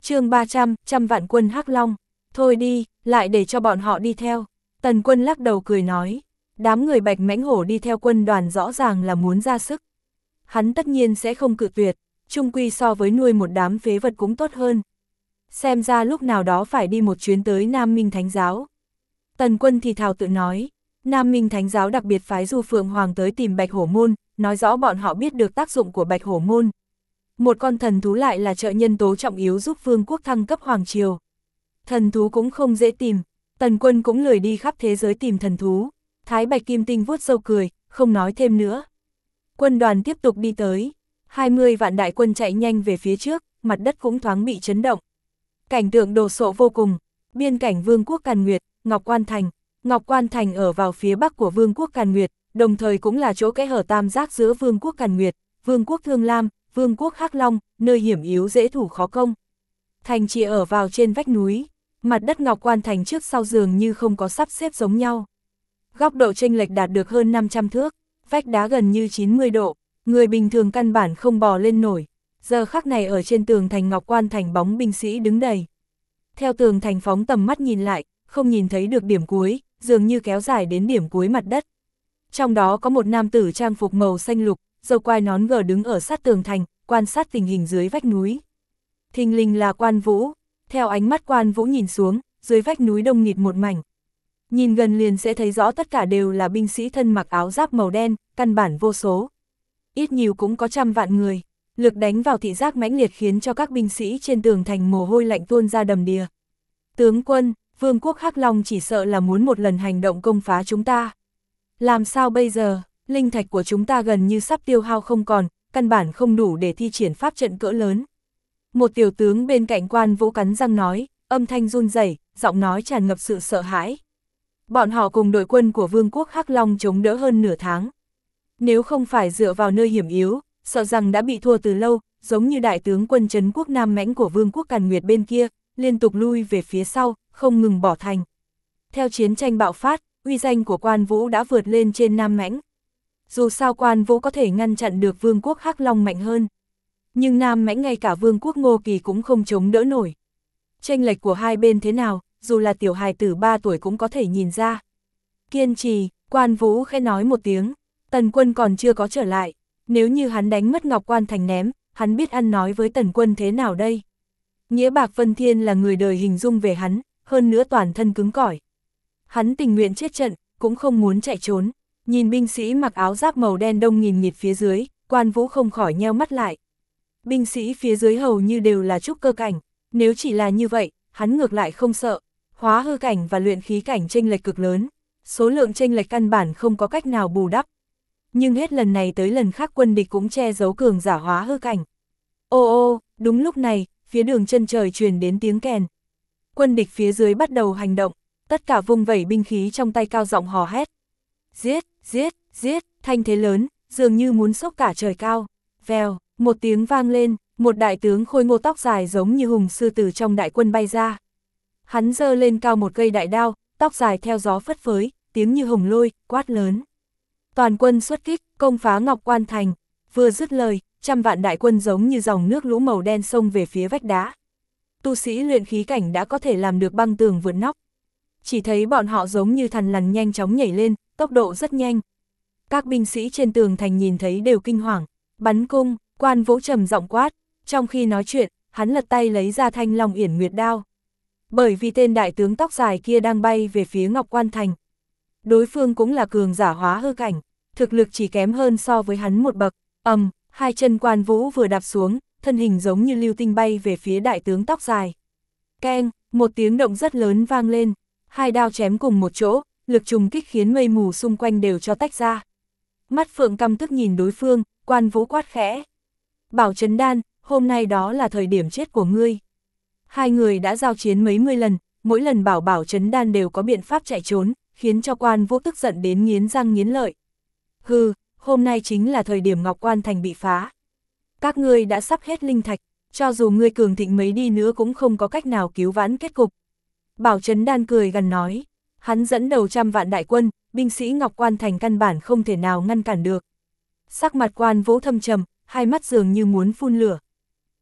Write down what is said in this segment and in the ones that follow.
chương 300, trăm vạn quân Hắc Long. Thôi đi, lại để cho bọn họ đi theo. Tần Quân lắc đầu cười nói. Đám người Bạch Mãnh Hổ đi theo quân đoàn rõ ràng là muốn ra sức. Hắn tất nhiên sẽ không cự tuyệt, chung quy so với nuôi một đám phế vật cũng tốt hơn. Xem ra lúc nào đó phải đi một chuyến tới Nam Minh Thánh Giáo. Tần Quân thì thào tự nói. Nam Minh Thánh Giáo đặc biệt phái Du Phượng Hoàng tới tìm Bạch Hổ Môn, nói rõ bọn họ biết được tác dụng của Bạch Hổ Môn. Một con thần thú lại là trợ nhân tố trọng yếu giúp vương quốc thăng cấp hoàng triều. Thần thú cũng không dễ tìm, Tần Quân cũng lười đi khắp thế giới tìm thần thú. Thái Bạch Kim Tinh vuốt râu cười, không nói thêm nữa. Quân đoàn tiếp tục đi tới, 20 vạn đại quân chạy nhanh về phía trước, mặt đất cũng thoáng bị chấn động. Cảnh tượng đồ sộ vô cùng, biên cảnh vương quốc Càn Nguyệt, Ngọc Quan Thành. Ngọc Quan Thành ở vào phía bắc của vương quốc Càn Nguyệt, đồng thời cũng là chỗ kẽ hở tam giác giữa vương quốc Càn Nguyệt, vương quốc Thương Lam, vương quốc Hắc Long, nơi hiểm yếu dễ thủ khó công. Thành chỉ ở vào trên vách núi, mặt đất Ngọc Quan Thành trước sau dường như không có sắp xếp giống nhau. Góc độ chênh lệch đạt được hơn 500 thước, vách đá gần như 90 độ, người bình thường căn bản không bò lên nổi. Giờ khắc này ở trên tường thành Ngọc Quan Thành bóng binh sĩ đứng đầy. Theo tường thành phóng tầm mắt nhìn lại, không nhìn thấy được điểm cuối, dường như kéo dài đến điểm cuối mặt đất. Trong đó có một nam tử trang phục màu xanh lục, râu quai nón gờ đứng ở sát tường thành, quan sát tình hình dưới vách núi. Thình lình là Quan Vũ, theo ánh mắt Quan Vũ nhìn xuống, dưới vách núi đông nghịt một mảnh. Nhìn gần liền sẽ thấy rõ tất cả đều là binh sĩ thân mặc áo giáp màu đen, căn bản vô số. Ít nhiều cũng có trăm vạn người, lực đánh vào thị giác mãnh liệt khiến cho các binh sĩ trên tường thành mồ hôi lạnh tuôn ra đầm đìa. Tướng quân, vương quốc Hắc Long chỉ sợ là muốn một lần hành động công phá chúng ta. Làm sao bây giờ, linh thạch của chúng ta gần như sắp tiêu hao không còn, căn bản không đủ để thi triển pháp trận cỡ lớn. Một tiểu tướng bên cạnh Quan Vũ cắn răng nói, âm thanh run rẩy, giọng nói tràn ngập sự sợ hãi. Bọn họ cùng đội quân của vương quốc Hắc Long chống đỡ hơn nửa tháng. Nếu không phải dựa vào nơi hiểm yếu, sợ rằng đã bị thua từ lâu, giống như đại tướng quân trấn quốc Nam Mãnh của vương quốc Càn Nguyệt bên kia, liên tục lui về phía sau, không ngừng bỏ thành. Theo chiến tranh bạo phát, uy danh của Quan Vũ đã vượt lên trên Nam Mãnh. Dù sao Quan Vũ có thể ngăn chặn được vương quốc Hắc Long mạnh hơn. Nhưng Nam Mãnh ngay cả vương quốc Ngô Kỳ cũng không chống đỡ nổi. Chênh lệch của hai bên thế nào, dù là tiểu hài tử 3 tuổi cũng có thể nhìn ra. Kiên trì, Quan Vũ khẽ nói một tiếng, Tần Quân còn chưa có trở lại. Nếu như hắn đánh mất Ngọc Quan Thành ném, hắn biết ăn nói với Tần Quân thế nào đây? Nghĩa Bạc Vân Thiên là người đời hình dung về hắn, hơn nữa toàn thân cứng cỏi. Hắn tình nguyện chết trận, cũng không muốn chạy trốn. Nhìn binh sĩ mặc áo giáp màu đen đông nghìn nghịt phía dưới, Quan Vũ không khỏi nheo mắt lại. Binh sĩ phía dưới hầu như đều là trúc cơ cảnh, nếu chỉ là như vậy, hắn ngược lại không sợ. Hóa hư cảnh và luyện khí cảnh chênh lệch cực lớn, số lượng chênh lệch căn bản không có cách nào bù đắp. Nhưng hết lần này tới lần khác quân địch cũng che giấu cường giả hóa hư cảnh. Ô ô, đúng lúc này, phía đường chân trời truyền đến tiếng kèn. Quân địch phía dưới bắt đầu hành động, tất cả vung vẩy binh khí trong tay cao giọng hò hét. Giết, giết, giết, thanh thế lớn, dường như muốn xốc cả trời cao. Vèo, một tiếng vang lên, một đại tướng khôi ngô tóc dài giống như hùng sư tử trong đại quân bay ra. Hắn giơ lên cao một cây đại đao, tóc dài theo gió phất phới, tiếng như hồng lôi, quát lớn. Toàn quân xuất kích, công phá Ngọc Quan Thành. Vừa dứt lời, trăm vạn đại quân giống như dòng nước lũ màu đen xông về phía vách đá. Tu sĩ luyện khí cảnh đã có thể làm được băng tường vượt nóc. Chỉ thấy bọn họ giống như thằn lằn nhanh chóng nhảy lên, tốc độ rất nhanh. Các binh sĩ trên tường thành nhìn thấy đều kinh hoàng. Bắn cung, Quan Vũ trầm giọng quát. Trong khi nói chuyện, hắn lật tay lấy ra thanh Long Yển Nguyệt đao. Bởi vì tên đại tướng tóc dài kia đang bay về phía Ngọc Quan Thành. Đối phương cũng là cường giả hóa hư cảnh, thực lực chỉ kém hơn so với hắn một bậc. Hai chân Quan Vũ vừa đạp xuống, thân hình giống như lưu tinh bay về phía đại tướng tóc dài. Keng, một tiếng động rất lớn vang lên, hai đao chém cùng một chỗ, lực trùng kích khiến mây mù xung quanh đều cho tách ra. Mắt Phượng căm tức nhìn đối phương, Quan Vũ quát khẽ. Bảo Trấn Đan, hôm nay đó là thời điểm chết của ngươi. Hai người đã giao chiến mấy mươi lần, mỗi lần Bảo Trấn Đan đều có biện pháp chạy trốn, khiến cho Quan Vũ tức giận đến nghiến răng nghiến lợi. Hừ, hôm nay chính là thời điểm Ngọc Quan Thành bị phá. Các ngươi đã sắp hết linh thạch, cho dù ngươi cường thịnh mấy đi nữa cũng không có cách nào cứu vãn kết cục. Bảo Trấn Đan cười gằn nói, hắn dẫn đầu trăm vạn đại quân, binh sĩ Ngọc Quan Thành căn bản không thể nào ngăn cản được. Sắc mặt Quan Vũ thâm trầm, hai mắt dường như muốn phun lửa.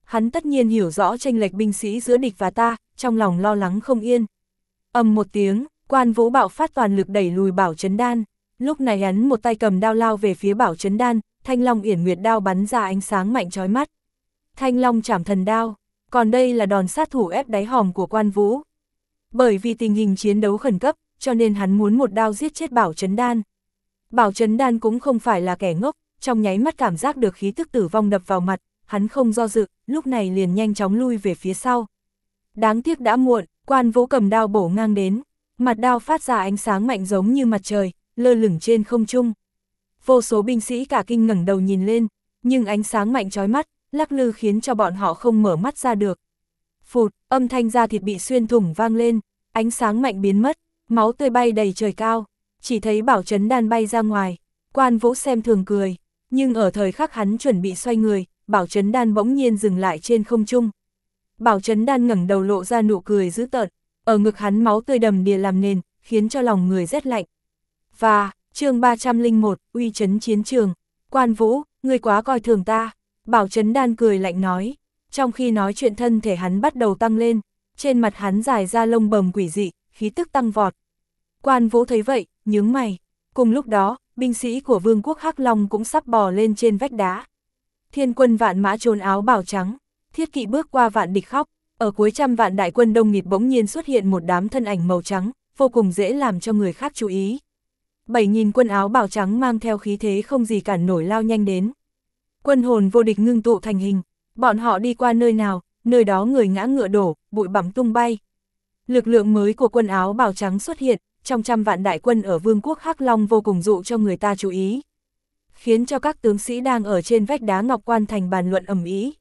Hắn tất nhiên hiểu rõ chênh lệch binh sĩ giữa địch và ta, trong lòng lo lắng không yên. Ầm một tiếng, Quan Vũ bạo phát toàn lực đẩy lùi Bảo Chấn Đan. Lúc này hắn một tay cầm đao lao về phía Bảo Chấn Đan, Thanh Long Yển Nguyệt đao bắn ra ánh sáng mạnh chói mắt. Thanh Long Trảm Thần đao, còn đây là đòn sát thủ ép đáy hòm của Quan Vũ. Bởi vì tình hình chiến đấu khẩn cấp, cho nên hắn muốn một đao giết chết Bảo Chấn Đan. Bảo Chấn Đan cũng không phải là kẻ ngốc, trong nháy mắt cảm giác được khí tức tử vong đập vào mặt, hắn không do dự, lúc này liền nhanh chóng lui về phía sau. Đáng tiếc đã muộn, Quan Vũ cầm đao bổ ngang đến, mặt đao phát ra ánh sáng mạnh giống như mặt trời, lơ lửng trên không trung. Vô số binh sĩ cả kinh ngẩng đầu nhìn lên, nhưng ánh sáng mạnh chói mắt, lắc lư khiến cho bọn họ không mở mắt ra được. Phụt, âm thanh da thịt bị xuyên thủng vang lên, ánh sáng mạnh biến mất, máu tươi bay đầy trời cao, chỉ thấy Bảo Chấn Đan bay ra ngoài. Quan Vũ xem thường cười, nhưng ở thời khắc hắn chuẩn bị xoay người, Bảo Chấn Đan bỗng nhiên dừng lại trên không trung. Bảo Chấn Đan ngẩng đầu lộ ra nụ cười dữ tợn, ở ngực hắn máu tươi đầm đìa làm nền, khiến cho lòng người rét lạnh. Và, chương 301, uy chấn chiến trường. Quan Vũ, ngươi quá coi thường ta. Bảo Chấn Đan cười lạnh nói. Trong khi nói chuyện thân thể hắn bắt đầu tăng lên, trên mặt hắn dài ra lông bầm quỷ dị, khí tức tăng vọt. Quan Vũ thấy vậy, nhướng mày. Cùng lúc đó, binh sĩ của Vương quốc Hắc Long cũng sắp bò lên trên vách đá. Thiên quân vạn mã trốn áo bào trắng, thiết kỵ bước qua vạn địch khóc, ở cuối trăm vạn đại quân đông nghịt bỗng nhiên xuất hiện một đám thân ảnh màu trắng, vô cùng dễ làm cho người khác chú ý. 7.000 quân áo bào trắng mang theo khí thế không gì cản nổi lao nhanh đến. Quân hồn vô địch ngưng tụ thành hình, bọn họ đi qua nơi nào, nơi đó người ngã ngựa đổ, bụi bặm tung bay. Lực lượng mới của quân áo bào trắng xuất hiện, trong trăm vạn đại quân ở Vương quốc Hắc Long vô cùng dụ cho người ta chú ý. Khiến cho các tướng sĩ đang ở trên vách đá Ngọc Quan Thành bàn luận ầm ĩ.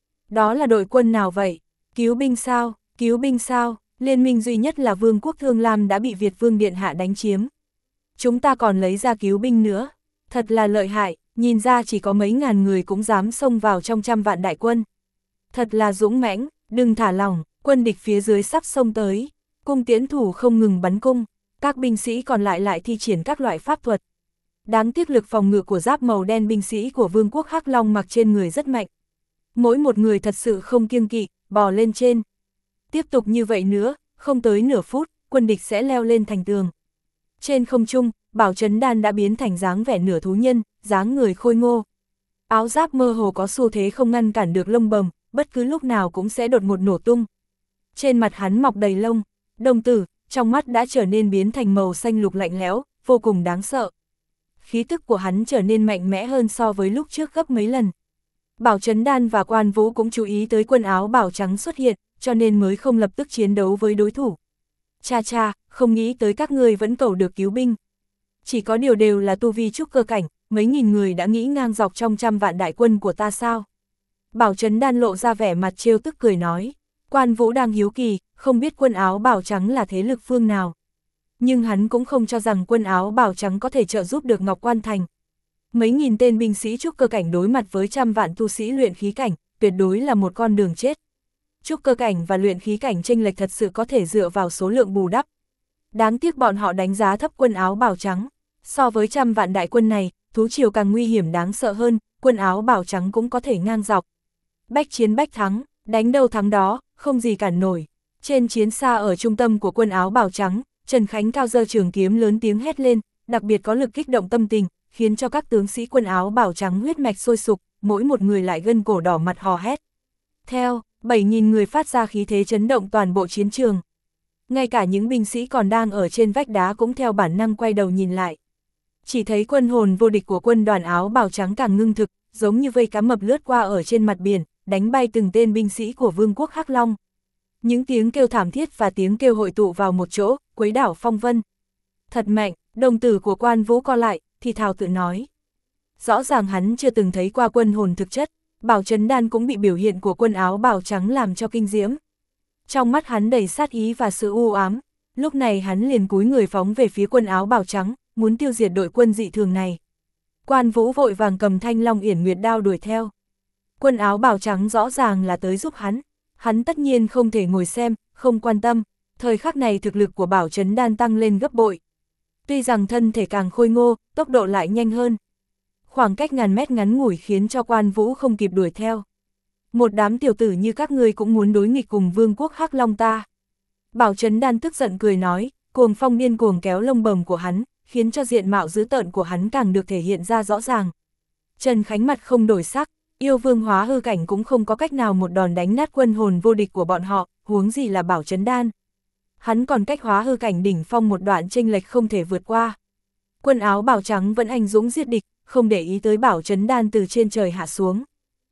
Đó là đội quân nào vậy? Cứu binh sao? Cứu binh sao? Liên minh duy nhất là Vương quốc Thương Lam đã bị Việt Vương Điện Hạ đánh chiếm. Chúng ta còn lấy ra cứu binh nữa. Thật là lợi hại, nhìn ra chỉ có mấy ngàn người cũng dám xông vào trong trăm vạn đại quân. Thật là dũng mãnh, đừng thả lỏng, quân địch phía dưới sắp xông tới. Cung tiễn thủ không ngừng bắn cung, các binh sĩ còn lại thi triển các loại pháp thuật. Đáng tiếc lực phòng ngự của giáp màu đen binh sĩ của Vương quốc Hắc Long mặc trên người rất mạnh. Mỗi một người thật sự không kiêng kỵ, bò lên trên. Tiếp tục như vậy nữa, không tới nửa phút, quân địch sẽ leo lên thành tường. Trên không trung, Bảo Chấn Đan đã biến thành dáng vẻ nửa thú nhân, dáng người khôi ngô. Áo giáp mơ hồ có xu thế không ngăn cản được lông bầm, bất cứ lúc nào cũng sẽ đột ngột nổ tung. Trên mặt hắn mọc đầy lông, đồng tử, trong mắt đã trở nên biến thành màu xanh lục lạnh lẽo, vô cùng đáng sợ. Khí tức của hắn trở nên mạnh mẽ hơn so với lúc trước gấp mấy lần. Bảo Chấn Đan và Quan Vũ cũng chú ý tới quân áo bào trắng xuất hiện, cho nên mới không lập tức chiến đấu với đối thủ. Cha, không nghĩ tới các ngươi vẫn cầu được cứu binh. Chỉ có điều đều là tu vi trúc cơ cảnh, mấy nghìn người đã nghĩ ngang dọc trong trăm vạn đại quân của ta sao? Bảo Chấn Đan lộ ra vẻ mặt trêu tức cười nói. Quan Vũ đang hiếu kỳ, không biết quân áo bào trắng là thế lực phương nào. Nhưng hắn cũng không cho rằng quân áo bào trắng có thể trợ giúp được Ngọc Quan Thành. Mấy nghìn tên binh sĩ trúc cơ cảnh đối mặt với trăm vạn tu sĩ luyện khí cảnh, tuyệt đối là một con đường chết. Trúc cơ cảnh và luyện khí cảnh chênh lệch thật sự có thể dựa vào số lượng bù đắp. Đáng tiếc bọn họ đánh giá thấp quân áo bào trắng. So với trăm vạn đại quân này, thú triều càng nguy hiểm đáng sợ hơn, quân áo bào trắng cũng có thể ngang dọc. Bách chiến bách thắng, đánh đâu thắng đó, không gì cản nổi. Trên chiến xa ở trung tâm của quân áo bào trắng, Trần Khánh cao giơ trường kiếm lớn tiếng hét lên, đặc biệt có lực kích động tâm tình, khiến cho các tướng sĩ quân áo bào trắng huyết mạch sôi sục, mỗi một người lại gân cổ đỏ mặt hò hét. Theo, 7.000 người phát ra khí thế chấn động toàn bộ chiến trường. Ngay cả những binh sĩ còn đang ở trên vách đá cũng theo bản năng quay đầu nhìn lại. Chỉ thấy quân hồn vô địch của quân đoàn áo bào trắng càng ngưng thực, giống như vây cá mập lướt qua ở trên mặt biển, đánh bay từng tên binh sĩ của Vương quốc Hắc Long. Những tiếng kêu thảm thiết và tiếng kêu hội tụ vào một chỗ, quấy đảo phong vân. Thật mạnh, đồng tử của Quan Vũ co lại, thì thào tự nói. Rõ ràng hắn chưa từng thấy qua quân hồn thực chất, Bảo Chấn Đan cũng bị biểu hiện của quân áo bào trắng làm cho kinh diễm. Trong mắt hắn đầy sát ý và sự u ám, lúc này hắn liền cúi người phóng về phía quân áo bào trắng, muốn tiêu diệt đội quân dị thường này. Quan Vũ vội vàng cầm Thanh Long Yển Nguyệt đao đuổi theo. Quân áo bào trắng rõ ràng là tới giúp hắn tất nhiên không thể ngồi xem, không quan tâm, thời khắc này thực lực của Bảo Chấn Đan tăng lên gấp bội. Tuy rằng thân thể càng khôi ngô, tốc độ lại nhanh hơn. Khoảng cách ngàn mét ngắn ngủi khiến cho Quan Vũ không kịp đuổi theo. Một đám tiểu tử như các ngươi cũng muốn đối nghịch cùng vương quốc Hắc Long ta. Bảo Chấn Đan tức giận cười nói, cuồng phong điên cuồng kéo lông bầm của hắn, khiến cho diện mạo dữ tợn của hắn càng được thể hiện ra rõ ràng. Trần Khánh mặt không đổi sắc, yêu vương hóa hư cảnh cũng không có cách nào một đòn đánh nát quân hồn vô địch của bọn họ, huống gì là Bảo Chấn Đan. Hắn còn cách hóa hư cảnh đỉnh phong một đoạn chênh lệch không thể vượt qua. Quân áo bào trắng vẫn anh dũng giết địch, không để ý tới Bảo Chấn Đan từ trên trời hạ xuống.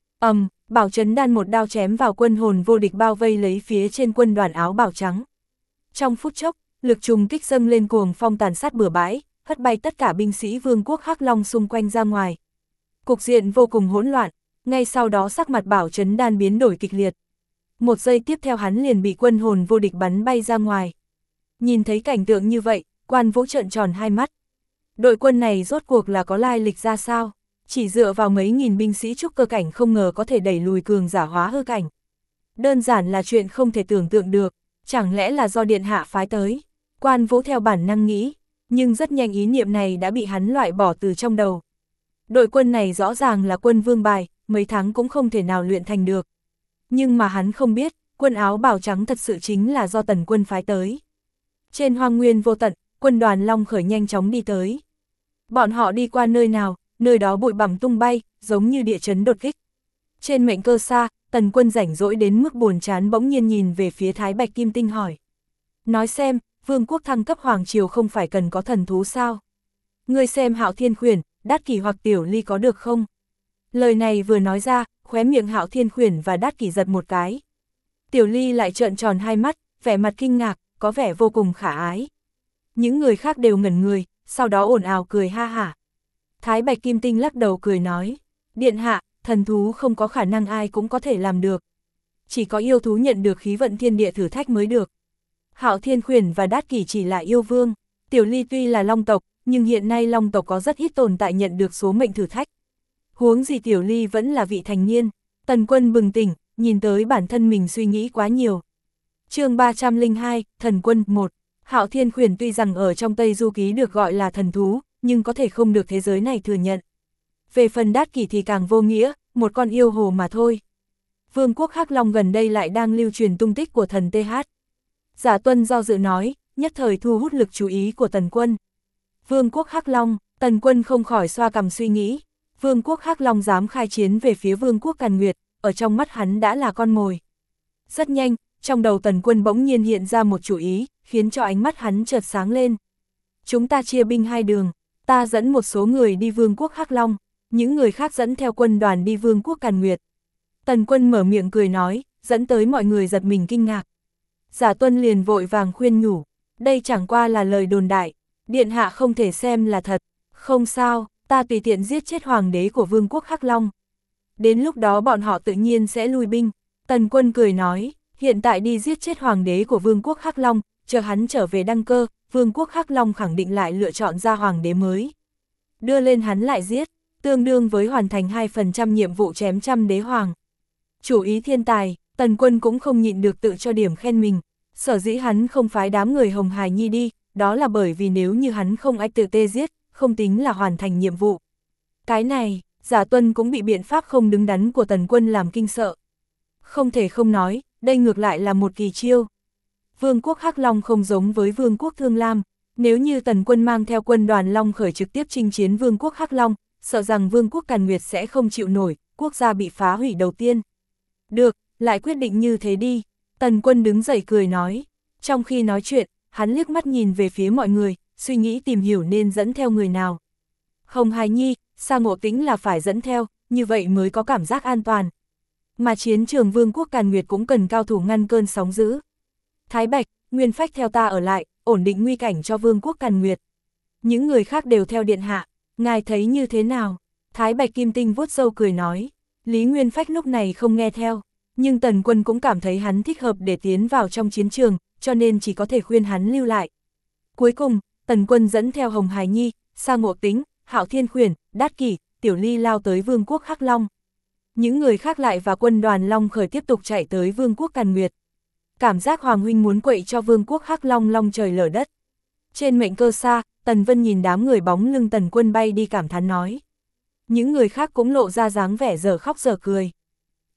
Bảo Chấn Đan một đao chém vào quân hồn vô địch bao vây lấy phía trên quân đoàn áo bào trắng. Trong phút chốc, lực trùng kích dâng lên cuồng phong tàn sát bừa bãi, hất bay tất cả binh sĩ vương quốc Hắc Long xung quanh ra ngoài. Cục diện vô cùng hỗn loạn, ngay sau đó sắc mặt Bảo Chấn Đan biến đổi kịch liệt. Một giây tiếp theo hắn liền bị quân hồn vô địch bắn bay ra ngoài. Nhìn thấy cảnh tượng như vậy, Quan Vũ trợn tròn hai mắt. Đội quân này rốt cuộc là có lai lịch ra sao? Chỉ dựa vào mấy nghìn binh sĩ trúc cơ cảnh không ngờ có thể đẩy lùi cường giả hóa hư cảnh. Đơn giản là chuyện không thể tưởng tượng được, chẳng lẽ là do điện hạ phái tới? Quan Vũ theo bản năng nghĩ, nhưng rất nhanh ý niệm này đã bị hắn loại bỏ từ trong đầu. Đội quân này rõ ràng là quân vương bài, mấy tháng cũng không thể nào luyện thành được. Nhưng mà hắn không biết, quân áo bào trắng thật sự chính là do Tần Quân phái tới. Trên hoang nguyên vô tận, quân đoàn Long Khởi nhanh chóng đi tới. Bọn họ đi qua nơi nào, nơi đó bụi bặm tung bay, giống như địa chấn đột kích. Trên mệnh cơ xa, Tần Quân rảnh rỗi đến mức buồn chán bỗng nhiên nhìn về phía Thái Bạch Kim Tinh hỏi. Nói xem, vương quốc thăng cấp hoàng triều không phải cần có thần thú sao? Ngươi xem Hạo Thiên Khuyển, Đát Kỷ hoặc Tiểu Ly có được không? Lời này vừa nói ra, khóe miệng Hạo Thiên Khuyển và Đát Kỷ giật một cái. Tiểu Ly lại trợn tròn hai mắt, vẻ mặt kinh ngạc, có vẻ vô cùng khả ái. Những người khác đều ngẩn người, sau đó ồn ào cười ha hả. Thái Bạch Kim Tinh lắc đầu cười nói, điện hạ, thần thú không có khả năng ai cũng có thể làm được. Chỉ có yêu thú nhận được khí vận thiên địa thử thách mới được. Hạo Thiên Khuyển và Đát Kỷ chỉ là yêu vương, Tiểu Ly tuy là long tộc, nhưng hiện nay long tộc có rất ít tồn tại nhận được số mệnh thử thách. Huống gì Tiểu Ly vẫn là vị thành niên. Tần Quân bừng tỉnh, nhìn tới bản thân mình suy nghĩ quá nhiều. Chương 302, Thần Quân 1. Hạo Thiên Khuyển tuy rằng ở trong Tây Du Ký được gọi là thần thú, nhưng có thể không được thế giới này thừa nhận. Về phần Đát Kỷ thì càng vô nghĩa, một con yêu hồ mà thôi. Vương quốc Hắc Long gần đây lại đang lưu truyền tung tích của thần TH. Giả Tuân do dự nói, nhất thời thu hút lực chú ý của Tần Quân. Vương quốc Hắc Long, Tần Quân không khỏi xoa cằm suy nghĩ. Vương quốc Hắc Long dám khai chiến về phía Vương quốc Càn Nguyệt, ở trong mắt hắn đã là con mồi. Rất nhanh, trong đầu Tần Quân bỗng nhiên hiện ra một chủ ý, khiến cho ánh mắt hắn chợt sáng lên. Chúng ta chia binh hai đường, ta dẫn một số người đi Vương quốc Hắc Long, những người khác dẫn theo quân đoàn đi Vương quốc Càn Nguyệt. Tần Quân mở miệng cười nói, dẫn tới mọi người giật mình kinh ngạc. Giả Tuân liền vội vàng khuyên nhủ, đây chẳng qua là lời đồn đại, điện hạ không thể xem là thật. Không sao, ta tùy tiện giết chết hoàng đế của Vương quốc Hắc Long. Đến lúc đó bọn họ tự nhiên sẽ lui binh. Tần Quân cười nói, hiện tại đi giết chết hoàng đế của Vương quốc Hắc Long, chờ hắn trở về đăng cơ, Vương quốc Hắc Long khẳng định lại lựa chọn ra hoàng đế mới. Đưa lên hắn lại giết, tương đương với hoàn thành 2% nhiệm vụ chém trăm đế hoàng. Chủ ý thiên tài, Tần Quân cũng không nhịn được tự cho điểm khen mình. Sở dĩ hắn không phái đám người Hồng Hải Nhi đi, đó là bởi vì nếu như hắn không ách tự tê giết, không tính là hoàn thành nhiệm vụ. Cái này, Giả Tuân cũng bị biện pháp không đứng đắn của Tần Quân làm kinh sợ. Không thể không nói, đây ngược lại là một kỳ chiêu. Vương quốc Hắc Long không giống với Vương quốc Thương Lam, nếu như Tần Quân mang theo quân đoàn Long Khởi trực tiếp chinh chiến Vương quốc Hắc Long, sợ rằng Vương quốc Càn Nguyệt sẽ không chịu nổi, quốc gia bị phá hủy đầu tiên. Được, lại quyết định như thế đi. Tần Quân đứng dậy cười nói. Trong khi nói chuyện, hắn liếc mắt nhìn về phía mọi người, suy nghĩ tìm hiểu nên dẫn theo người nào. Hồng Hải Nhi, Sa Ngộ Tĩnh là phải dẫn theo, như vậy mới có cảm giác an toàn. Mà chiến trường Vương quốc Càn Nguyệt cũng cần cao thủ ngăn cơn sóng dữ. Thái Bạch, Nguyên Phách theo ta ở lại, ổn định nguy cảnh cho Vương quốc Càn Nguyệt. Những người khác đều theo điện hạ, ngài thấy như thế nào? Thái Bạch Kim Tinh vuốt râu cười nói. Lý Nguyên Phách lúc này không nghe theo, nhưng Tần Quân cũng cảm thấy hắn thích hợp để tiến vào trong chiến trường, cho nên chỉ có thể khuyên hắn lưu lại. Cuối cùng, Tần Quân dẫn theo Hồng Hải Nhi, Sa Ngộ Tĩnh, Hạo Thiên Khuyển, Đát Kỷ, Tiểu Ly lao tới Vương quốc Hắc Long. Những người khác lại và quân đoàn Long Khởi tiếp tục chạy tới Vương quốc Càn Nguyệt. Cảm giác Hoàng huynh muốn quậy cho Vương quốc Hắc Long long trời lở đất. Trên mệnh cơ xa, Tần Vân nhìn đám người bóng lưng Tần Quân bay đi cảm thán nói. Những người khác cũng lộ ra dáng vẻ dở khóc dở cười.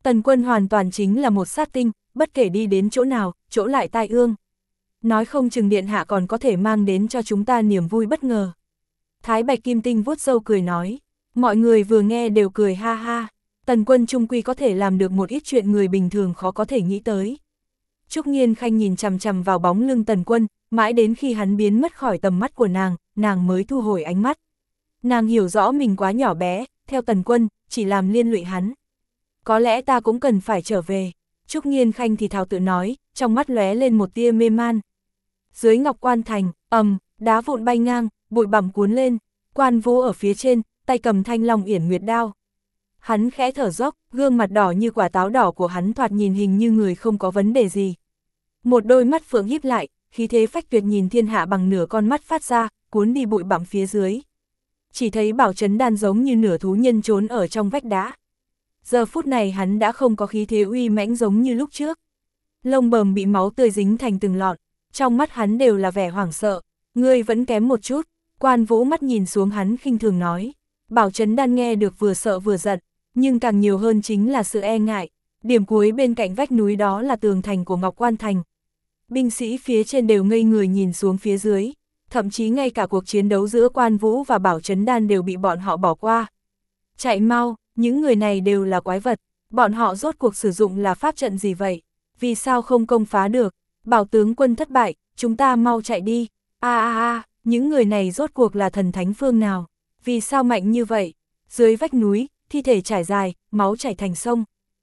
Tần Quân hoàn toàn chính là một sát tinh, bất kể đi đến chỗ nào, chỗ lại tai ương. Nói không chừng điện hạ còn có thể mang đến cho chúng ta niềm vui bất ngờ. Thái Bạch Kim Tinh vuốt râu cười nói, mọi người vừa nghe đều cười ha ha. Tần Quân trung quy có thể làm được một ít chuyện người bình thường khó có thể nghĩ tới. Trúc Nghiên Khanh nhìn chằm chằm vào bóng lưng Tần Quân, mãi đến khi hắn biến mất khỏi tầm mắt của nàng mới thu hồi ánh mắt. Nàng hiểu rõ mình quá nhỏ bé, theo Tần Quân, chỉ làm liên lụy hắn. Có lẽ ta cũng cần phải trở về. Trúc Nghiên Khanh thì thào tự nói, trong mắt lóe lên một tia mê man. Dưới Ngọc Quan Thành, đá vụn bay ngang, bụi bặm cuốn lên, Quan Vũ ở phía trên, tay cầm Thanh Long Yển Nguyệt đao. Hắn khẽ thở dốc, gương mặt đỏ như quả táo đỏ của hắn thoạt nhìn hình như người không có vấn đề gì. Một đôi mắt phượng híp lại, khí thế phách tuyệt nhìn thiên hạ bằng nửa con mắt phát ra, cuốn đi bụi bặm phía dưới. Chỉ thấy Bảo Chấn Đan giống như nửa thú nhân trốn ở trong vách đá. Giờ phút này hắn đã không có khí thế uy mãnh giống như lúc trước. Lông bờm bị máu tươi dính thành từng lọn, trong mắt hắn đều là vẻ hoảng sợ. Ngươi vẫn kém một chút. Quan Vũ mắt nhìn xuống hắn khinh thường nói. Bảo Chấn Đan nghe được vừa sợ vừa giận, nhưng càng nhiều hơn chính là sự e ngại. Điểm cuối bên cạnh vách núi đó là tường thành của Ngọc Quan Thành. Binh sĩ phía trên đều ngây người nhìn xuống phía dưới, thậm chí ngay cả cuộc chiến đấu giữa Quan Vũ và Bảo Chấn Đan đều bị bọn họ bỏ qua. Chạy mau, những người này đều là quái vật, bọn họ rốt cuộc sử dụng là pháp trận gì vậy? Vì sao không công phá được? Bảo tướng quân thất bại, chúng ta mau chạy đi. Những người này rốt cuộc là thần thánh phương nào? Vì sao mạnh như vậy? Dưới vách núi, thi thể trải dài, máu chảy thành sông.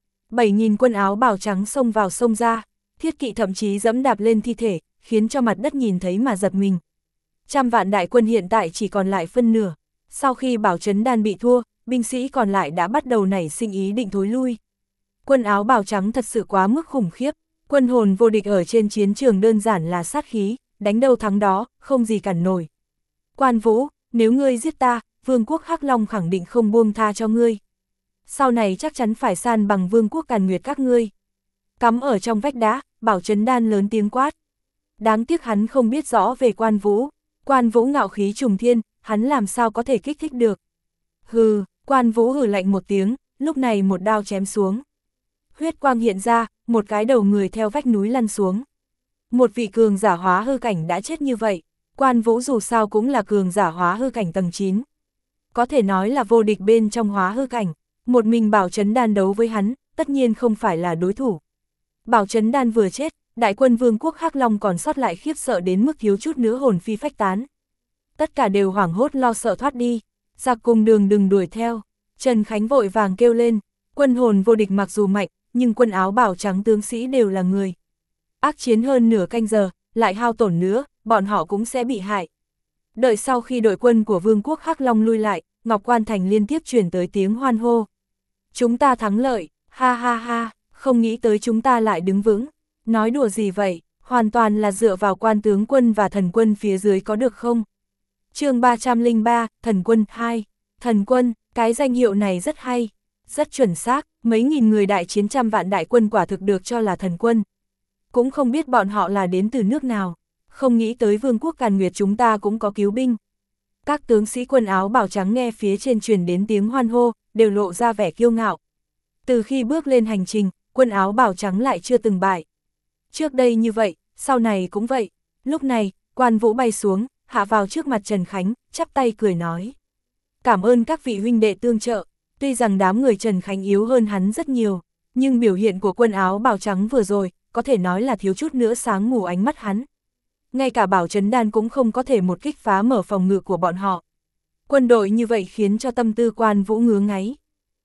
7.000 quân áo bào trắng xông vào sông ra, thiết kỵ thậm chí dẫm đạp lên thi thể, khiến cho mặt đất nhìn thấy mà giật mình. 100 vạn đại quân hiện tại chỉ còn lại phân nửa. Sau khi Bảo Chấn Đan bị thua, binh sĩ còn lại đã bắt đầu nảy sinh ý định thối lui. Quân áo bào trắng thật sự quá mức khủng khiếp, quân hồn vô địch ở trên chiến trường đơn giản là sát khí, đánh đâu thắng đó, không gì cản nổi. Quan Vũ, nếu ngươi giết ta, Vương quốc Hắc Long khẳng định không buông tha cho ngươi. Sau này chắc chắn phải san bằng Vương quốc Càn Nguyệt các ngươi. Cắm ở trong vách đá, Bảo Chấn Đan lớn tiếng quát. Đáng tiếc hắn không biết rõ về Quan Vũ. Quan Vũ ngạo khí trùng thiên, hắn làm sao có thể kích thích được. Hừ, Quan Vũ hừ lạnh một tiếng, lúc này một đao chém xuống. Huyết quang hiện ra, một cái đầu người theo vách núi lăn xuống. Một vị cường giả hóa hư cảnh đã chết như vậy, Quan Vũ dù sao cũng là cường giả hóa hư cảnh tầng 9. Có thể nói là vô địch bên trong hóa hư cảnh, một mình Bảo Chấn Đan đấu với hắn, tất nhiên không phải là đối thủ. Bảo Chấn Đan vừa chết, đại quân Vương quốc Hắc Long còn sót lại khiếp sợ đến mức thiếu chút nữa hồn phi phách tán. Tất cả đều hoảng hốt lo sợ thoát đi, giặc cùng đường đừng đuổi theo. Trần Khánh vội vàng kêu lên, quân hồn vô địch mặc dù mạnh, nhưng quân áo bào trắng tướng sĩ đều là người. Ác chiến hơn nửa canh giờ, lại hao tổn nữa, bọn họ cũng sẽ bị hại. Đợi sau khi đội quân của Vương quốc Hắc Long lui lại, Ngọc Quan Thành liên tiếp truyền tới tiếng hoan hô. Chúng ta thắng lợi, ha ha ha, không nghĩ tới chúng ta lại đứng vững. Nói đùa gì vậy, hoàn toàn là dựa vào Quan tướng quân và thần quân phía dưới có được không? Chương 303, Thần quân 2. Thần quân, cái danh hiệu này rất hay, rất chuẩn xác, mấy nghìn người đại chiến 100 vạn đại quân quả thực được cho là thần quân. Cũng không biết bọn họ là đến từ nước nào, không nghĩ tới Vương quốc Càn Nguyệt chúng ta cũng có cứu binh. Các tướng sĩ quân áo bào trắng nghe phía trên truyền đến tiếng hoan hô, đều lộ ra vẻ kiêu ngạo. Từ khi bước lên hành trình, quân áo bào trắng lại chưa từng bại. Trước đây như vậy, sau này cũng vậy. Lúc này, Quan Vũ bay xuống, hạ vào trước mặt Trần Khánh, chắp tay cười nói. Cảm ơn các vị huynh đệ tương trợ, tuy rằng đám người Trần Khánh yếu hơn hắn rất nhiều, nhưng biểu hiện của quân áo bào trắng vừa rồi, có thể nói là thiếu chút nữa sáng mù ánh mắt hắn. Ngay cả Bảo Chấn Đan cũng không có thể một kích phá mở phòng ngự của bọn họ. Quân đội như vậy khiến cho tâm tư Quan Vũ ngứa ngáy.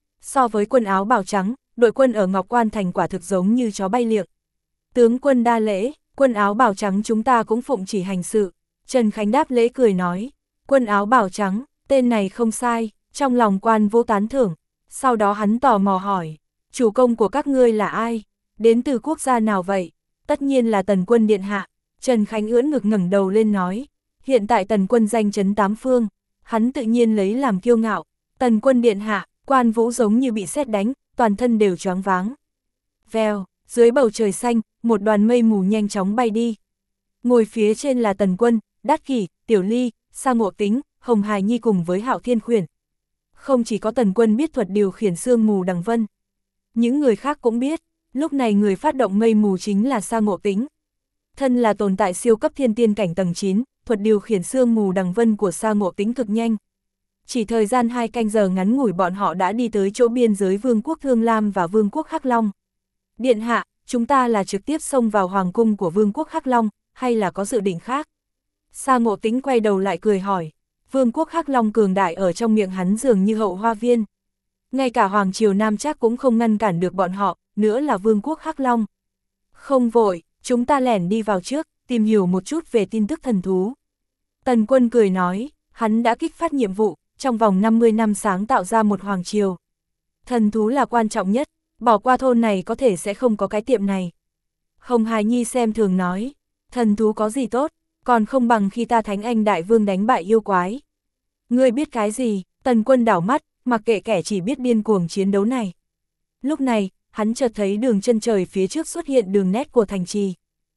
So với quân áo bào trắng, đội quân ở Ngọc Quan Thành quả thực giống như chó bay liệng. Tướng quân đa lễ, quân áo bào trắng chúng ta cũng phụng chỉ hành sự. Trần Khánh đáp lễ cười nói, quân áo bào trắng, tên này không sai, trong lòng Quan Vũ tán thưởng. Sau đó hắn tò mò hỏi, chủ công của các ngươi là ai? Đến từ quốc gia nào vậy? Tất nhiên là Tần quân điện hạ. Trần Khánh ưỡn ngực ngẩng đầu lên nói, hiện tại Tần quân danh chấn tám phương, hắn tự nhiên lấy làm kiêu ngạo. Tần quân điện hạ, Quan Vũ giống như bị sét đánh, toàn thân đều choáng váng. Vèo, dưới bầu trời xanh, một đoàn mây mù nhanh chóng bay đi. Ngồi phía trên là Tần quân, Đát Kỷ, Tiểu Ly, Sa Ngộ Tính, Hồng Hài Nhi cùng với Hạo Thiên Khuyển. Không chỉ có Tần quân biết thuật điều khiển sương mù đằng vân. Những người khác cũng biết, lúc này người phát động mây mù chính là Sa Ngộ Tĩnh. Thân là tồn tại siêu cấp thiên tiên cảnh tầng 9, thuật điều khiển sương mù đằng vân của Sa Ngộ Tĩnh cực nhanh. Chỉ thời gian 2 canh giờ ngắn ngủi bọn họ đã đi tới chỗ biên giới Vương quốc Thương Lam và Vương quốc Hắc Long. Điện hạ, chúng ta là trực tiếp xông vào hoàng cung của Vương quốc Hắc Long, hay là có dự định khác? Sa Ngộ Tĩnh quay đầu lại cười hỏi. Vương quốc Hắc Long cường đại ở trong miệng hắn dường như hậu hoa viên. Ngay cả Hoàng triều Nam Trác cũng không ngăn cản được bọn họ, nữa là Vương quốc Hắc Long. Không vội, chúng ta lẻn đi vào trước, tìm hiểu một chút về tin tức thần thú. Tần Quân cười nói, hắn đã kích phát nhiệm vụ, trong vòng 50 năm sáng tạo ra một hoàng triều. Thần thú là quan trọng nhất, bỏ qua thôn này có thể sẽ không có cái tiệm này. Hồng Hải Nhi xem thường nói, thần thú có gì tốt, còn không bằng khi ta Thánh Anh Đại Vương đánh bại yêu quái. Ngươi biết cái gì? Tần Quân đảo mắt, mặc kệ kẻ chỉ biết điên cuồng chiến đấu này. Lúc này, hắn chợt thấy đường chân trời phía trước xuất hiện đường nét của thành trì.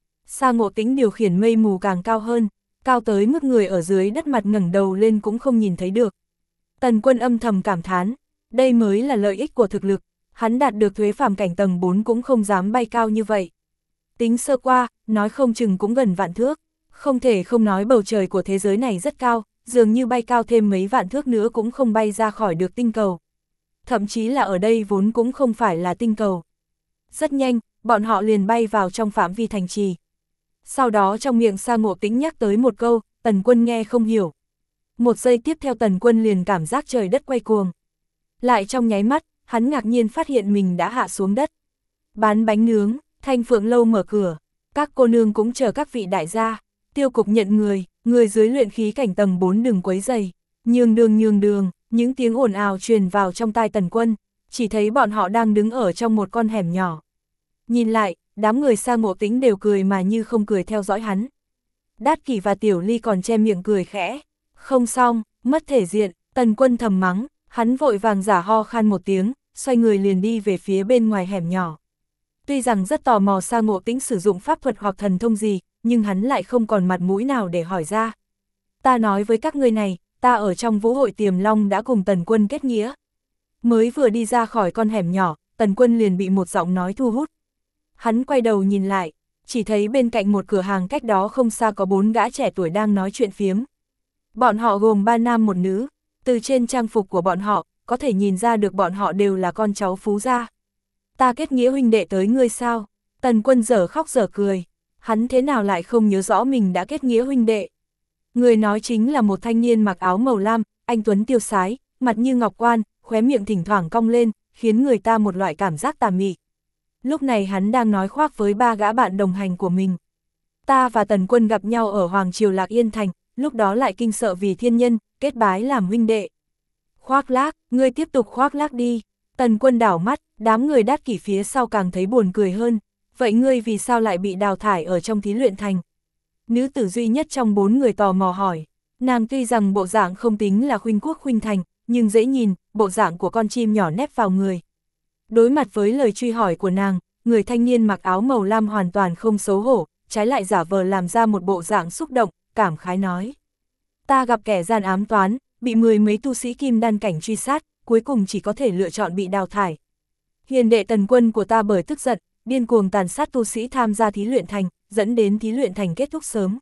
Sa Ngộ Tĩnh điều khiển mây mù càng cao hơn, cao tới mức người ở dưới đất mặt ngẩng đầu lên cũng không nhìn thấy được. Tần Quân âm thầm cảm thán, đây mới là lợi ích của thực lực, hắn đạt được thuế phàm cảnh tầng 4 cũng không dám bay cao như vậy. Tính sơ qua, nói không chừng cũng gần vạn thước, không thể không nói bầu trời của thế giới này rất cao, dường như bay cao thêm mấy vạn thước nữa cũng không bay ra khỏi được tinh cầu. Thậm chí là ở đây vốn cũng không phải là tinh cầu. Rất nhanh, bọn họ liền bay vào trong phạm vi thành trì. Sau đó trong miệng Sa Ngộ Tĩnh nhắc tới một câu, Tần Quân nghe không hiểu. Một giây tiếp theo Tần Quân liền cảm giác trời đất quay cuồng. Lại trong nháy mắt, hắn ngạc nhiên phát hiện mình đã hạ xuống đất. Bán bánh nướng, Thanh Phượng lâu mở cửa, các cô nương cũng chờ các vị đại gia. Tiêu cục nhận người dưới luyện khí cảnh tầng 4 đừng quấy rầy. Nhường đường, những tiếng ồn ào truyền vào trong tai Tần Quân, chỉ thấy bọn họ đang đứng ở trong một con hẻm nhỏ. Nhìn lại, đám người Sa Ngộ Tĩnh đều cười mà như không cười theo dõi hắn. Đát Kỷ và Tiểu Ly còn che miệng cười khẽ. Không xong, mất thể diện, Tần Quân thầm mắng, hắn vội vàng giả ho khan một tiếng, xoay người liền đi về phía bên ngoài hẻm nhỏ. Tuy rằng rất tò mò Sa Ngộ Tĩnh sử dụng pháp thuật hoặc thần thông gì, nhưng hắn lại không còn mặt mũi nào để hỏi ra. Ta nói với các ngươi này, ta ở trong vũ hội Tiềm Long đã cùng Tần Quân kết nghĩa. Mới vừa đi ra khỏi con hẻm nhỏ, Tần Quân liền bị một giọng nói thu hút. Hắn quay đầu nhìn lại, chỉ thấy bên cạnh một cửa hàng cách đó không xa có 4 gã trẻ tuổi đang nói chuyện phiếm. Bọn họ gồm 3 nam 1 nữ, từ trên trang phục của bọn họ, có thể nhìn ra được bọn họ đều là con cháu phú gia. Ta kết nghĩa huynh đệ tới ngươi sao? Tần Quân dở khóc dở cười, hắn thế nào lại không nhớ rõ mình đã kết nghĩa huynh đệ. Người nói chính là một thanh niên mặc áo màu lam, anh tuấn tiêu sái, mặt như ngọc quan, khóe miệng thỉnh thoảng cong lên, khiến người ta một loại cảm giác tà mị. Lúc này hắn đang nói khoác với 3 gã bạn đồng hành của mình. Ta và Tần Quân gặp nhau ở Hoàng Triều Lạc Yên Thành, lúc đó lại kinh sợ vì thiên nhân, kết bái làm huynh đệ. Khoác lác, ngươi tiếp tục khoác lác đi. Tần Quân đảo mắt, đám người Đát Kỷ phía sau càng thấy buồn cười hơn. Vậy ngươi vì sao lại bị đào thải ở trong thí luyện thành? Nữ tử duy nhất trong 4 người tò mò hỏi. Nàng tuy rằng bộ dạng không tính là khuynh quốc khuynh thành, nhưng dễ nhìn, bộ dạng của con chim nhỏ nép vào người. Đối mặt với lời truy hỏi của nàng, người thanh niên mặc áo màu lam hoàn toàn không xấu hổ, trái lại giả vờ làm ra một bộ dạng xúc động, cảm khái nói. Ta gặp kẻ gian ám toán, bị 10 mấy tu sĩ kim đan cảnh truy sát, cuối cùng chỉ có thể lựa chọn bị đào thải. Hiền đệ Tần Quân của ta bởi tức giận, điên cuồng tàn sát tu sĩ tham gia thí luyện thành, dẫn đến thí luyện thành kết thúc sớm.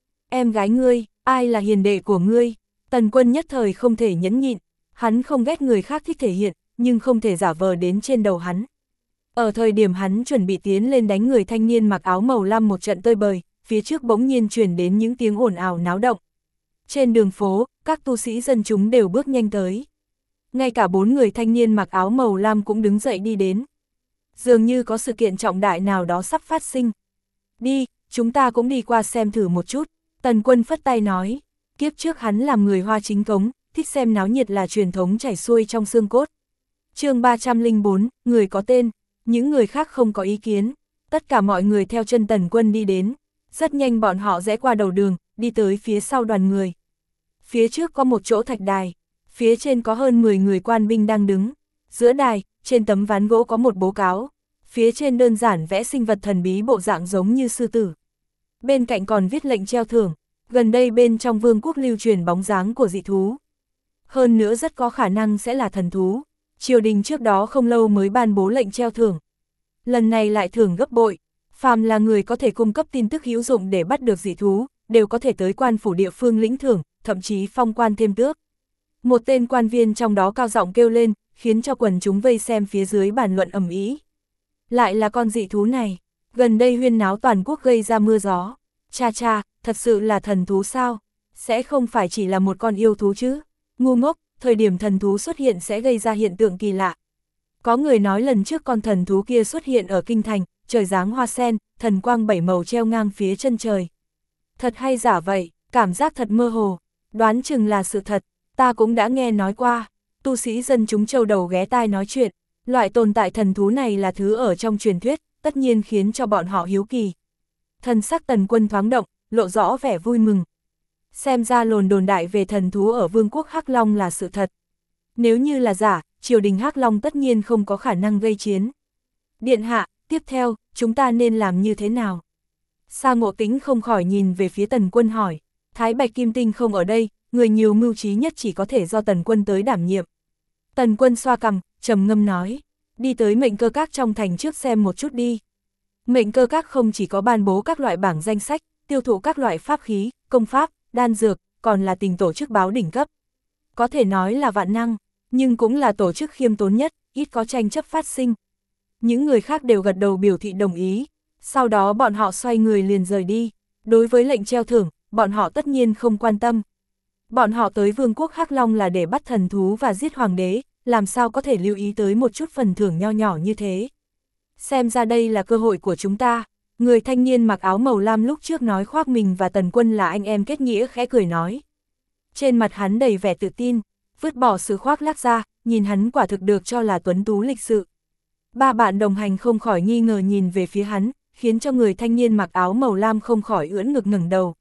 Em gái ngươi, ai là hiền đệ của ngươi? Tần Quân nhất thời không thể nhẫn nhịn, hắn không ghét người khác thích thể hiện, nhưng không thể giả vờ đến trên đầu hắn. Ở thời điểm hắn chuẩn bị tiến lên đánh người thanh niên mặc áo màu lam một trận tơi bời, phía trước bỗng nhiên truyền đến những tiếng ồn ào náo động. Trên đường phố, các tu sĩ dân chúng đều bước nhanh tới. Ngay cả 4 người thanh niên mặc áo màu lam cũng đứng dậy đi đến. Dường như có sự kiện trọng đại nào đó sắp phát sinh. Đi, chúng ta cũng đi qua xem thử một chút. Tần Quân phất tay nói, kiếp trước hắn làm người Hoa chính cống, thích xem náo nhiệt là truyền thống chảy xuôi trong xương cốt. Chương 304, người có tên, những người khác không có ý kiến. Tất cả mọi người theo chân Tần Quân đi đến. Rất nhanh bọn họ rẽ qua đầu đường, đi tới phía sau đoàn người. Phía trước có một chỗ thạch đài, phía trên có hơn 10 người quan binh đang đứng. Giữa đài, trên tấm ván gỗ có một bố cáo. Phía trên đơn giản vẽ sinh vật thần bí bộ dạng giống như sư tử. Bên cạnh còn viết lệnh treo thưởng, gần đây bên trong vương quốc lưu truyền bóng dáng của dị thú. Hơn nữa rất có khả năng sẽ là thần thú. triều đình trước đó không lâu mới ban bố lệnh treo thưởng. Lần này lại thưởng gấp bội, phàm là người có thể cung cấp tin tức hữu dụng để bắt được dị thú, đều có thể tới quan phủ địa phương lĩnh thưởng, thậm chí phong quan thêm tước. Một tên quan viên trong đó cao giọng kêu lên, khiến cho quần chúng vây xem phía dưới bàn luận ầm ĩ. Lại là con dị thú này, gần đây huyên náo toàn quốc gây ra mưa gió. Cha cha, thật sự là thần thú sao? Sẽ không phải chỉ là một con yêu thú chứ? Ngu ngốc, thời điểm thần thú xuất hiện sẽ gây ra hiện tượng kỳ lạ. Có người nói lần trước con thần thú kia xuất hiện ở kinh thành, trời giáng hoa sen, thần quang 7 màu treo ngang phía chân trời. Thật hay giả vậy, cảm giác thật mơ hồ, đoán chừng là sự thật, ta cũng đã nghe nói qua, tu sĩ dân chúng châu đầu ghé tai nói chuyện, loại tồn tại thần thú này là thứ ở trong truyền thuyết, tất nhiên khiến cho bọn họ hiếu kỳ. Thần sắc Tần Quân thoáng động, lộ rõ vẻ vui mừng. Xem ra đồn đại về thần thú ở vương quốc Hắc Long là sự thật. Nếu như là giả, triều đình Hắc Long tất nhiên không có khả năng gây chiến. Điện hạ, tiếp theo, chúng ta nên làm như thế nào? Sa Ngộ Tĩnh không khỏi nhìn về phía Tần Quân hỏi. Thái Bạch Kim Tinh không ở đây, người nhiều mưu trí nhất chỉ có thể do Tần Quân tới đảm nhiệm. Tần Quân xoa cằm, trầm ngâm nói. Đi tới Mệnh Cơ Các trong thành trước xem một chút đi. Mệnh Cơ Các không chỉ có ban bố các loại bảng danh sách, tiêu thụ các loại pháp khí, công pháp, đan dược, còn là tình tổ chức báo đỉnh cấp. Có thể nói là vạn năng, nhưng cũng là tổ chức khiêm tốn nhất, ít có tranh chấp phát sinh. Những người khác đều gật đầu biểu thị đồng ý, sau đó bọn họ xoay người liền rời đi. Đối với lệnh treo thưởng, bọn họ tất nhiên không quan tâm. Bọn họ tới vương quốc Hắc Long là để bắt thần thú và giết hoàng đế, làm sao có thể lưu ý tới một chút phần thưởng nho nhỏ như thế. Xem ra đây là cơ hội của chúng ta. Người thanh niên mặc áo màu lam lúc trước nói khoác mình và Tần Quân là anh em kết nghĩa khẽ cười nói. Trên mặt hắn đầy vẻ tự tin, vứt bỏ sự khoác lác ra, nhìn hắn quả thực được cho là tuấn tú lịch sự. Ba bạn đồng hành không khỏi nghi ngờ nhìn về phía hắn, khiến cho người thanh niên mặc áo màu lam không khỏi ưỡn ngực ngẩng đầu.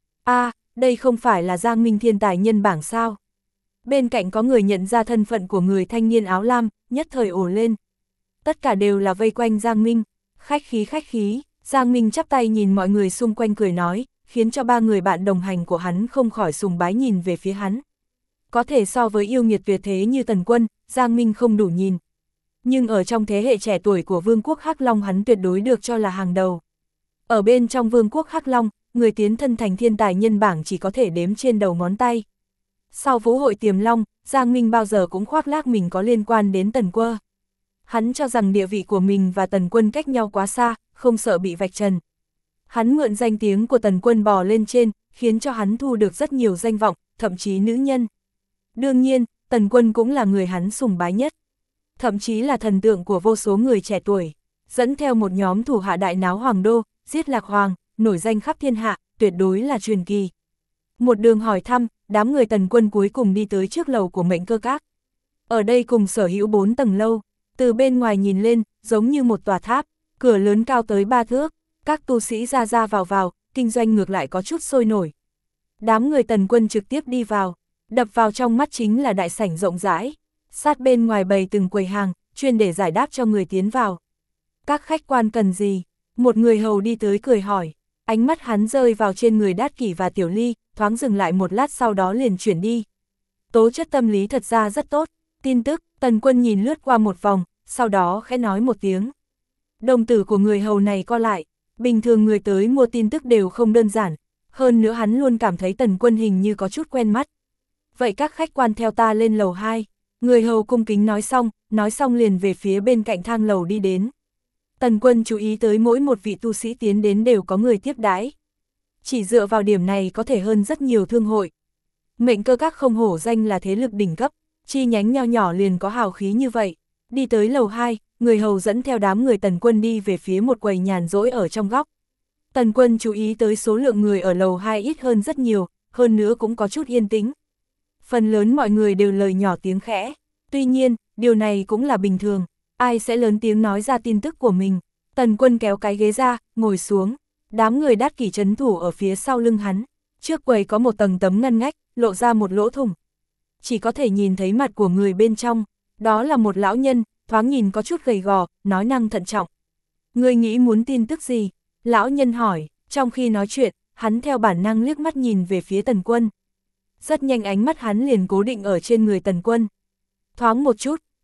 Đây không phải là Giang Minh thiên tài nhân bảng sao? Bên cạnh có người nhận ra thân phận của người thanh niên áo lam, nhất thời ồ lên. Tất cả đều là vây quanh Giang Minh, khách khí, Giang Minh chắp tay nhìn mọi người xung quanh cười nói, khiến cho ba người bạn đồng hành của hắn không khỏi sùng bái nhìn về phía hắn. Có thể so với yêu nghiệt tuyệt thế như Tần Quân, Giang Minh không đủ nhìn. Nhưng ở trong thế hệ trẻ tuổi của Vương quốc Hắc Long hắn tuyệt đối được cho là hàng đầu. Ở bên trong Vương quốc Hắc Long, người tiến thân thành thiên tài nhân bảng chỉ có thể đếm trên đầu ngón tay. Sau vũ hội Tiềm Long, Giang Minh bao giờ cũng khoác lác mình có liên quan đến Tần Quân. Hắn cho rằng địa vị của mình và Tần Quân cách nhau quá xa, không sợ bị vạch trần. Hắn mượn danh tiếng của Tần Quân bò lên trên, khiến cho hắn thu được rất nhiều danh vọng, thậm chí nữ nhân. Đương nhiên, Tần Quân cũng là người hắn sùng bái nhất. Thậm chí là thần tượng của vô số người trẻ tuổi. Dẫn theo một nhóm thủ hạ đại náo hoàng đô, giết Lạc Hoàng, nổi danh khắp thiên hạ, tuyệt đối là truyền kỳ. Một đường hỏi thăm, đám người Tần Quân cuối cùng đi tới trước lầu của Mệnh Cơ Các. Ở đây cùng sở hữu 4 tầng lâu, từ bên ngoài nhìn lên, giống như một tòa tháp, cửa lớn cao tới 3 thước, các tu sĩ ra ra vào, kinh doanh ngược lại có chút sôi nổi. Đám người Tần Quân trực tiếp đi vào, đập vào trong mắt chính là đại sảnh rộng rãi, sát bên ngoài bày từng quầy hàng, chuyên để giải đáp cho người tiến vào. Các khách quan cần gì? Một người hầu đi tới cười hỏi, ánh mắt hắn rơi vào trên người Đát Kỷ và Tiểu Ly, thoáng dừng lại một lát sau đó liền chuyển đi. Tố chất tâm lý thật ra rất tốt, tin tức, Tần Quân nhìn lướt qua một vòng, sau đó khẽ nói một tiếng. Đồng tử của người hầu này co lại, bình thường người tới mua tin tức đều không đơn giản, hơn nữa hắn luôn cảm thấy Tần Quân hình như có chút quen mắt. Vậy các khách quan theo ta lên lầu 2, người hầu cung kính nói xong liền về phía bên cạnh thang lầu đi đến. Tần Quân chú ý tới mỗi một vị tu sĩ tiến đến đều có người tiếp đãi. Chỉ dựa vào điểm này có thể hơn rất nhiều thương hội. Mệnh Cơ Các không hổ danh là thế lực đỉnh cấp, chi nhánh nho nhỏ liền có hào khí như vậy. Đi tới lầu 2, người hầu dẫn theo đám người Tần Quân đi về phía một quầy nhàn rỗi ở trong góc. Tần Quân chú ý tới số lượng người ở lầu 2 ít hơn rất nhiều, hơn nữa cũng có chút yên tĩnh. Phần lớn mọi người đều lời nhỏ tiếng khẽ, tuy nhiên, điều này cũng là bình thường, ai sẽ lớn tiếng nói ra tin tức của mình. Tần Quân kéo cái ghế ra, ngồi xuống, đám người Đát Kỷ trấn thủ ở phía sau lưng hắn, trước quầy có một tầng tấm ngăn ngách, lộ ra một lỗ thủng. Chỉ có thể nhìn thấy mặt của người bên trong, đó là một lão nhân, thoáng nhìn có chút gầy gò, nói năng thận trọng. Ngươi nghĩ muốn tin tức gì? Lão nhân hỏi, trong khi nói chuyện, hắn theo bản năng liếc mắt nhìn về phía Tần Quân. Rất nhanh ánh mắt hắn liền cố định ở trên người Tần Quân. Thoáng một chút,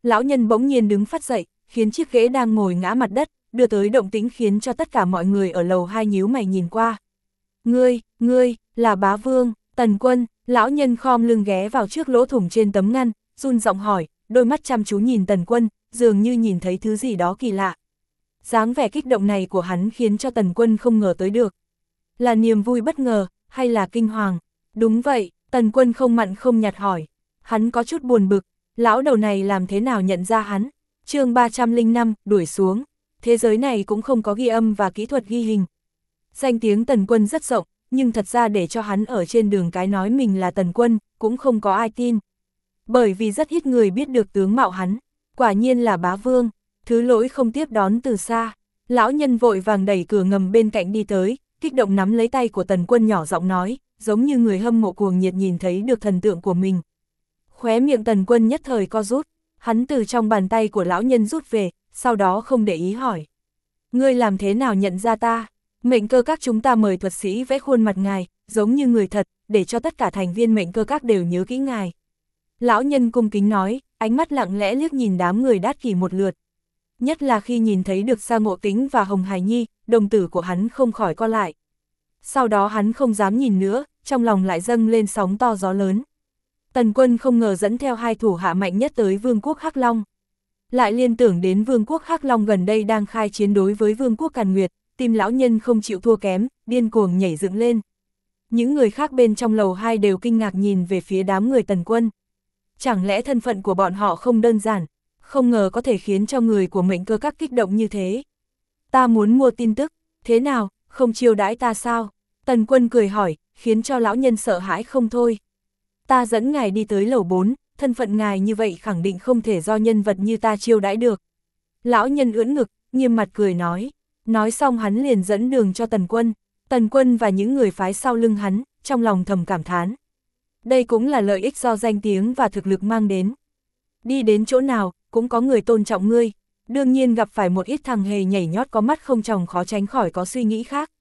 lão nhân bỗng nhiên đứng phắt dậy, khiến chiếc ghế đang ngồi ngã mặt đất, đưa tới động tĩnh khiến cho tất cả mọi người ở lầu 2 nhíu mày nhìn qua. Ngươi, là Bá Vương, Tần Quân, lão nhân khom lưng ghé vào trước lỗ thủng trên tấm ngăn, run giọng hỏi, đôi mắt chăm chú nhìn Tần Quân, dường như nhìn thấy thứ gì đó kỳ lạ. Dáng vẻ kích động này của hắn khiến cho Tần Quân không ngờ tới được. Là niềm vui bất ngờ, hay là kinh hoàng? Đúng vậy, Tần Quân không mặn không nhạt hỏi. Hắn có chút buồn bực, lão đầu này làm thế nào nhận ra hắn? Chương 305, đuổi xuống. Thế giới này cũng không có ghi âm và kỹ thuật ghi hình. Danh tiếng Tần Quân rất rộng, nhưng thật ra để cho hắn ở trên đường cái nói mình là Tần Quân, cũng không có ai tin. Bởi vì rất ít người biết được tướng mạo hắn, quả nhiên là Bá Vương, thứ lỗi không tiếp đón từ xa. Lão nhân vội vàng đẩy cửa ngầm bên cạnh đi tới, kích động nắm lấy tay của Tần Quân nhỏ giọng nói, giống như người hâm mộ cuồng nhiệt nhìn thấy được thần tượng của mình. Khóe miệng Tần Quân nhất thời co rút, hắn từ trong bàn tay của lão nhân rút về, sau đó không để ý hỏi. Ngươi làm thế nào nhận ra ta? Mệnh cơ các chúng ta mời thuật sĩ vẽ khuôn mặt ngài, giống như người thật, để cho tất cả thành viên mệnh cơ các đều nhớ kỹ ngài. Lão nhân cung kính nói, ánh mắt lặng lẽ liếc nhìn đám người Đát Kỷ một lượt. Nhất là khi nhìn thấy được Sa Ngộ Tĩnh và Hồng Hải Nhi, đồng tử của hắn không khỏi co lại. Sau đó hắn không dám nhìn nữa, trong lòng lại dâng lên sóng to gió lớn. Tần Quân không ngờ dẫn theo hai thủ hạ mạnh nhất tới Vương quốc Hắc Long. Lại liên tưởng đến Vương quốc Hắc Long gần đây đang khai chiến đối với Vương quốc Càn Nguyệt, tim lão nhân không chịu thua kém, điên cuồng nhảy dựng lên. Những người khác bên trong lầu 2 đều kinh ngạc nhìn về phía đám người Tần Quân. Chẳng lẽ thân phận của bọn họ không đơn giản, không ngờ có thể khiến cho người của mệnh cơ các kích động như thế. Ta muốn mua tin tức, thế nào, không chiêu đãi ta sao? Tần Quân cười hỏi, khiến cho lão nhân sợ hãi không thôi. Ta dẫn ngài đi tới lầu 4, thân phận ngài như vậy khẳng định không thể do nhân vật như ta chiêu đãi được. Lão nhân ưỡn ngực, nghiêm mặt cười nói. Nói xong hắn liền dẫn đường cho Tần Quân. Tần Quân và những người phái sau lưng hắn, trong lòng thầm cảm thán. Đây cũng là lợi ích do danh tiếng và thực lực mang đến. Đi đến chỗ nào, cũng có người tôn trọng ngươi. Đương nhiên gặp phải một ít thằng hề nhảy nhót có mắt không tròng khó tránh khỏi có suy nghĩ khác.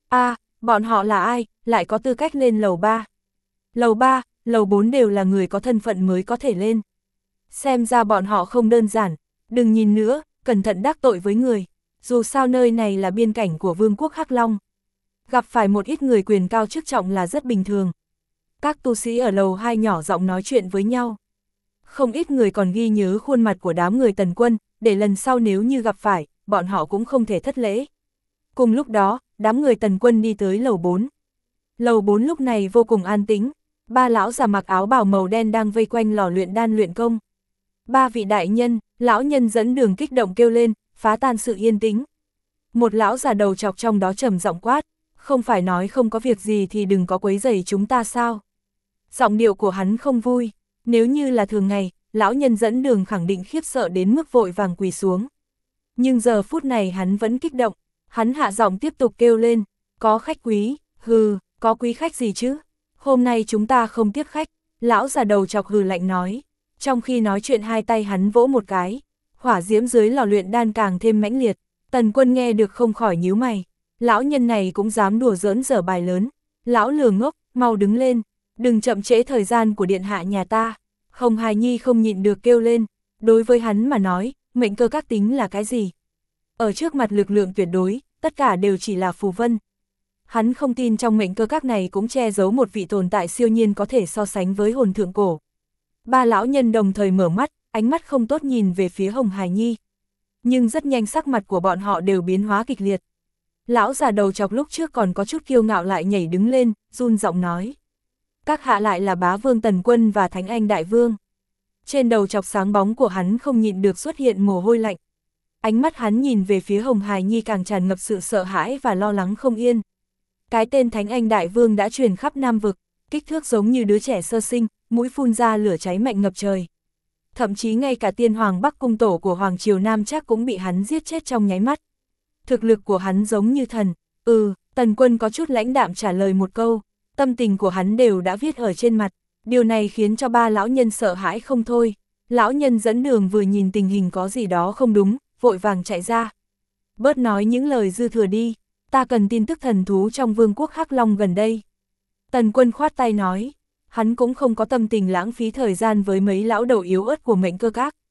Bọn họ là ai, lại có tư cách lên lầu 3? Lầu 3, lầu 4 đều là người có thân phận mới có thể lên. Xem ra bọn họ không đơn giản, đừng nhìn nữa, cẩn thận đắc tội với người. Dù sao nơi này là biên cảnh của Vương quốc Hắc Long. Gặp phải một ít người quyền cao chức trọng là rất bình thường. Các tu sĩ ở lầu 2 nhỏ giọng nói chuyện với nhau. Không ít người còn ghi nhớ khuôn mặt của đám người Tần Quân, để lần sau nếu như gặp phải, bọn họ cũng không thể thất lễ. Cùng lúc đó, đám người Tần Quân đi tới lầu 4. Lầu 4 lúc này vô cùng an tĩnh, ba lão già mặc áo bào màu đen đang vây quanh lò luyện đan luyện công. Ba vị đại nhân, lão nhân dẫn đường kích động kêu lên, phá tan sự yên tĩnh. Một lão già đầu chọc trong đó trầm giọng quát, không phải nói không có việc gì thì đừng có quấy rầy chúng ta sao? Giọng điệu của hắn không vui, nếu như là thường ngày, lão nhân dẫn đường khẳng định khiếp sợ đến mức vội vàng quỳ xuống. Nhưng giờ phút này hắn vẫn kích động, hắn hạ giọng tiếp tục kêu lên, có khách quý, hừ, có quý khách gì chứ? Hôm nay chúng ta không tiếp khách, lão già đầu chọc hừ lạnh nói. Trong khi nói chuyện hai tay hắn vỗ một cái, hỏa diễm dưới lò luyện đan càng thêm mãnh liệt. Tần Quân nghe được không khỏi nhíu mày, lão nhân này cũng dám đùa giỡn dở bài lớn. Lão lừa ngốc, mau đứng lên, đừng chậm trễ thời gian của điện hạ nhà ta. Hồng Hải Nhi không nhịn được kêu lên, đối với hắn mà nói, mệnh cơ các tính là cái gì? Ở trước mặt lực lượng tuyệt đối, tất cả đều chỉ là phù vân. Hắn không tin trong mệnh cơ các này cũng che giấu một vị tồn tại siêu nhiên có thể so sánh với hồn thượng cổ. Ba lão nhân đồng thời mở mắt, ánh mắt không tốt nhìn về phía Hồng Hải Nhi. Nhưng rất nhanh sắc mặt của bọn họ đều biến hóa kịch liệt. Lão già đầu chọc lúc trước còn có chút kiêu ngạo lại nhảy đứng lên, run giọng nói. Các hạ lại là Bá Vương Tần Quân và Thánh Anh Đại Vương. Trên đầu chọc sáng bóng của hắn không nhịn được xuất hiện mồ hôi lạnh. Ánh mắt hắn nhìn về phía Hồng Hải Nhi càng tràn ngập sự sợ hãi và lo lắng không yên. Cái tên Thánh Anh Đại Vương đã truyền khắp Nam Vực, kích thước giống như đứa trẻ sơ sinh, mũi phun ra lửa cháy mạnh ngập trời. Thậm chí ngay cả tiên hoàng Bắc Cung Tổ của Hoàng Triều Nam chắc cũng bị hắn giết chết trong nháy mắt. Thực lực của hắn giống như thần. Tần Quân có chút lãnh đạm trả lời một câu, tâm tình của hắn đều đã viết ở trên mặt. Điều này khiến cho ba lão nhân sợ hãi không thôi. Lão nhân dẫn đường vừa nhìn tình hình có gì đó không đúng, vội vàng chạy ra. Bớt nói những lời dư thừa đi, ta cần tin tức thần thú trong Vương quốc Hắc Long gần đây. Tần Quân khoát tay nói, hắn cũng không có tâm tình lãng phí thời gian với mấy lão đầu yếu ớt của mệnh cơ các.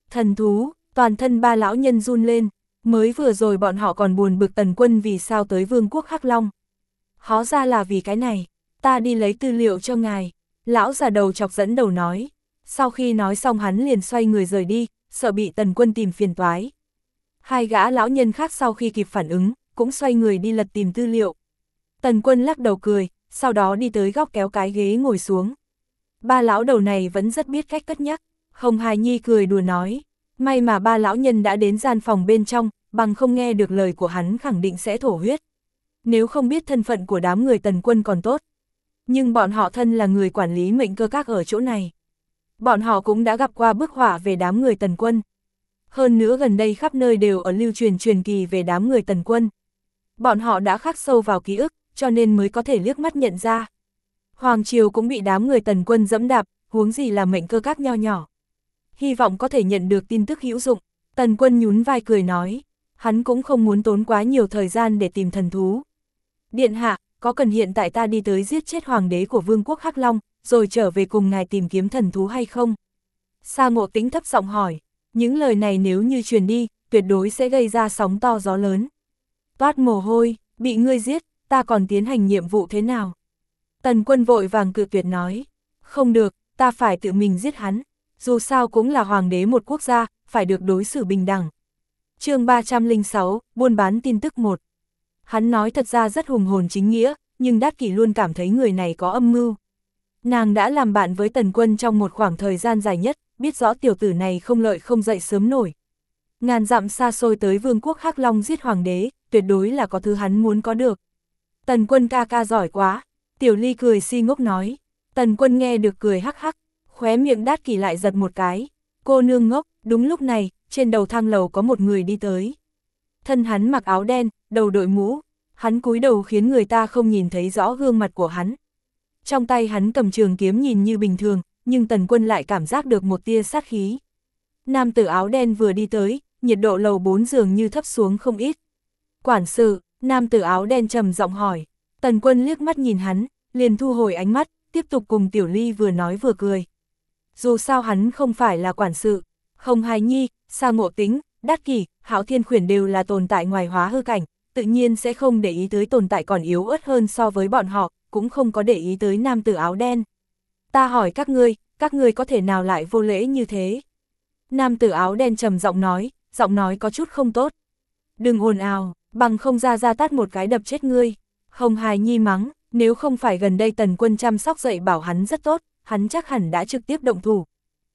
Thần thú, toàn thân ba lão nhân run lên, mới vừa rồi bọn họ còn buồn bực Tần Quân vì sao tới Vương quốc Hắc Long. Hóa ra là vì cái này, ta đi lấy tư liệu cho ngài, lão già đầu chọc dẫn đầu nói. Sau khi nói xong hắn liền xoay người rời đi, sợ bị Tần Quân tìm phiền toái. Hai gã lão nhân khác sau khi kịp phản ứng, cũng xoay người đi lật tìm tư liệu. Tần Quân lắc đầu cười, sau đó đi tới góc kéo cái ghế ngồi xuống. Ba lão đầu này vẫn rất biết cách cất nhắc, Hồng Hài Nhi cười đùa nói. May mà ba lão nhân đã đến gian phòng bên trong, bằng không nghe được lời của hắn khẳng định sẽ thổ huyết. Nếu không biết thân phận của đám người Tần Quân còn tốt. Nhưng bọn họ thân là người quản lý mệnh cơ các ở chỗ này. Bọn họ cũng đã gặp qua bức họa về đám người Tần Quân. Hơn nữa gần đây khắp nơi đều ở lưu truyền truyền kỳ về đám người Tần Quân. Bọn họ đã khắc sâu vào ký ức, cho nên mới có thể liếc mắt nhận ra. Hoàng Triều cũng bị đám người Tần Quân dẫm đạp, huống gì là mệnh cơ các nho nhỏ. Hy vọng có thể nhận được tin tức hữu dụng. Tần Quân nhún vai cười nói, hắn cũng không muốn tốn quá nhiều thời gian để tìm thần thú. Điện hạ, có cần hiện tại ta đi tới giết chết hoàng đế của Vương quốc Hắc Long, rồi trở về cùng ngài tìm kiếm thần thú hay không? Sa Ngộ Tĩnh thấp giọng hỏi, những lời này nếu như truyền đi, tuyệt đối sẽ gây ra sóng to gió lớn. Toát mồ hôi, bị ngươi giết, ta còn tiến hành nhiệm vụ thế nào? Tần Quân vội vàng cự tuyệt nói, không được, ta phải tự mình giết hắn, dù sao cũng là hoàng đế một quốc gia, phải được đối xử bình đẳng. Chương 306, buôn bán tin tức 1. Hắn nói thật ra rất hùng hồn chính nghĩa, nhưng Đát Kỷ luôn cảm thấy người này có âm mưu. Nàng đã làm bạn với Tần Quân trong một khoảng thời gian dài nhất, biết rõ tiểu tử này không lợi không dậy sớm nổi. Ngàn dặm xa xôi tới Vương quốc Hắc Long giết hoàng đế, tuyệt đối là có thứ hắn muốn có được. Tần Quân ca ca giỏi quá, Tiểu Ly cười si ngốc nói. Tần Quân nghe được cười hắc hắc, khóe miệng Đát Kỷ lại giật một cái. Cô nương ngốc, đúng lúc này, trên đầu thang lầu có một người đi tới. Thân hắn mặc áo đen, đầu đội mũ, hắn cúi đầu khiến người ta không nhìn thấy rõ gương mặt của hắn. Trong tay hắn cầm trường kiếm nhìn như bình thường, nhưng Tần Quân lại cảm giác được một tia sát khí. Nam tử áo đen vừa đi tới, nhiệt độ lầu 4 dường như thấp xuống không ít. Quản sự, nam tử áo đen trầm giọng hỏi. Tần Quân liếc mắt nhìn hắn, liền thu hồi ánh mắt, tiếp tục cùng Tiểu Ly vừa nói vừa cười. Dù sao hắn không phải là quản sự, Hồng Hài Nhi, Sa Ngộ Tĩnh, Đát Kỷ, Hạo Thiên Khuyển đều là tồn tại ngoài hóa hư cảnh, tự nhiên sẽ không để ý tới tồn tại còn yếu ớt hơn so với bọn họ, cũng không có để ý tới nam tử áo đen. Ta hỏi các ngươi có thể nào lại vô lễ như thế? Nam tử áo đen trầm giọng nói có chút không tốt. Đừng ồn ào, bằng không ra tát một cái đập chết ngươi. Hồng Hài Nhi mắng, nếu không phải gần đây Tần Quân chăm sóc dạy bảo hắn rất tốt, hắn chắc hẳn đã trực tiếp động thủ.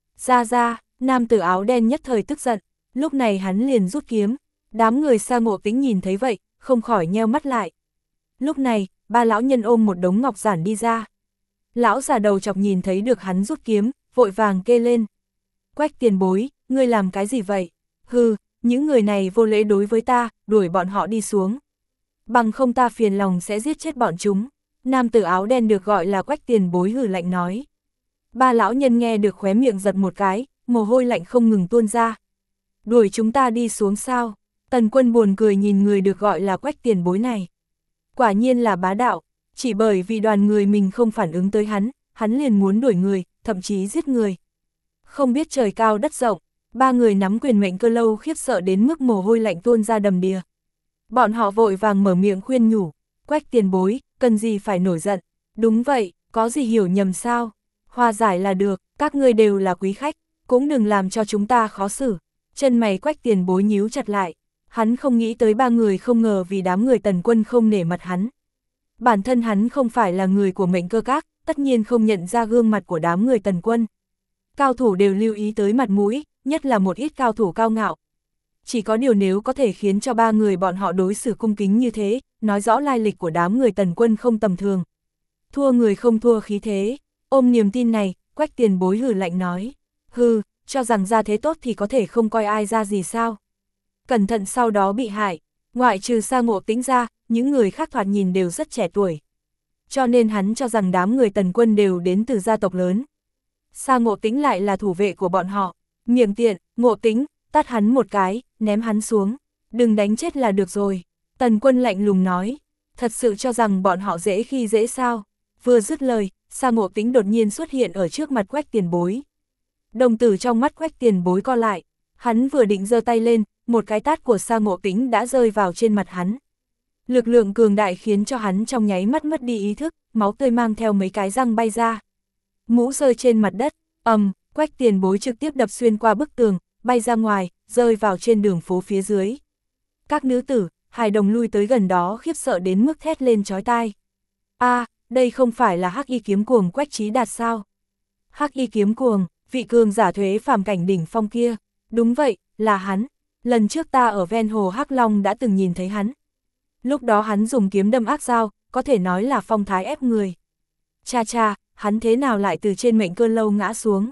Ra, nam tử áo đen nhất thời tức giận, lúc này hắn liền rút kiếm. Đám người Sa Ngộ Tĩnh nhìn thấy vậy, không khỏi nheo mắt lại. Lúc này, ba lão nhân ôm một đống ngọc giản đi ra. Lão già đầu chọc nhìn thấy được hắn rút kiếm, vội vàng kê lên. Quách tiền bối, ngươi làm cái gì vậy? Hừ, những người này vô lễ đối với ta, đuổi bọn họ đi xuống. Bằng không ta phiền lòng sẽ giết chết bọn chúng. Nam tử áo đen được gọi là Quách tiền bối hừ lạnh nói. Ba lão nhân nghe được khóe miệng giật một cái, mồ hôi lạnh không ngừng tuôn ra. Đuổi chúng ta đi xuống sao? Tần Quân buồn cười nhìn người được gọi là Quách tiền bối này. Quả nhiên là bá đạo, chỉ bởi vì đoàn người mình không phản ứng tới hắn liền muốn đuổi người, thậm chí giết người. Không biết trời cao đất rộng, ba người nắm quyền mệnh cơ lâu khiếp sợ đến mức mồ hôi lạnh tuôn ra đầm đìa. Bọn họ vội vàng mở miệng khuyên nhủ, Quách tiền bối, cần gì phải nổi giận, đúng vậy, có gì hiểu nhầm sao, hòa giải là được, các ngươi đều là quý khách, cũng đừng làm cho chúng ta khó xử. Chân mày Quách tiền bối nhíu chặt lại, hắn không nghĩ tới ba người không ngờ vì đám người Tần Quân không nể mặt hắn. Bản thân hắn không phải là người của mệnh cơ các, tất nhiên không nhận ra gương mặt của đám người Tần Quân. Cao thủ đều lưu ý tới mặt mũi, nhất là một ít cao thủ cao ngạo. Chỉ có điều nếu có thể khiến cho ba người bọn họ đối xử cung kính như thế, nói rõ lai lịch của đám người Tần Quân không tầm thường. Thua người không thua khí thế, ôm niềm tin này, Quách tiền bối hừ lạnh nói. Hừ, cho rằng ra thế tốt thì có thể không coi ai ra gì sao. Cẩn thận sau đó bị hại, ngoại trừ Sa Ngộ Tĩnh ra, những người khác thoạt nhìn đều rất trẻ tuổi. Cho nên hắn cho rằng đám người Tần Quân đều đến từ gia tộc lớn. Sa Ngộ Tĩnh lại là thủ vệ của bọn họ, miệng tiện, Ngộ Tĩnh, tát hắn một cái, ném hắn xuống, đừng đánh chết là được rồi. Tần Quân lạnh lùng nói, thật sự cho rằng bọn họ dễ khi dễ sao. Vừa dứt lời, Sa Ngộ Tĩnh đột nhiên xuất hiện ở trước mặt Quách tiền bối. Đồng tử trong mắt Quách tiền bối co lại, Hắn vừa định giơ tay lên, một cái tát của Sa Ngộ Tĩnh đã rơi vào trên mặt hắn. Lực lượng cường đại khiến cho hắn trong nháy mắt mất đi ý thức, máu tươi mang theo mấy cái răng bay ra. Mũ rơi trên mặt đất, Quách Tiền Bối trực tiếp đập xuyên qua bức tường, bay ra ngoài, rơi vào trên đường phố phía dưới. Các nữ tử, hài đồng lui tới gần đó khiếp sợ đến mức thét lên chói tai. Đây không phải là Hắc Y Kiếm Cuồng Quách Chí Đạt sao? Hắc Y Kiếm Cuồng, vị cường giả thuế phàm cảnh đỉnh phong kia. Đúng vậy, là hắn. Lần trước ta ở ven hồ Hắc Long đã từng nhìn thấy hắn. Lúc đó hắn dùng kiếm đâm ác dao, có thể nói là phong thái ép người. Cha, hắn thế nào lại từ trên Mệnh Cơ Lâu ngã xuống?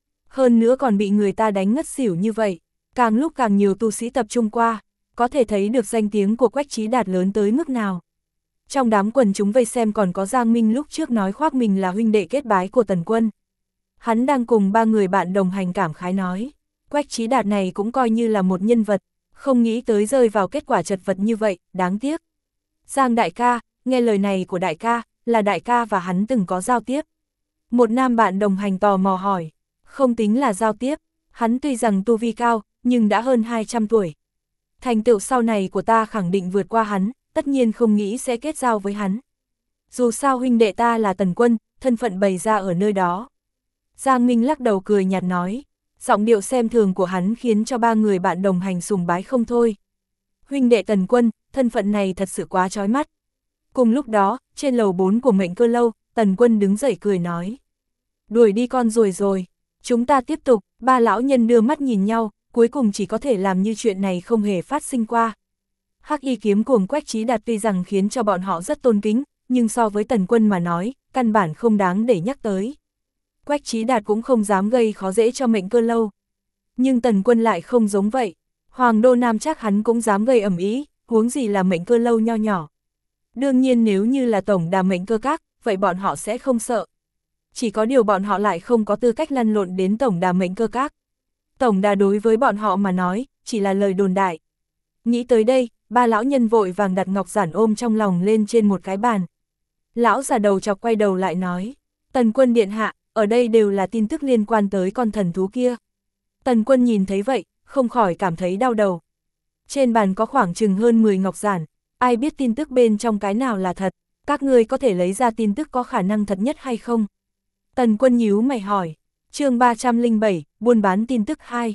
Hơn nữa còn bị người ta đánh ngất xỉu như vậy. Càng lúc càng nhiều tu sĩ tập trung qua, có thể thấy được danh tiếng của Quách Chí Đạt lớn tới mức nào. Trong đám quần chúng vây xem còn có Giang Minh lúc trước nói khoác mình là huynh đệ kết bái của Tần Quân. Hắn đang cùng 3 người bạn đồng hành cảm khái nói, Quách Chí Đạt này cũng coi như là một nhân vật, không nghĩ tới rơi vào kết quả chật vật như vậy, đáng tiếc. Giang đại ca, nghe lời này của đại ca, là đại ca và hắn từng có giao tiếp. Một nam bạn đồng hành tò mò hỏi, không tính là giao tiếp, hắn tuy rằng tu vi cao, nhưng đã hơn 200 tuổi. Thành tựu sau này của ta khẳng định vượt qua hắn, tất nhiên không nghĩ sẽ kết giao với hắn. Dù sao huynh đệ ta là Tần Quân, thân phận bày ra ở nơi đó. Giang Minh lắc đầu cười nhạt nói, giọng điệu xem thường của hắn khiến cho 3 người bạn đồng hành sùng bái không thôi. Huynh đệ Tần Quân, thân phận này thật sự quá chói mắt. Cùng lúc đó, trên lầu 4 của Mệnh Cơ Lâu, Tần Quân đứng dậy cười nói, đuổi đi con ruồi rồi, chúng ta tiếp tục. 3 lão nhân đưa mắt nhìn nhau, cuối cùng chỉ có thể làm như chuyện này không hề phát sinh qua. Hắc Y Kiếm Cuồng Quách Chí Đạt tuy rằng khiến cho bọn họ rất tôn kính, nhưng so với Tần Quân mà nói, căn bản không đáng để nhắc tới. Quách Chí Đạt cũng không dám gây khó dễ cho Mệnh Cơ Lâu. Nhưng Tần Quân lại không giống vậy. Hoàng đô Nam chắc hắn cũng dám gây ầm ĩ, huống gì là Mệnh Cơ Lâu nho nhỏ. Đương nhiên nếu như là tổng đà Mệnh Cơ Các, vậy bọn họ sẽ không sợ. Chỉ có điều bọn họ lại không có tư cách lăn lộn đến tổng đà Mệnh Cơ Các. Tổng đà đối với bọn họ mà nói, chỉ là lời đồn đại. Nghĩ tới đây, 3 lão nhân vội vàng đặt ngọc giản ôm trong lòng lên trên một cái bàn. Lão già đầu chọc quay đầu lại nói, Tần Quân điện hạ, ở đây đều là tin tức liên quan tới con thần thú kia. Tần Quân nhìn thấy vậy, không khỏi cảm thấy đau đầu. Trên bàn có khoảng chừng hơn 10 ngọc giản, ai biết tin tức bên trong cái nào là thật, các ngươi có thể lấy ra tin tức có khả năng thật nhất hay không? Tần Quân nhíu mày hỏi, chương 307, buôn bán tin tức 2.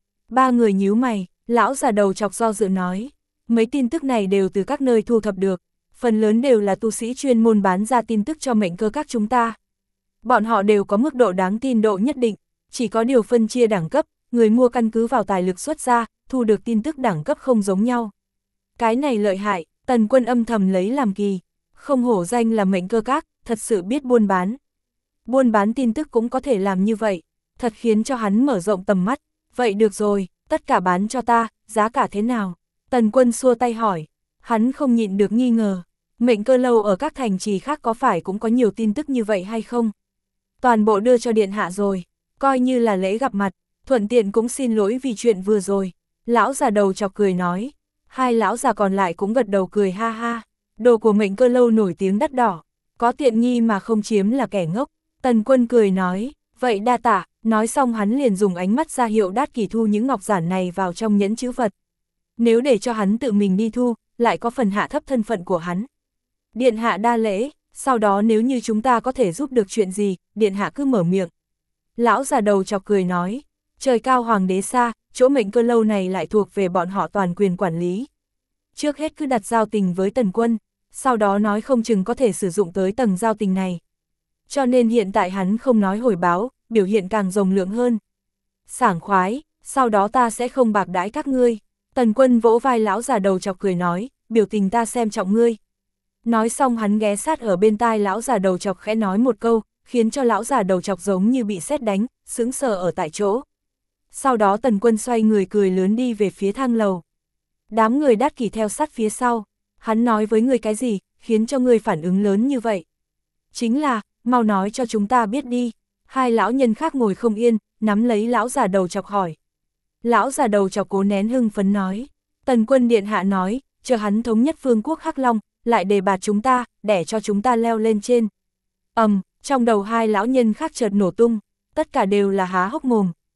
3 người nhíu mày, lão già đầu chọc do dự nói, mấy tin tức này đều từ các nơi thu thập được, phần lớn đều là tu sĩ chuyên môn bán ra tin tức cho Mệnh Cơ Các chúng ta. Bọn họ đều có mức độ đáng tin độ nhất định, chỉ có điều phân chia đẳng cấp, người mua căn cứ vào tài lực xuất ra, thu được tin tức đẳng cấp không giống nhau. Cái này lợi hại, Tần Quân âm thầm lấy làm kỳ, không hổ danh là Mệnh Cơ Các, thật sự biết buôn bán. Buôn bán tin tức cũng có thể làm như vậy, thật khiến cho hắn mở rộng tầm mắt. Vậy được rồi, tất cả bán cho ta, giá cả thế nào? Tần Quân xua tay hỏi, hắn không nhịn được nghi ngờ, Mệnh Cơ Lâu ở các thành trì khác có phải cũng có nhiều tin tức như vậy hay không? Toàn bộ đưa cho điện hạ rồi, coi như là lễ gặp mặt, thuận tiện cũng xin lỗi vì chuyện vừa rồi. Lão già đầu chọc cười nói, 2 lão già còn lại cũng gật đầu cười ha ha, đồ của Mệnh Cơ Lâu nổi tiếng đắt đỏ, có tiện nghi mà không chiếm là kẻ ngốc. Tần Quân cười nói, vậy đa tạ, nói xong hắn liền dùng ánh mắt ra hiệu Đát Kỷ thu những ngọc giản này vào trong nhẫn chữ vật. Nếu để cho hắn tự mình đi thu, lại có phần hạ thấp thân phận của hắn. Điện hạ đa lễ, sau đó nếu như chúng ta có thể giúp được chuyện gì, điện hạ cứ mở miệng. Lão già đầu chọc cười nói, trời cao hoàng đế xa, chỗ Mệnh Cơ Lâu này lại thuộc về bọn họ toàn quyền quản lý. Trước hết cứ đặt giao tình với Tần Quân, sau đó nói không chừng có thể sử dụng tới tầng giao tình này. Cho nên hiện tại hắn không nói hồi báo, biểu hiện càng rộng lượng hơn. Sảng khoái, sau đó ta sẽ không bạc đãi các ngươi. Tần Quân vỗ vai lão già đầu chọc cười nói, biểu tình ta xem trọng ngươi. Nói xong hắn ghé sát ở bên tai lão già đầu chọc khẽ nói một câu, khiến cho lão già đầu chọc giống như bị sét đánh, sững sờ ở tại chỗ. Sau đó Tần Quân xoay người cười lớn đi về phía thang lầu. Đám người Đát Kỷ theo sát phía sau, hắn nói với người cái gì, khiến cho người phản ứng lớn như vậy? Chính là, mau nói cho chúng ta biết đi. 2 lão nhân khác ngồi không yên, nắm lấy lão già đầu chọc hỏi. Lão già đầu chọc cố nén hưng phấn nói, Tần Quân điện hạ nói, chờ hắn thống nhất vương quốc Hắc Long, lại đề bạt chúng ta, để cho chúng ta leo lên trên. Trong đầu 2 lão nhân khác chợt nổ tung, tất cả đều là há hốc mồm.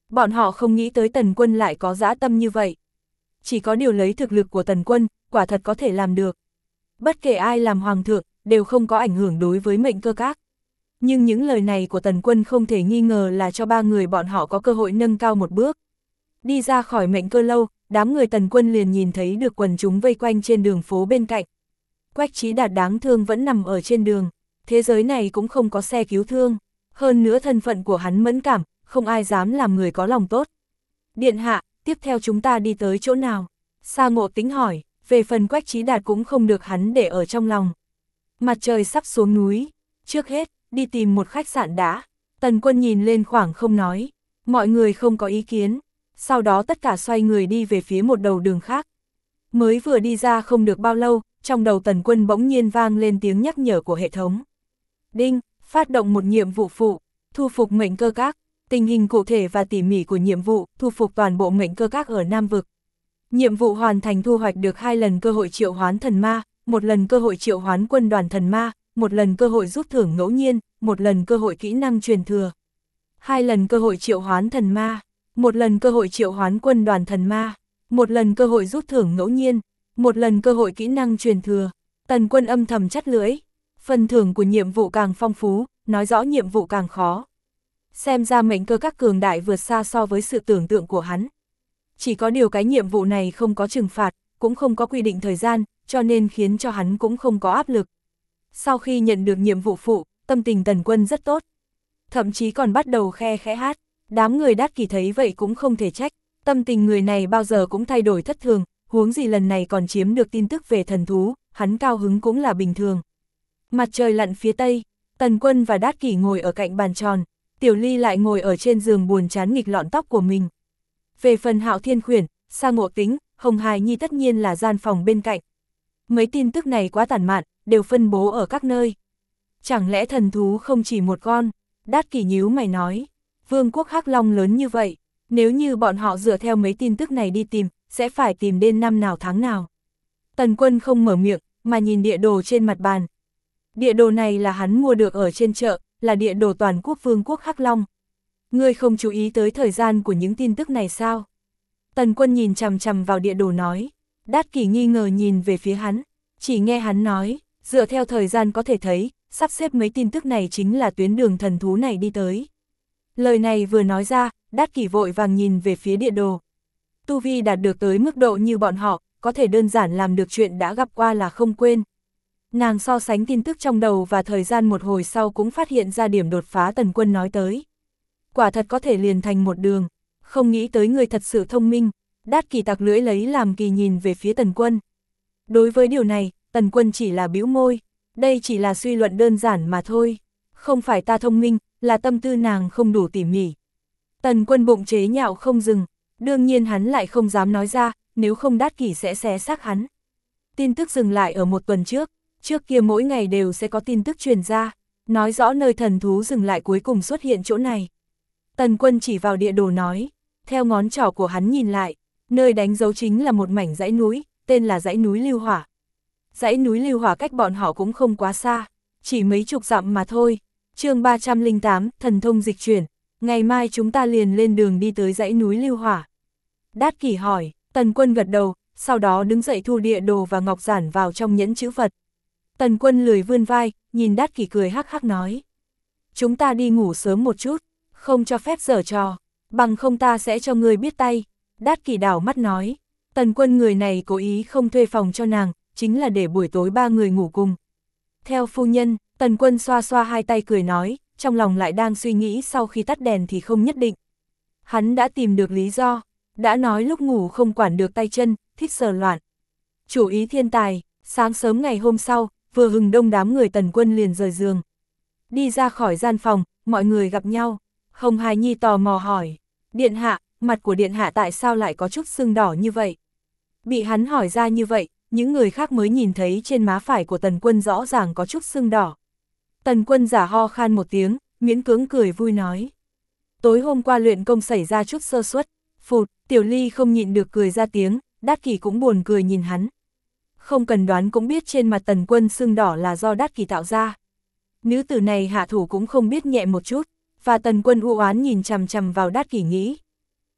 Bọn họ không nghĩ tới Tần Quân lại có dã tâm như vậy. Chỉ có điều lấy thực lực của Tần Quân, quả thật có thể làm được. Bất kể ai làm hoàng thượng, đều không có ảnh hưởng đối với mệnh cơ các. Nhưng những lời này của Tần Quân không thể nghi ngờ là cho ba người bọn họ có cơ hội nâng cao một bước. Đi ra khỏi mệnh cơ lâu, đám người Tần Quân liền nhìn thấy được quần chúng vây quanh trên đường phố bên cạnh. Quách Chí Đạt đáng thương vẫn nằm ở trên đường, thế giới này cũng không có xe cứu thương. Hơn nữa thân phận của hắn mẫn cảm, không ai dám làm người có lòng tốt. Điện hạ, tiếp theo chúng ta đi tới chỗ nào? Sa Ngộ Tĩnh hỏi, về phần Quách Chí Đạt cũng không được hắn để ở trong lòng. Mặt trời sắp xuống núi, trước hết, đi tìm một khách sạn đã. Tần Quân nhìn lên khoảng không nói, mọi người không có ý kiến. Sau đó tất cả xoay người đi về phía một đầu đường khác. Mới vừa đi ra không được bao lâu, trong đầu Tần Quân bỗng nhiên vang lên tiếng nhắc nhở của hệ thống. Đinh, phát động một nhiệm vụ phụ, thu phục mệnh cơ các. Tình hình cụ thể và tỉ mỉ của nhiệm vụ, thu phục toàn bộ mệnh cơ các ở Nam Vực. Nhiệm vụ hoàn thành thu hoạch được 2 lần cơ hội triệu hoán thần ma, 1 lần cơ hội triệu hoán quân đoàn thần ma, 1 lần cơ hội rút thưởng ngẫu nhiên, 1 lần cơ hội kỹ năng truyền thừa. 2 lần cơ hội triệu hoán thần ma, 1 lần cơ hội triệu hoán quân đoàn thần ma, 1 lần cơ hội rút thưởng ngẫu nhiên, 1 lần cơ hội kỹ năng truyền thừa. Tần Quân âm thầm chắt lưỡi, phần thưởng của nhiệm vụ càng phong phú, nói rõ nhiệm vụ càng khó. Xem ra mệnh cơ các cường đại vượt xa so với sự tưởng tượng của hắn. Chỉ có điều cái nhiệm vụ này không có trừng phạt, cũng không có quy định thời gian, cho nên khiến cho hắn cũng không có áp lực. Sau khi nhận được nhiệm vụ phụ, tâm tình Tần Quân rất tốt. Thậm chí còn bắt đầu khe khẽ hát. Đám người Đát Kỷ thấy vậy cũng không thể trách. Tâm tình người này bao giờ cũng thay đổi thất thường, huống gì lần này còn chiếm được tin tức về thần thú, hắn cao hứng cũng là bình thường. Mặt trời lặn phía tây, Tần Quân và Đát Kỷ ngồi ở cạnh bàn tròn, Tiểu Ly lại ngồi ở trên giường buồn chán nghịch lọn tóc của mình. Về phần Hạo Thiên Khuyển, Sa Ngộ Tĩnh, Hồng Hài Nhi tất nhiên là gian phòng bên cạnh. Mấy tin tức này quá tản mạn, đều phân bố ở các nơi. Chẳng lẽ thần thú không chỉ một con? Đát Kỷ nhíu mày nói, vương quốc Hắc Long lớn như vậy, nếu như bọn họ dựa theo mấy tin tức này đi tìm, sẽ phải tìm đến năm nào tháng nào. Tần Quân không mở miệng, mà nhìn địa đồ trên mặt bàn. Địa đồ này là hắn mua được ở trên chợ, là địa đồ toàn quốc vương quốc Hắc Long. Ngươi không chú ý tới thời gian của những tin tức này sao? Tần Quân nhìn chằm chằm vào địa đồ nói. Đát Kỷ nghi ngờ nhìn về phía hắn, chỉ nghe hắn nói, dựa theo thời gian có thể thấy, sắp xếp mấy tin tức này chính là tuyến đường thần thú này đi tới. Lời này vừa nói ra, Đát Kỷ vội vàng nhìn về phía địa đồ. Tu vi đạt được tới mức độ như bọn họ, có thể đơn giản làm được chuyện đã gặp qua là không quên. Nàng so sánh tin tức trong đầu và thời gian một hồi sau cũng phát hiện ra điểm đột phá Tần Quân nói tới. Quả thật có thể liền thành một đường, không nghĩ tới người thật sự thông minh. Đát Kỷ tặc lưỡi lấy làm kỳ nhìn về phía Tần Quân. Đối với điều này, Tần Quân chỉ là bĩu môi, đây chỉ là suy luận đơn giản mà thôi. Không phải ta thông minh, là tâm tư nàng không đủ tỉ mỉ. Tần Quân bụng chế nhạo không dừng, đương nhiên hắn lại không dám nói ra, nếu không Đát Kỷ sẽ xé xác hắn. Tin tức dừng lại ở 1 tuần trước kia mỗi ngày đều sẽ có tin tức truyền ra, nói rõ nơi thần thú dừng lại cuối cùng xuất hiện chỗ này. Tần Quân chỉ vào địa đồ nói, theo ngón trỏ của hắn nhìn lại, nơi đánh dấu chính là một mảnh dãy núi, tên là dãy núi Lưu Hỏa. Dãy núi Lưu Hỏa cách bọn họ cũng không quá xa, chỉ mấy chục dặm mà thôi. Chương 308, thần thông dịch chuyển, ngày mai chúng ta liền lên đường đi tới dãy núi Lưu Hỏa. Đát Kỷ hỏi, Tần Quân gật đầu, sau đó đứng dậy thu địa đồ và ngọc giản vào trong nhẫn chữ vật. Tần Quân lười vươn vai, nhìn Đát Kỷ cười hắc hắc nói. Chúng ta đi ngủ sớm một chút, không cho phép giở trò, bằng không ta sẽ cho ngươi biết tay. Đát Kỷ đảo mắt nói, Tần Quân người này cố ý không thuê phòng cho nàng, chính là để buổi tối 3 người ngủ cùng. Theo phu nhân, Tần Quân xoa xoa hai tay cười nói, trong lòng lại đang suy nghĩ sau khi tắt đèn thì không nhất định. Hắn đã tìm được lý do, đã nói lúc ngủ không quản được tay chân, thích sờ loạn. Chủ ý thiên tài, sáng sớm ngày hôm sau, vừa hừng đông đám người Tần Quân liền rời giường. Đi ra khỏi gian phòng, mọi người gặp nhau, Hồng Hài Nhi tò mò hỏi, Điện hạ, mặt của Điện hạ tại sao lại có chút sưng đỏ như vậy? Bị hắn hỏi ra như vậy, những người khác mới nhìn thấy trên má phải của Tần Quân rõ ràng có chút sưng đỏ. Tần Quân giả ho khan một tiếng, miễn cưỡng cười vui nói. Tối hôm qua luyện công xảy ra chút sơ suất, phụt, Tiểu Ly không nhịn được cười ra tiếng, Đát Kỷ cũng buồn cười nhìn hắn. Không cần đoán cũng biết trên mặt Tần Quân sưng đỏ là do Đát Kỷ tạo ra. Nữ tử này hạ thủ cũng không biết nhẹ một chút, và Tần Quân u oán nhìn chằm chằm vào Đát Kỷ nghĩ,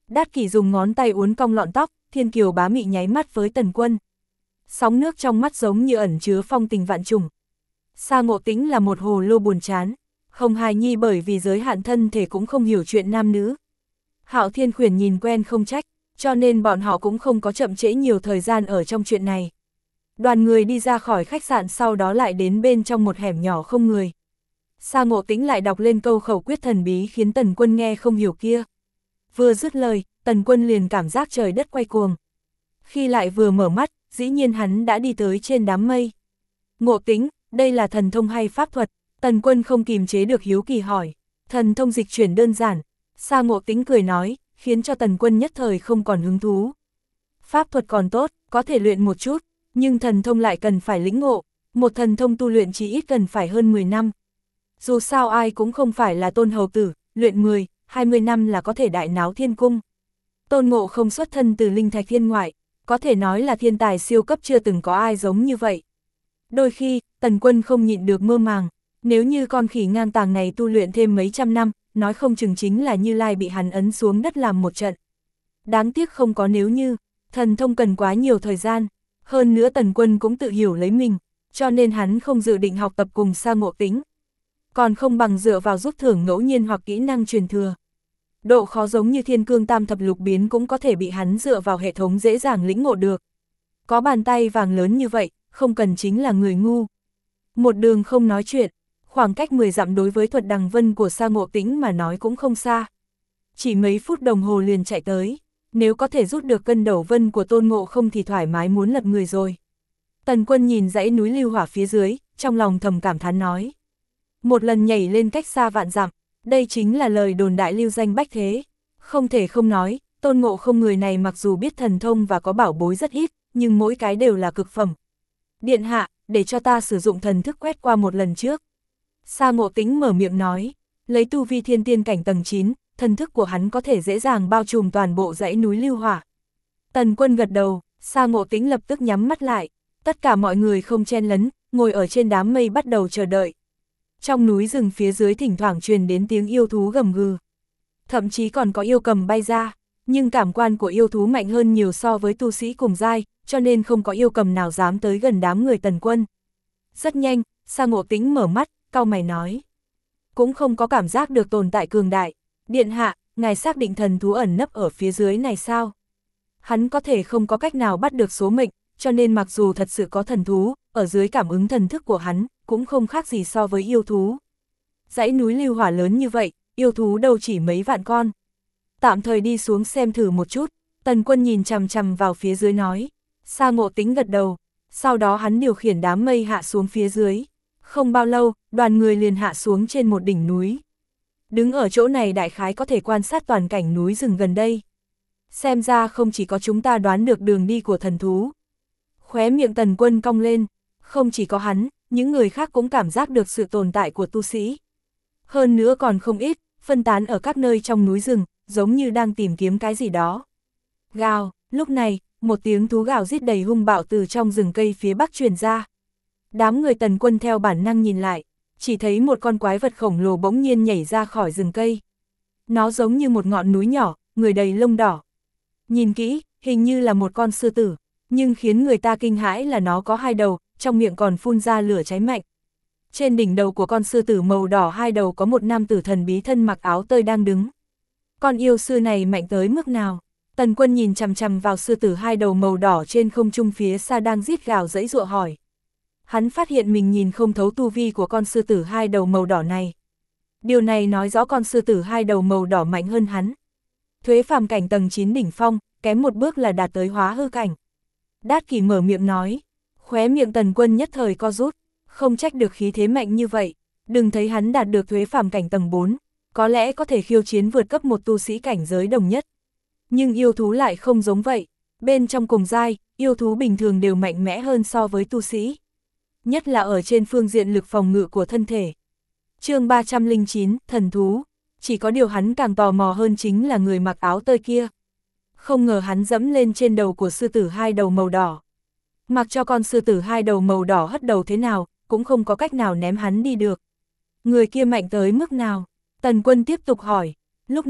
Đát Kỷ dùng ngón tay uốn cong lọn tóc, thiên kiều bá mị nháy mắt với Tần Quân. Sóng nước trong mắt giống như ẩn chứa phong tình vạn trùng. Sa Ngộ Tĩnh là một hồ lô buồn chán, Hồng Hài Nhi bởi vì giới hạn thân thể cũng không hiểu chuyện nam nữ. Hạo Thiên Khuyển nhìn quen không trách, cho nên bọn họ cũng không có chậm trễ nhiều thời gian ở trong chuyện này. Đoàn người đi ra khỏi khách sạn, sau đó lại đến bên trong một hẻm nhỏ không người. Sa Ngộ Tĩnh lại đọc lên câu khẩu quyết thần bí khiến Tần Quân nghe không hiểu kia. Vừa dứt lời, Tần Quân liền cảm giác trời đất quay cuồng. Khi lại vừa mở mắt, dĩ nhiên hắn đã đi tới trên đám mây. Ngộ Tĩnh, đây là thần thông hay pháp thuật? Tần Quân không kìm chế được hiếu kỳ hỏi. Thần thông dịch chuyển đơn giản. Sa Ngộ Tĩnh cười nói, khiến cho Tần Quân nhất thời không còn hứng thú. Pháp thuật còn tốt, có thể luyện một chút, nhưng thần thông lại cần phải lĩnh ngộ. Một thần thông tu luyện chỉ ít cần phải hơn 10 năm. Dù sao ai cũng không phải là Tôn hầu tử, luyện 10, 20 năm là có thể đại náo thiên cung. Tôn Ngộ không xuất thân từ linh thạch thiên ngoại, có thể nói là thiên tài siêu cấp, chưa từng có ai giống như vậy. Đôi khi, Tần Quân không nhịn được mơ màng, nếu như con khỉ ngang tàng này tu luyện thêm mấy trăm năm, nói không chừng chính là Như Lai bị hắn ấn xuống đất làm một trận. Đáng tiếc không có nếu như, thần thông cần quá nhiều thời gian, hơn nữa Tần Quân cũng tự hiểu lấy mình, cho nên hắn không dự định học tập cùng Sa Ngộ Tĩnh. Còn không bằng dựa vào rút thưởng ngẫu nhiên hoặc kỹ năng truyền thừa. Độ khó giống như Thiên Cương Tam Thập Lục Biến cũng có thể bị hắn dựa vào hệ thống dễ dàng lĩnh ngộ được. Có bàn tay vàng lớn như vậy, không cần chính là người ngu. Một đường không nói chuyện, khoảng cách 10 dặm đối với thuật đằng vân của Sa Ngộ Tĩnh mà nói cũng không xa. Chỉ mấy phút đồng hồ liền chạy tới, nếu có thể rút được cân đầu vân của Tôn Ngộ không thì thoải mái muốn lật người rồi. Tần Quân nhìn dãy núi lưu hỏa phía dưới, trong lòng thầm cảm thán nói. Một lần nhảy lên cách xa vạn dặm, đây chính là lời đồn đại lưu danh bách thế. Không thể không nói, Tôn Ngộ không người này mặc dù biết thần thông và có bảo bối rất ít, nhưng mỗi cái đều là cực phẩm. Điện hạ, để cho ta sử dụng thần thức quét qua một lần trước. Sa Ngộ Tĩnh mở miệng nói, lấy tu vi thiên tiên cảnh tầng 9, thần thức của hắn có thể dễ dàng bao trùm toàn bộ dãy núi lưu hỏa. Tần Quân gật đầu, Sa Ngộ Tĩnh lập tức nhắm mắt lại, tất cả mọi người không chen lấn, ngồi ở trên đám mây bắt đầu chờ đợi. Trong núi rừng phía dưới thỉnh thoảng truyền đến tiếng yêu thú gầm gừ. Thậm chí còn có yêu cầm bay ra, nhưng cảm quan của yêu thú mạnh hơn nhiều so với tu sĩ cùng giai, cho nên không có yêu cầm nào dám tới gần đám người Tần Quân. Rất nhanh, Sa Ngộ Tĩnh mở mắt, cau mày nói. Cũng không có cảm giác được tồn tại cường đại. Điện hạ, ngài xác định thần thú ẩn nấp ở phía dưới này sao? Hắn có thể không có cách nào bắt được số mệnh, cho nên mặc dù thật sự có thần thú, ở dưới cảm ứng thần thức của hắn, cũng không khác gì so với yêu thú. Dãy núi lưu hỏa lớn như vậy, yêu thú đâu chỉ mấy vạn con. Tạm thời đi xuống xem thử một chút, Tần Quân nhìn chằm chằm vào phía dưới nói. Sa Ngộ Tĩnh gật đầu, sau đó hắn điều khiển đám mây hạ xuống phía dưới. Không bao lâu, đoàn người liền hạ xuống trên một đỉnh núi. Đứng ở chỗ này đại khái có thể quan sát toàn cảnh núi rừng gần đây. Xem ra không chỉ có chúng ta đoán được đường đi của thần thú. Khóe miệng Tần Quân cong lên, không chỉ có hắn, những người khác cũng cảm giác được sự tồn tại của tu sĩ. Hơn nữa còn không ít, phân tán ở các nơi trong núi rừng, giống như đang tìm kiếm cái gì đó. Gào, lúc này, một tiếng thú gào rít đầy hung bạo từ trong rừng cây phía bắc truyền ra. Đám người Tần Quân theo bản năng nhìn lại, chỉ thấy một con quái vật khổng lồ bỗng nhiên nhảy ra khỏi rừng cây. Nó giống như một ngọn núi nhỏ, người đầy lông đỏ. Nhìn kỹ, hình như là một con sư tử, nhưng khiến người ta kinh hãi là nó có hai đầu, trong miệng còn phun ra lửa cháy mạnh. Trên đỉnh đầu của con sư tử màu đỏ hai đầu có một nam tử thần bí thân mặc áo tơi đang đứng. Con yêu sư này mạnh tới mức nào? Tần Quân nhìn chằm chằm vào sư tử hai đầu màu đỏ trên không trung phía xa đang rít gào giãy giụa hỏi. Hắn phát hiện mình nhìn không thấu tu vi của con sư tử hai đầu màu đỏ này. Điều này nói rõ con sư tử hai đầu màu đỏ mạnh hơn hắn. Thuế phàm cảnh tầng 9 đỉnh phong, kém một bước là đạt tới hóa hư cảnh. Đát Kỷ mở miệng nói, khóe miệng Tần Quân nhất thời co rút, không trách được khí thế mạnh như vậy, đừng thấy hắn đạt được thuế phàm cảnh tầng 4, có lẽ có thể khiêu chiến vượt cấp một tu sĩ cảnh giới đồng nhất. Nhưng yêu thú lại không giống vậy, bên trong cùng giai, yêu thú bình thường đều mạnh mẽ hơn so với tu sĩ. Nhất là ở trên phương diện lực phòng ngự của thân thể. Chương 309, thần thú, chỉ có điều hắn càng tò mò hơn chính là người mặc áo tơi kia. Không ngờ hắn dẫm lên trên đầu của sư tử hai đầu màu đỏ. Mặc cho con sư tử hai đầu màu đỏ hất đầu thế nào, cũng không có cách nào ném hắn đi được. Người kia mạnh tới mức nào? Tần Quân tiếp tục hỏi. Lúc này,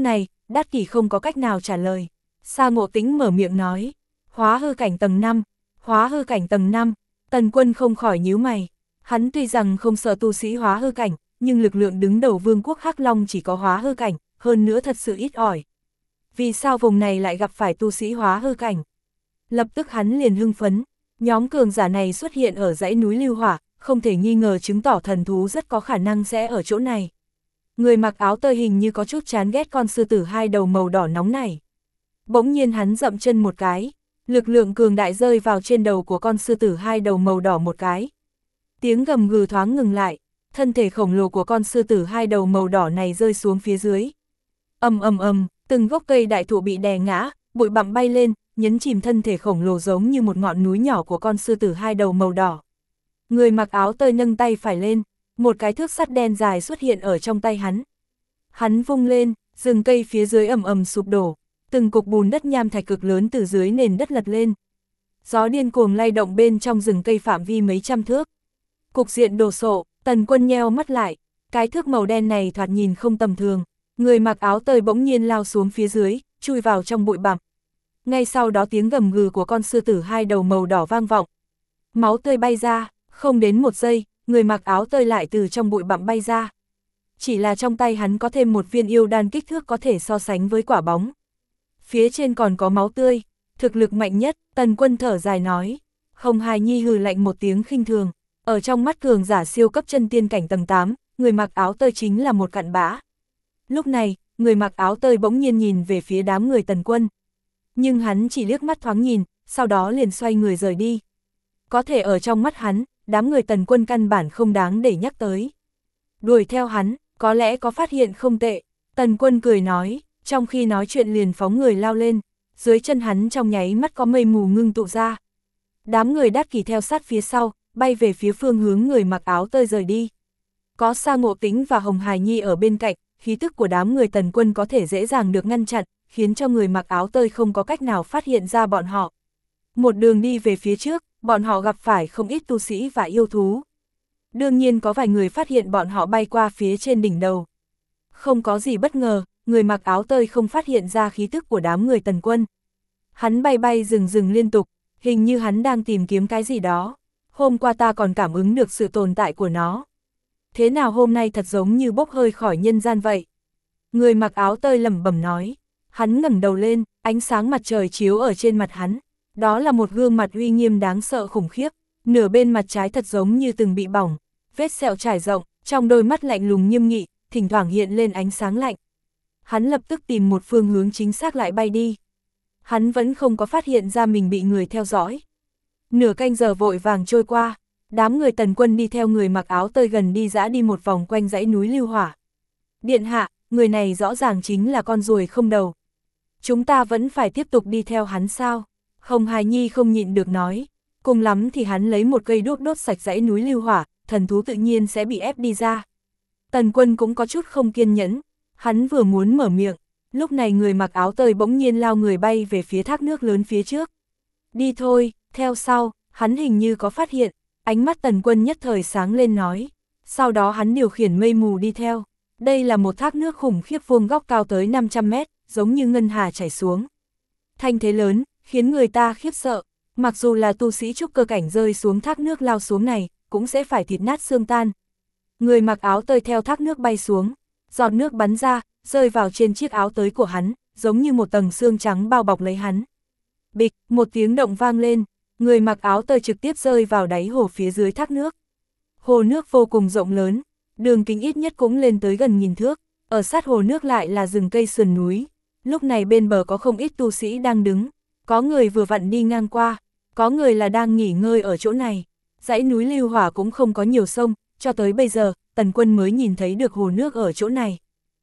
Đát Kỷ không có cách nào trả lời. Sa Ngộ Tĩnh mở miệng nói, hóa hư cảnh tầng 5, hóa hư cảnh tầng 5, Tần Quân không khỏi nhíu mày. Hắn tuy rằng không sợ tu sĩ hóa hư cảnh, nhưng lực lượng đứng đầu vương quốc Hắc Long chỉ có hóa hư cảnh, hơn nữa thật sự ít ỏi. Vì sao vùng này lại gặp phải tu sĩ hóa hư cảnh? Lập tức hắn liền hưng phấn, nhóm cường giả này xuất hiện ở dãy núi Lưu Hỏa, không thể nghi ngờ chứng tỏ thần thú rất có khả năng sẽ ở chỗ này. Người mặc áo tơi hình như có chút chán ghét con sư tử hai đầu màu đỏ nóng này. Bỗng nhiên hắn dậm chân một cái, lực lượng cường đại rơi vào trên đầu của con sư tử hai đầu màu đỏ một cái. Tiếng gầm gừ thoáng ngừng lại, thân thể khổng lồ của con sư tử hai đầu màu đỏ này rơi xuống phía dưới. Ầm ầm ầm, từng gốc cây đại thụ bị đè ngã, bụi bặm bay lên, nhấn chìm thân thể khổng lồ giống như một ngọn núi nhỏ của con sư tử hai đầu màu đỏ. Người mặc áo tơi nâng tay phải lên, một cái thước sắt đen dài xuất hiện ở trong tay hắn. Hắn vung lên, rừng cây phía dưới ầm ầm sụp đổ, từng cục bùn đất nham thạch cực lớn từ dưới nền đất lật lên. Gió điên cuồng lay động bên trong rừng cây phạm vi mấy trăm thước. Cục diện đồ sộ, Tần Quân nheo mắt lại, cái thước màu đen này thoạt nhìn không tầm thường. Người mặc áo tơi bỗng nhiên lao xuống phía dưới, chui vào trong bụi bặm. Ngay sau đó tiếng gầm gừ của con sư tử hai đầu màu đỏ vang vọng. Máu tươi bay ra, không đến một giây, người mặc áo tơi lại từ trong bụi bặm bay ra. Chỉ là trong tay hắn có thêm một viên yêu đan kích thước có thể so sánh với quả bóng. Phía trên còn có máu tươi, thực lực mạnh nhất, Tần Quân thở dài nói. Hồng Hài Nhi hừ lạnh một tiếng khinh thường, ở trong mắt cường giả siêu cấp chân tiên cảnh tầng 8, người mặc áo tơi chính là một cặn bã. Lúc này, người mặc áo tơi bỗng nhiên nhìn về phía đám người Tần Quân. Nhưng hắn chỉ liếc mắt thoáng nhìn, sau đó liền xoay người rời đi. Có thể ở trong mắt hắn, đám người Tần Quân căn bản không đáng để nhắc tới. Đuổi theo hắn, có lẽ có phát hiện không tệ, Tần Quân cười nói, trong khi nói chuyện liền phóng người lao lên, dưới chân hắn trong nháy mắt có mây mù ngưng tụ ra. Đám người Đát Kỷ theo sát phía sau, bay về phía phương hướng người mặc áo tơi rời đi. Có Sa Ngộ Tĩnh và Hồng Hài Nhi ở bên cạnh, khí tức của đám người Tần Quân có thể dễ dàng được ngăn chặn, khiến cho người mặc áo tơi không có cách nào phát hiện ra bọn họ. Một đường đi về phía trước, bọn họ gặp phải không ít tu sĩ và yêu thú. Đương nhiên có vài người phát hiện bọn họ bay qua phía trên đỉnh đầu. Không có gì bất ngờ, người mặc áo tơi không phát hiện ra khí tức của đám người Tần Quân. Hắn bay bay dừng liên tục, hình như hắn đang tìm kiếm cái gì đó. Hôm qua ta còn cảm ứng được sự tồn tại của nó. Thế nào hôm nay thật giống như bốc hơi khỏi nhân gian vậy? Người mặc áo tơi lẩm bẩm nói. Hắn ngẩng đầu lên, ánh sáng mặt trời chiếu ở trên mặt hắn. Đó là một gương mặt uy nghiêm đáng sợ khủng khiếp. Nửa bên mặt trái thật giống như từng bị bỏng, vết sẹo trải rộng, trong đôi mắt lạnh lùng nghiêm nghị, thỉnh thoảng hiện lên ánh sáng lạnh. Hắn lập tức tìm một phương hướng chính xác lại bay đi. Hắn vẫn không có phát hiện ra mình bị người theo dõi. Nửa canh giờ vội vàng trôi qua, đám người Tần Quân đi theo người mặc áo tơi gần đi dã đi một vòng quanh dãy núi Lưu Hỏa. Điện hạ, người này rõ ràng chính là con ruồi không đầu. Chúng ta vẫn phải tiếp tục đi theo hắn sao? Hồng Hài Nhi không nhịn được nói. Cùng lắm thì hắn lấy một cây đốt sạch dãy núi Lưu Hỏa, thần thú tự nhiên sẽ bị ép đi ra. Tần Quân cũng có chút không kiên nhẫn, hắn vừa muốn mở miệng, lúc này người mặc áo tơi bỗng nhiên lao người bay về phía thác nước lớn phía trước. Đi thôi, theo sau, hắn hình như có phát hiện, ánh mắt Tần Quân nhất thời sáng lên nói. Sau đó hắn điều khiển mây mù đi theo. Đây là một thác nước khủng khiếp vuông góc cao tới 500 mét, giống như ngân hà chảy xuống. Thanh thế lớn, khiến người ta khiếp sợ. Mặc dù là tu sĩ trúc cơ cảnh rơi xuống thác nước lao xuống này, cũng sẽ phải thịt nát xương tan. Người mặc áo tơi theo thác nước bay xuống, giọt nước bắn ra, rơi vào trên chiếc áo tơi của hắn, giống như một tầng xương trắng bao bọc lấy hắn. Bịch, một tiếng động vang lên, người mặc áo tơi trực tiếp rơi vào đáy hồ phía dưới thác nước. Hồ nước vô cùng rộng lớn, đường kính ít nhất cũng lên tới gần 1000 thước, ở sát hồ nước lại là rừng cây sườn núi. Lúc này bên bờ có không ít tu sĩ đang đứng, có người vừa vặn đi ngang qua, có người là đang nghỉ ngơi ở chỗ này. Dãy núi Lưu Hỏa cũng không có nhiều sông, cho tới bây giờ, Tần Quân mới nhìn thấy được hồ nước ở chỗ này.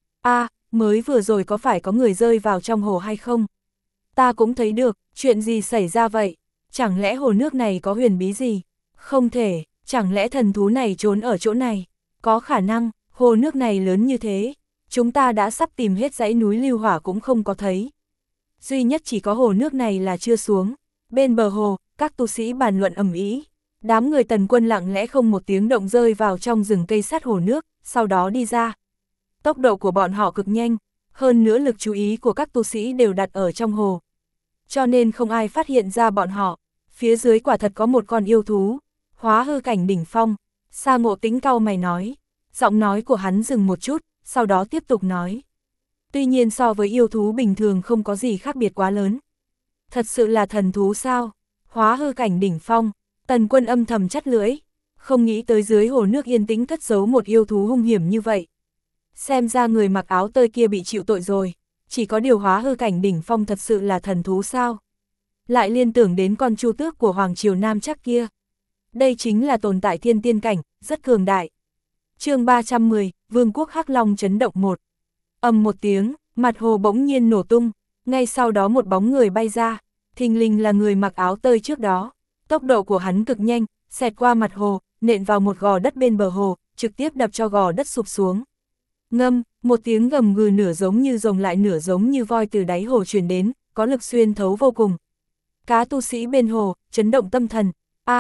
Mới vừa rồi có phải có người rơi vào trong hồ hay không? Ta cũng thấy được, chuyện gì xảy ra vậy? Chẳng lẽ hồ nước này có huyền bí gì? Không thể, chẳng lẽ thần thú này trốn ở chỗ này? Có khả năng, hồ nước này lớn như thế, chúng ta đã sắp tìm hết dãy núi Lưu Hỏa cũng không có thấy. Duy nhất chỉ có hồ nước này là chưa xuống. Bên bờ hồ, các tu sĩ bàn luận ầm ĩ. Đám người Tần Quân lặng lẽ không một tiếng động rơi vào trong rừng cây sát hồ nước, sau đó đi ra. Tốc độ của bọn họ cực nhanh, hơn nữa lực chú ý của các tu sĩ đều đặt ở trong hồ. Cho nên không ai phát hiện ra bọn họ, phía dưới quả thật có một con yêu thú, hóa hư cảnh đỉnh phong. Sa Ngộ Tĩnh cau mày nói, giọng nói của hắn dừng một chút, sau đó tiếp tục nói. Tuy nhiên so với yêu thú bình thường không có gì khác biệt quá lớn. Thật sự là thần thú sao? Hóa hư cảnh đỉnh phong, Tần Quân âm thầm chắt lưỡi, không nghĩ tới dưới hồ nước yên tĩnh cất giấu một yêu thú hung hiểm như vậy. Xem ra người mặc áo tơi kia bị chịu tội rồi, chỉ có điều hóa hư cảnh đỉnh phong thật sự là thần thú sao? Lại liên tưởng đến con chu tước của Hoàng Triều Nam Trác kia. Đây chính là tồn tại thiên tiên cảnh, rất cường đại. Chương 310, Vương quốc Hắc Long chấn động 1. Ầm một tiếng, mặt hồ bỗng nhiên nổ tung, ngay sau đó một bóng người bay ra, thình lình là người mặc áo tơi trước đó. Tốc độ của hắn cực nhanh, xẹt qua mặt hồ, nện vào một gò đất bên bờ hồ, trực tiếp đập cho gò đất sụp xuống. Ngâm, một tiếng gầm gừ nửa giống như rồng lại nửa giống như voi từ đáy hồ truyền đến, có lực xuyên thấu vô cùng. Cá tu sĩ bên hồ, chấn động tâm thần.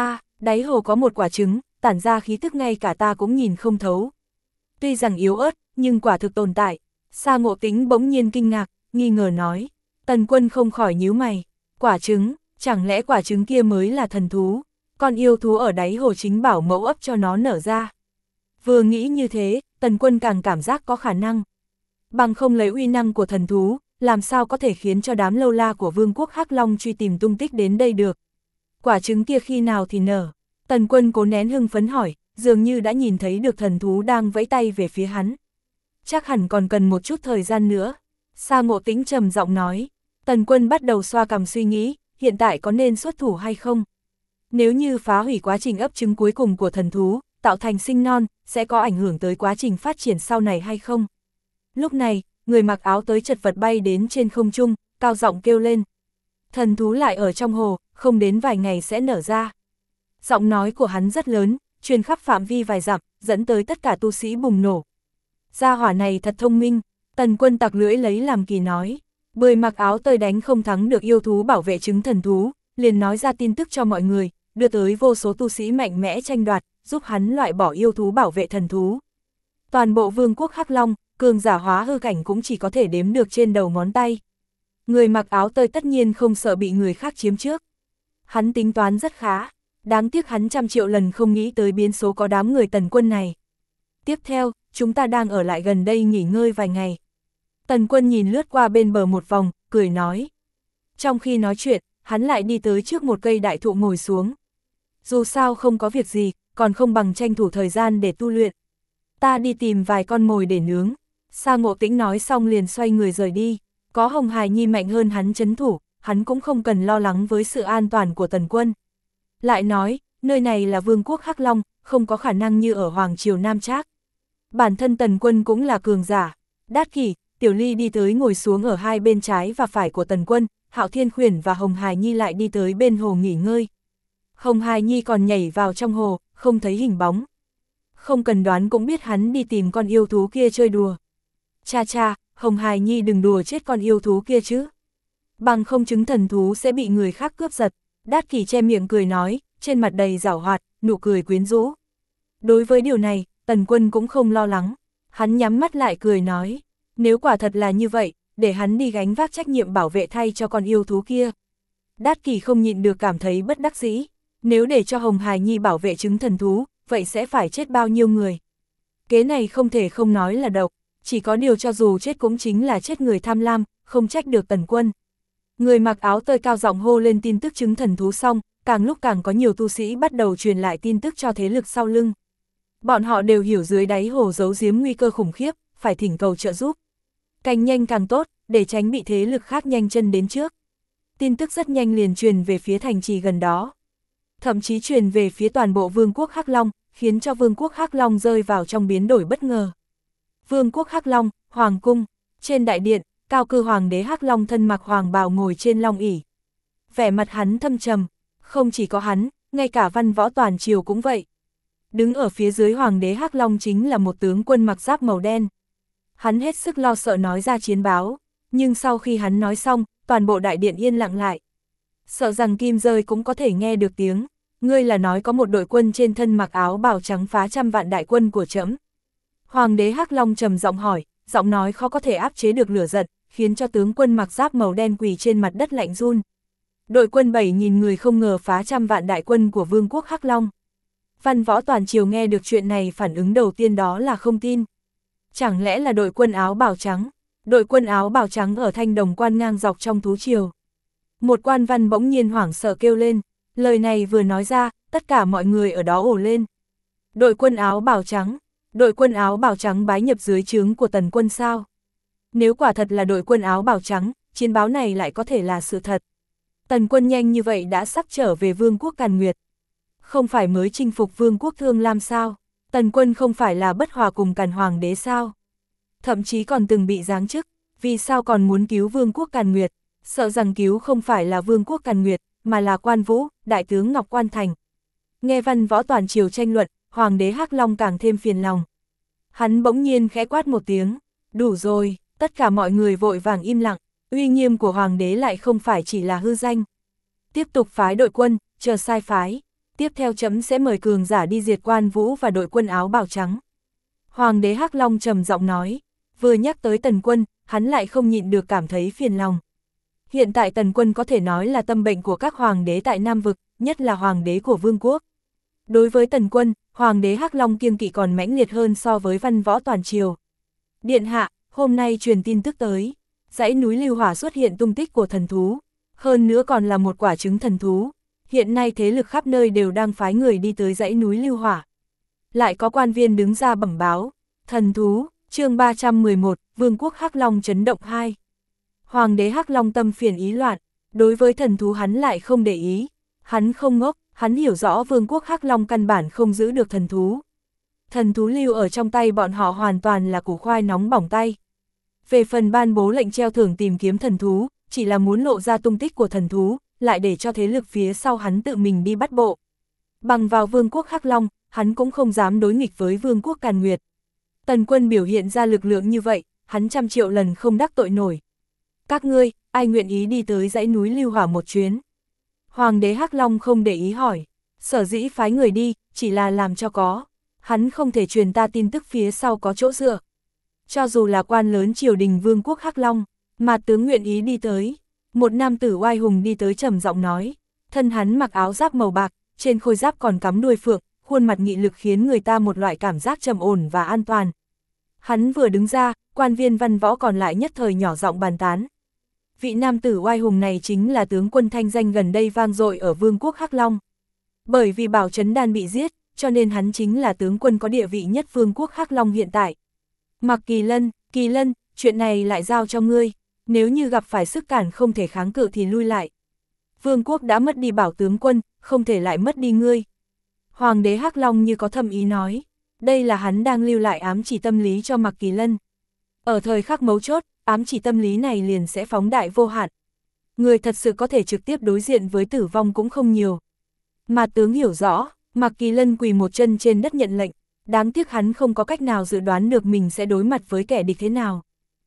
Đáy hồ có một quả trứng, tản ra khí tức ngay cả ta cũng nhìn không thấu. Tuy rằng yếu ớt, nhưng quả thực tồn tại. Sa Ngộ Tĩnh bỗng nhiên kinh ngạc, nghi ngờ nói. Tần Quân không khỏi nhíu mày. Quả trứng, chẳng lẽ quả trứng kia mới là thần thú? Con yêu thú ở đáy hồ chính bảo mẫu ấp cho nó nở ra. Vừa nghĩ như thế, Tần Quân càng cảm giác có khả năng. Bằng không lấy uy năng của thần thú, làm sao có thể khiến cho đám lâu la của Vương quốc Hắc Long truy tìm tung tích đến đây được. Quả trứng kia khi nào thì nở? Tần Quân cố nén hưng phấn hỏi, dường như đã nhìn thấy được thần thú đang vẫy tay về phía hắn. Chắc hẳn còn cần một chút thời gian nữa. Sa Ngộ Tĩnh trầm giọng nói. Tần Quân bắt đầu xoa cằm suy nghĩ, hiện tại có nên xuất thủ hay không? Nếu như phá hủy quá trình ấp trứng cuối cùng của thần thú, tạo thành sinh non, sẽ có ảnh hưởng tới quá trình phát triển sau này hay không? Lúc này, người mặc áo tới chật vật bay đến trên không trung, cao giọng kêu lên. Thần thú lại ở trong hồ, không đến vài ngày sẽ nở ra. Giọng nói của hắn rất lớn, truyền khắp phạm vi vài dặm, dẫn tới tất cả tu sĩ bùng nổ. Gia hỏa này thật thông minh, Tần Quân tặc lưỡi lấy làm kỳ nói. Bơi mặc áo tơi đánh không thắng được yêu thú bảo vệ trứng thần thú, liền nói ra tin tức cho mọi người, đưa tới vô số tu sĩ mạnh mẽ tranh đoạt, giúp hắn loại bỏ yêu thú bảo vệ thần thú. Toàn bộ Vương quốc Hắc Long, cường giả hóa hư cảnh cũng chỉ có thể đếm được trên đầu ngón tay. Người mặc áo tơi tất nhiên không sợ bị người khác chiếm trước. Hắn tính toán rất khá, đáng tiếc hắn trăm triệu lần không nghĩ tới biến số có đám người Tần Quân này. Tiếp theo, chúng ta đang ở lại gần đây nghỉ ngơi vài ngày. Tần Quân nhìn lướt qua bên bờ một vòng, cười nói. Trong khi nói chuyện, hắn lại đi tới trước một cây đại thụ ngồi xuống. Dù sao không có việc gì, còn không bằng tranh thủ thời gian để tu luyện. Ta đi tìm vài con mồi để nướng. Sa Ngộ Tĩnh nói xong liền xoay người rời đi. Có Hồng Hài Nhi mạnh hơn hắn trấn thủ, hắn cũng không cần lo lắng với sự an toàn của Tần Quân. Lại nói, nơi này là Vương quốc Hắc Long, không có khả năng như ở Hoàng Triều Nam Trác. Bản thân Tần Quân cũng là cường giả. Đát Kỷ, Tiểu Ly đi tới ngồi xuống ở hai bên trái và phải của Tần Quân, Hạo Thiên Khuyển và Hồng Hài Nhi lại đi tới bên hồ nghỉ ngơi. Hồng Hài Nhi còn nhảy vào trong hồ, không thấy hình bóng. Không cần đoán cũng biết hắn đi tìm con yêu thú kia chơi đùa. Cha cha, Hồng Hài Nhi đừng đùa chết con yêu thú kia chứ. Bằng không trứng thần thú sẽ bị người khác cướp giật. Đát Kỷ che miệng cười nói, trên mặt đầy giảo hoạt, nụ cười quyến rũ. Đối với điều này, Tần Quân cũng không lo lắng. Hắn nhắm mắt lại cười nói, nếu quả thật là như vậy, để hắn đi gánh vác trách nhiệm bảo vệ thay cho con yêu thú kia. Đát Kỷ không nhịn được cảm thấy bất đắc dĩ. Nếu để cho Hồng Hài Nhi bảo vệ trứng thần thú, vậy sẽ phải chết bao nhiêu người? Kế này không thể không nói là độc, chỉ có điều cho dù chết cũng chính là chết người tham lam, không trách được Tần Quân. Người mặc áo tơi cao giọng hô lên tin tức trứng thần thú xong, càng lúc càng có nhiều tu sĩ bắt đầu truyền lại tin tức cho thế lực sau lưng. Bọn họ đều hiểu dưới đáy hồ giấu giếm nguy cơ khủng khiếp, phải thỉnh cầu trợ giúp. Càng nhanh càng tốt, để tránh bị thế lực khác nhanh chân đến trước. Tin tức rất nhanh liền truyền về phía thành trì gần đó. Thậm chí truyền về phía toàn bộ Vương quốc Hắc Long, khiến cho Vương quốc Hắc Long rơi vào trong biến đổi bất ngờ. Vương quốc Hắc Long, Hoàng cung, trên đại điện, cao cư Hoàng đế Hắc Long thân mặc hoàng bào ngồi trên long ỷ. Vẻ mặt hắn thâm trầm, không chỉ có hắn, ngay cả văn võ toàn triều cũng vậy. Đứng ở phía dưới Hoàng đế Hắc Long chính là một tướng quân mặc giáp màu đen. Hắn hết sức lo sợ nói ra chiến báo, nhưng sau khi hắn nói xong, toàn bộ đại điện yên lặng lại. Sợ rằng kim rơi cũng có thể nghe được tiếng. Ngươi là nói có một đội quân trên thân mặc áo bào trắng phá trăm vạn đại quân của trẫm. Hoàng đế Hắc Long trầm giọng hỏi, giọng nói khó có thể áp chế được lửa giận, khiến cho tướng quân mặc giáp màu đen quỳ trên mặt đất lạnh run. Đội quân 7.000 người không ngờ phá trăm vạn đại quân của Vương quốc Hắc Long. Văn võ toàn triều nghe được chuyện này phản ứng đầu tiên đó là không tin. Chẳng lẽ là đội quân áo bào trắng? Đội quân áo bào trắng ở Thanh Đồng Quan ngang dọc trong thú triều. Một quan văn bỗng nhiên hoảng sợ kêu lên, lời này vừa nói ra, tất cả mọi người ở đó ồ lên. Đội quân áo bào trắng, đội quân áo bào trắng bái nhập dưới trướng của Tần quân sao? Nếu quả thật là đội quân áo bào trắng, chiến báo này lại có thể là sự thật. Tần quân nhanh như vậy đã sắp trở về Vương quốc Càn Nguyệt. Không phải mới chinh phục Vương quốc Thương Lam sao? Tần quân không phải là bất hòa cùng Càn Hoàng đế sao? Thậm chí còn từng bị giáng chức, vì sao còn muốn cứu Vương quốc Càn Nguyệt? Sợ rằng cứu không phải là Vương quốc Càn Nguyệt, mà là Quan Vũ, đại tướng Ngọc Quan Thành. Nghe văn võ toàn triều tranh luận, Hoàng đế Hắc Long càng thêm phiền lòng. Hắn bỗng nhiên khẽ quát một tiếng, đủ rồi, tất cả mọi người vội vàng im lặng, uy nghiêm của Hoàng đế lại không phải chỉ là hư danh. Tiếp tục phái đội quân, chờ sai phái, tiếp theo chấm sẽ mời cường giả đi diệt Quan Vũ và đội quân áo bào trắng. Hoàng đế Hắc Long trầm giọng nói, vừa nhắc tới Tần quân, hắn lại không nhịn được cảm thấy phiền lòng. Hiện tại Tần quân có thể nói là tâm bệnh của các hoàng đế tại Nam Vực, nhất là hoàng đế của Vương quốc. Đối với Tần quân, Hoàng đế Hắc Long kiêng kỵ còn mãnh liệt hơn so với văn võ toàn triều. Điện hạ, hôm nay truyền tin tức tới, dãy núi Lưu Hỏa xuất hiện tung tích của thần thú, hơn nữa còn là một quả trứng thần thú. Hiện nay thế lực khắp nơi đều đang phái người đi tới dãy núi Lưu Hỏa. Lại có quan viên đứng ra bẩm báo, thần thú, chương 311, Vương quốc Hắc Long chấn động 2. Hoàng đế Hắc Long tâm phiền ý loạn, đối với thần thú hắn lại không để ý, hắn không ngốc. Hắn hiểu rõ Vương quốc Hắc Long căn bản không giữ được thần thú. Thần thú lưu ở trong tay bọn họ hoàn toàn là củ khoai nóng bỏng tay. Về phần ban bố lệnh treo thưởng tìm kiếm thần thú, chỉ là muốn lộ ra tung tích của thần thú, lại để cho thế lực phía sau hắn tự mình đi bắt bộ. Bằng vào Vương quốc Hắc Long, hắn cũng không dám đối nghịch với Vương quốc Càn Nguyệt. Tần quân biểu hiện ra lực lượng như vậy, hắn trăm triệu lần không đắc tội nổi. Các ngươi, ai nguyện ý đi tới dãy núi Lưu Hỏa một chuyến? Hoàng đế Hắc Long không để ý hỏi, sở dĩ phái người đi, chỉ là làm cho có. Hắn không thể truyền ta tin tức phía sau có chỗ dựa. Cho dù là quan lớn triều đình Vương quốc Hắc Long, mà tướng nguyện ý đi tới. Một nam tử oai hùng đi tới trầm giọng nói, thân hắn mặc áo giáp màu bạc, trên khôi giáp còn cắm đuôi phượng, khuôn mặt nghị lực khiến người ta một loại cảm giác trầm ổn và an toàn. Hắn vừa đứng ra, quan viên văn võ còn lại nhất thời nhỏ giọng bàn tán. Vị nam tử oai hùng này chính là tướng quân thanh danh gần đây vang dội ở Vương quốc Hắc Long. Bởi vì Bảo Trấn Đan bị giết, cho nên hắn chính là tướng quân có địa vị nhất Vương quốc Hắc Long hiện tại. Mạc Kỳ Lân, chuyện này lại giao cho ngươi, nếu như gặp phải sức cản không thể kháng cự thì lui lại. Vương quốc đã mất đi Bảo tướng quân, không thể lại mất đi ngươi. Hoàng đế Hắc Long như có thâm ý nói, đây là hắn đang lưu lại ám chỉ tâm lý cho Mạc Kỳ Lân. Ở thời khắc mấu chốt, ám chỉ tâm lý này liền sẽ phóng đại vô hạn. Người thật sự có thể trực tiếp đối diện với tử vong cũng không nhiều. Mà tướng hiểu rõ, Mạc Kỳ Lân quỳ một chân trên đất nhận lệnh, đáng tiếc hắn không có cách nào dự đoán được mình sẽ đối mặt với kẻ địch thế nào.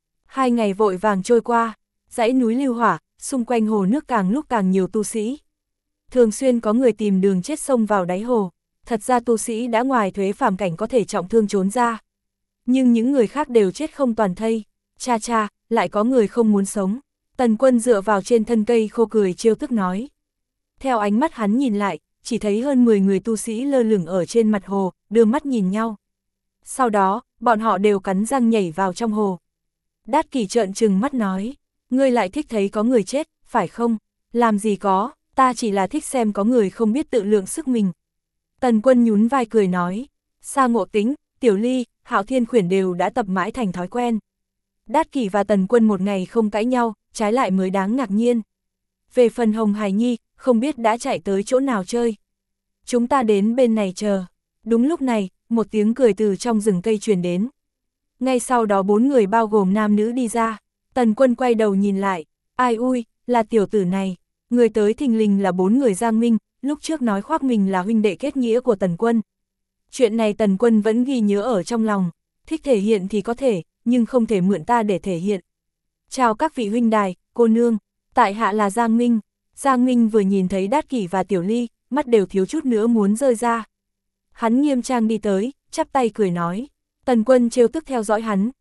2 ngày vội vàng trôi qua, dãy núi Lưu Hỏa, xung quanh hồ nước càng lúc càng nhiều tu sĩ. Thường xuyên có người tìm đường chết xông vào đáy hồ, thật ra tu sĩ đã ngoài thuế phàm cảnh có thể trọng thương trốn ra. Nhưng những người khác đều chết không toàn thây. Cha, lại có người không muốn sống. Tần quân dựa vào trên thân cây khô cười trêu tức nói. Theo ánh mắt hắn nhìn lại, chỉ thấy hơn 10 người tu sĩ lơ lửng ở trên mặt hồ, đưa mắt nhìn nhau. Sau đó, bọn họ đều cắn răng nhảy vào trong hồ. Đát Kỷ trợn trừng mắt nói, ngươi lại thích thấy có người chết, phải không? Làm gì có, ta chỉ là thích xem có người không biết tự lượng sức mình. Tần quân nhún vai cười nói, Sa Ngộ Tính, Tiểu Ly, Hạo Thiên Khuyển đều đã tập mãi thành thói quen. Đát Kỷ và Tần quân một ngày không cãi nhau, trái lại mới đáng ngạc nhiên. Về phần Hồng Hải Nhi, không biết đã chạy tới chỗ nào chơi. Chúng ta đến bên này chờ. Đúng lúc này, một tiếng cười từ trong rừng cây truyền đến. Ngay sau đó 4 người bao gồm nam nữ đi ra. Tần quân quay đầu nhìn lại. Ai ui, là tiểu tử này. Người tới thình lình là 4 người Giang Minh, lúc trước nói khoác mình là huynh đệ kết nghĩa của Tần quân. Chuyện này Tần quân vẫn ghi nhớ ở trong lòng. Thích thể hiện thì có thể, nhưng không thể mượn ta để thể hiện. Chào các vị huynh đài, cô nương. Tại hạ là Giang Minh. Giang Minh vừa nhìn thấy Đát Kỷ và Tiểu Ly, mắt đều thiếu chút nữa muốn rơi ra. Hắn nghiêm trang đi tới, chắp tay cười nói. Tần quân trêu tức theo dõi hắn,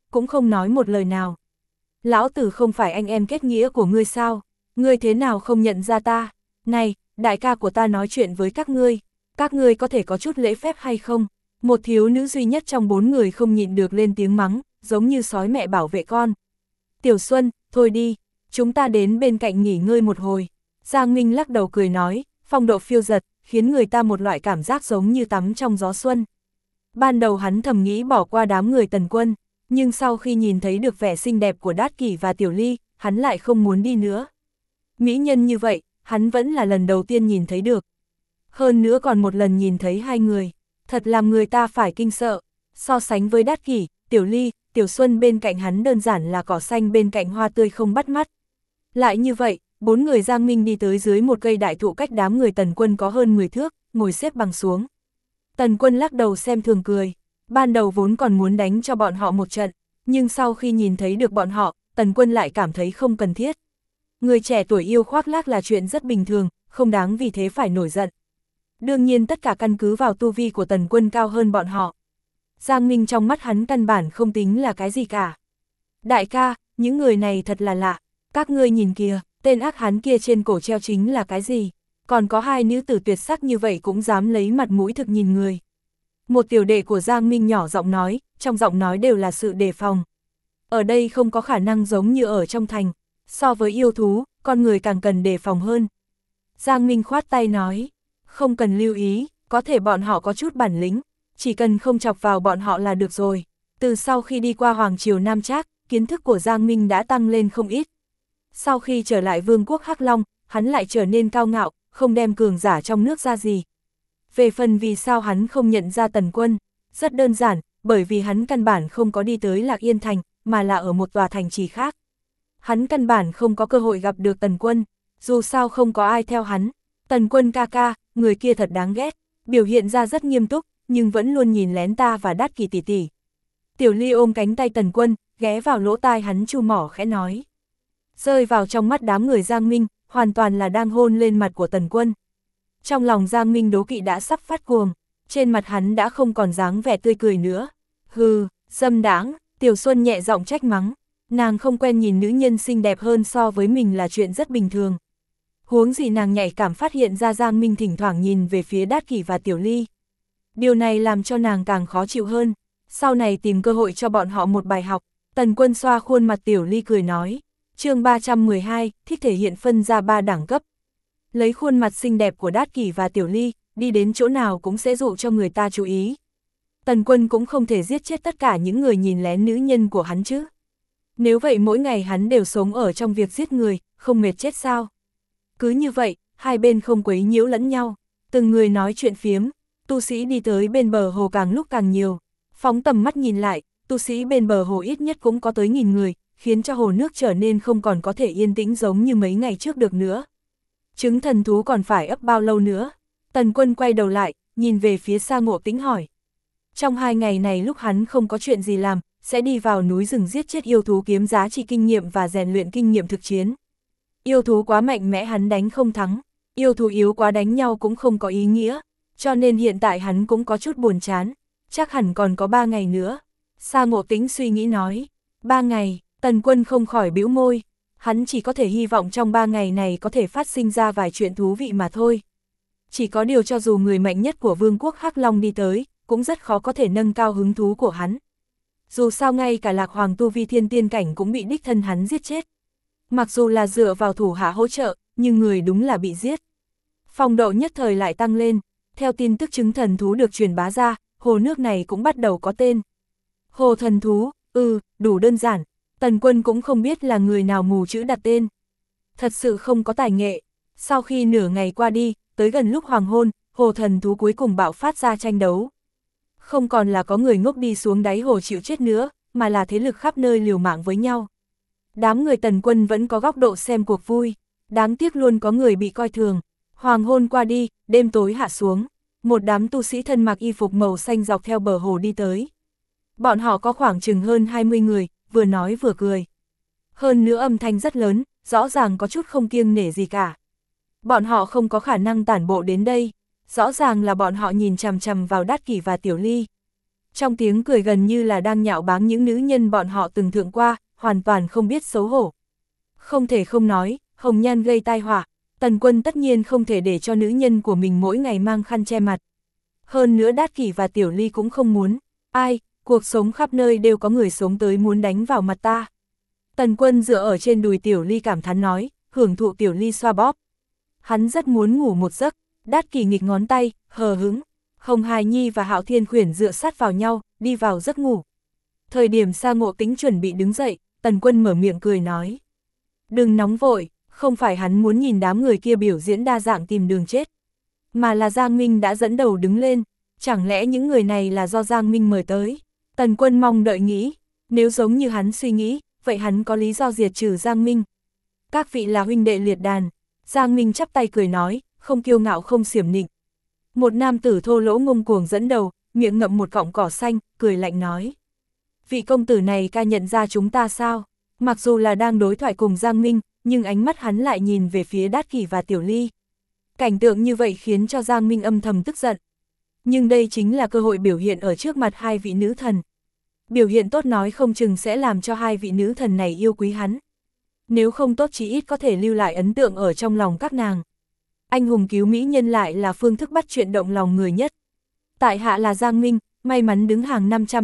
cũng không nói một lời nào. Lão tử không phải anh em kết nghĩa của ngươi sao? Ngươi thế nào không nhận ra ta? Này, đại ca của ta nói chuyện với các ngươi có thể có chút lễ phép hay không? Một thiếu nữ duy nhất trong 4 người không nhịn được lên tiếng mắng, giống như sói mẹ bảo vệ con. Tiểu Xuân, thôi đi, chúng ta đến bên cạnh nghỉ ngơi một hồi. Giang Minh lắc đầu cười nói, phong độ phiêu giật, khiến người ta một loại cảm giác giống như tắm trong gió xuân. Ban đầu hắn thầm nghĩ bỏ qua đám người Tần Quân, nhưng sau khi nhìn thấy được vẻ xinh đẹp của Đát Kỷ và Tiểu Ly, hắn lại không muốn đi nữa. Mỹ nhân như vậy, hắn vẫn là lần đầu tiên nhìn thấy được. Hơn nữa còn một lần nhìn thấy hai người, thật làm người ta phải kinh sợ. So sánh với Đát Kỷ, Tiểu Ly, Tiểu Xuân bên cạnh hắn đơn giản là cỏ xanh bên cạnh hoa tươi không bắt mắt. Lại như vậy, 4 người Giang Minh đi tới dưới một cây đại thụ cách đám người Tần Quân có hơn 10 thước, ngồi xếp bằng xuống. Tần Quân lắc đầu xem thường cười, ban đầu vốn còn muốn đánh cho bọn họ một trận, nhưng sau khi nhìn thấy được bọn họ, Tần Quân lại cảm thấy không cần thiết. Người trẻ tuổi yêu khoác lác là chuyện rất bình thường, không đáng vì thế phải nổi giận. Đương nhiên tất cả căn cứ vào tu vi của Tần Quân cao hơn bọn họ. Giang Minh trong mắt hắn căn bản không tính là cái gì cả. Đại ca, những người này thật là lạ, các ngươi nhìn kìa, tên ác hán kia trên cổ treo chính là cái gì? Còn có hai nữ tử tuyệt sắc như vậy cũng dám lấy mặt mũi thực nhìn người. Một tiểu đệ của Giang Minh nhỏ giọng nói, trong giọng nói đều là sự đề phòng. Ở đây không có khả năng giống như ở trong thành, so với yêu thú, con người càng cần đề phòng hơn. Giang Minh khoát tay nói, không cần lưu ý, có thể bọn họ có chút bản lĩnh, chỉ cần không chọc vào bọn họ là được rồi. Từ sau khi đi qua Hoàng Triều Nam Trác, kiến thức của Giang Minh đã tăng lên không ít. Sau khi trở lại Vương quốc Hắc Long, hắn lại trở nên cao ngạo, không đem cường giả trong nước ra gì. Về phần vì sao hắn không nhận ra Tần Quân, rất đơn giản, bởi vì hắn căn bản không có đi tới Lạc Yên Thành, mà là ở một tòa thành trì khác. Hắn căn bản không có cơ hội gặp được Tần Quân, dù sao không có ai theo hắn. Tần Quân ca ca, người kia thật đáng ghét, biểu hiện ra rất nghiêm túc, nhưng vẫn luôn nhìn lén ta và Đát Kỷ tỷ tỷ. Tiểu Ly ôm cánh tay Tần Quân, ghé vào lỗ tai hắn chu mỏ khẽ nói. Rơi vào trong mắt đám người Giang Minh, hoàn toàn là đang hôn lên mặt của Tần Quân. Trong lòng Giang Minh đố kỵ đã sắp phát cuồng, trên mặt hắn đã không còn dáng vẻ tươi cười nữa. Hừ, dâm đãng, Tiểu Xuân nhẹ giọng trách mắng, nàng không quen nhìn nữ nhân xinh đẹp hơn so với mình là chuyện rất bình thường. Huống gì nàng nhạy cảm phát hiện ra Giang Minh thỉnh thoảng nhìn về phía Đát Kỷ và Tiểu Ly. Điều này làm cho nàng càng khó chịu hơn, sau này tìm cơ hội cho bọn họ một bài học. Tần Quân xoa khuôn mặt Tiểu Ly cười nói, chương 312, thích thể hiện phân ra 3 đẳng cấp. Lấy khuôn mặt xinh đẹp của Đát Kỷ và Tiểu Ly, đi đến chỗ nào cũng sẽ dụ cho người ta chú ý. Tần Quân cũng không thể giết chết tất cả những người nhìn lén nữ nhân của hắn chứ. Nếu vậy mỗi ngày hắn đều sống ở trong việc giết người, không mệt chết sao? Cứ như vậy, hai bên không quấy nhiễu lẫn nhau, từng người nói chuyện phiếm, tu sĩ đi tới bên bờ hồ càng lúc càng nhiều. Phóng tầm mắt nhìn lại, tu sĩ bên bờ hồ ít nhất cũng có tới 1000 người, khiến cho hồ nước trở nên không còn có thể yên tĩnh giống như mấy ngày trước được nữa. Trứng thần thú còn phải ấp bao lâu nữa? Tần Quân quay đầu lại, nhìn về phía xa Ngộ Tĩnh hỏi. Trong 2 ngày này lúc hắn không có chuyện gì làm, sẽ đi vào núi rừng giết chết yêu thú kiếm giá trị kinh nghiệm và rèn luyện kinh nghiệm thực chiến. Yêu thú quá mạnh mẽ hắn đánh không thắng, yêu thú yếu quá đánh nhau cũng không có ý nghĩa, cho nên hiện tại hắn cũng có chút buồn chán, chắc hẳn còn có 3 ngày nữa. Sa Ngộ Tĩnh suy nghĩ nói, 3 ngày, Tần Quân không khỏi bĩu môi, hắn chỉ có thể hy vọng trong 3 ngày này có thể phát sinh ra vài chuyện thú vị mà thôi. Chỉ có điều cho dù người mạnh nhất của Vương quốc Hắc Long đi tới, cũng rất khó có thể nâng cao hứng thú của hắn. Dù sao ngay cả Lạc Hoàng tu vi thiên tiên cảnh cũng bị đích thân hắn giết chết. Mặc dù là dựa vào thủ hạ hỗ trợ, nhưng người đúng là bị giết. Phong độ nhất thời lại tăng lên, theo tin tức trứng thần thú được truyền bá ra, hồ nước này cũng bắt đầu có tên. Hồ thần thú, đủ đơn giản, Tần Quân cũng không biết là người nào mù chữ đặt tên. Thật sự không có tài nghệ. Sau khi nửa ngày qua đi, tới gần lúc hoàng hôn, hồ thần thú cuối cùng bạo phát ra tranh đấu. Không còn là có người ngốc đi xuống đáy hồ chịu chết nữa, mà là thế lực khắp nơi liều mạng với nhau. Đám người Tần Quân vẫn có góc độ xem cuộc vui, đáng tiếc luôn có người bị coi thường. Hoàng hôn qua đi, đêm tối hạ xuống, một đám tu sĩ thân mặc y phục màu xanh dọc theo bờ hồ đi tới. Bọn họ có khoảng chừng hơn 20 người, vừa nói vừa cười. Hơn nữa âm thanh rất lớn, rõ ràng có chút không kiêng nể gì cả. Bọn họ không có khả năng tản bộ đến đây, rõ ràng là bọn họ nhìn chằm chằm vào Đát Kỷ và Tiểu Ly. Trong tiếng cười gần như là đang nhạo báng những nữ nhân bọn họ từng thượng qua, hoàn toàn không biết xấu hổ. Không thể không nói, hồng nhan gây tai họa, Tần Quân tất nhiên không thể để cho nữ nhân của mình mỗi ngày mang khăn che mặt. Hơn nữa Đát Kỷ và Tiểu Ly cũng không muốn, ai, cuộc sống khắp nơi đều có người sống tới muốn đánh vào mặt ta. Tần Quân dựa ở trên đùi Tiểu Ly cảm thán nói, hưởng thụ Tiểu Ly xoa bóp. Hắn rất muốn ngủ một giấc, Đát Kỷ nghịch ngón tay, hờ hững. Hồng Hài Nhi và Hạo Thiên Khuyển dựa sát vào nhau, đi vào giấc ngủ. Thời điểm Sa Ngộ Tĩnh chuẩn bị đứng dậy, Tần Quân mở miệng cười nói. Đừng nóng vội, không phải hắn muốn nhìn đám người kia biểu diễn đa dạng tìm đường chết. Mà là Giang Minh đã dẫn đầu đứng lên, chẳng lẽ những người này là do Giang Minh mời tới? Tần Quân mong đợi nghĩ, nếu giống như hắn suy nghĩ, vậy hắn có lý do diệt trừ Giang Minh. Các vị là huynh đệ liệt đàn, Giang Minh chắp tay cười nói, không kiêu ngạo không xiểm nịnh. Một nam tử thô lỗ ngông cuồng dẫn đầu, miệng ngậm một cọng cỏ xanh, cười lạnh nói. Vị công tử này ca nhận ra chúng ta sao? Mặc dù là đang đối thoại cùng Giang Minh, nhưng ánh mắt hắn lại nhìn về phía Đát Kỷ và Tiểu Ly. Cảnh tượng như vậy khiến cho Giang Minh âm thầm tức giận. Nhưng đây chính là cơ hội biểu hiện ở trước mặt hai vị nữ thần. Biểu hiện tốt nói không chừng sẽ làm cho hai vị nữ thần này yêu quý hắn. Nếu không tốt chí ít có thể lưu lại ấn tượng ở trong lòng các nàng. Anh hùng cứu mỹ nhân lại là phương thức bắt chuyện động lòng người nhất. Tại hạ là Giang Minh, may mắn đứng hàng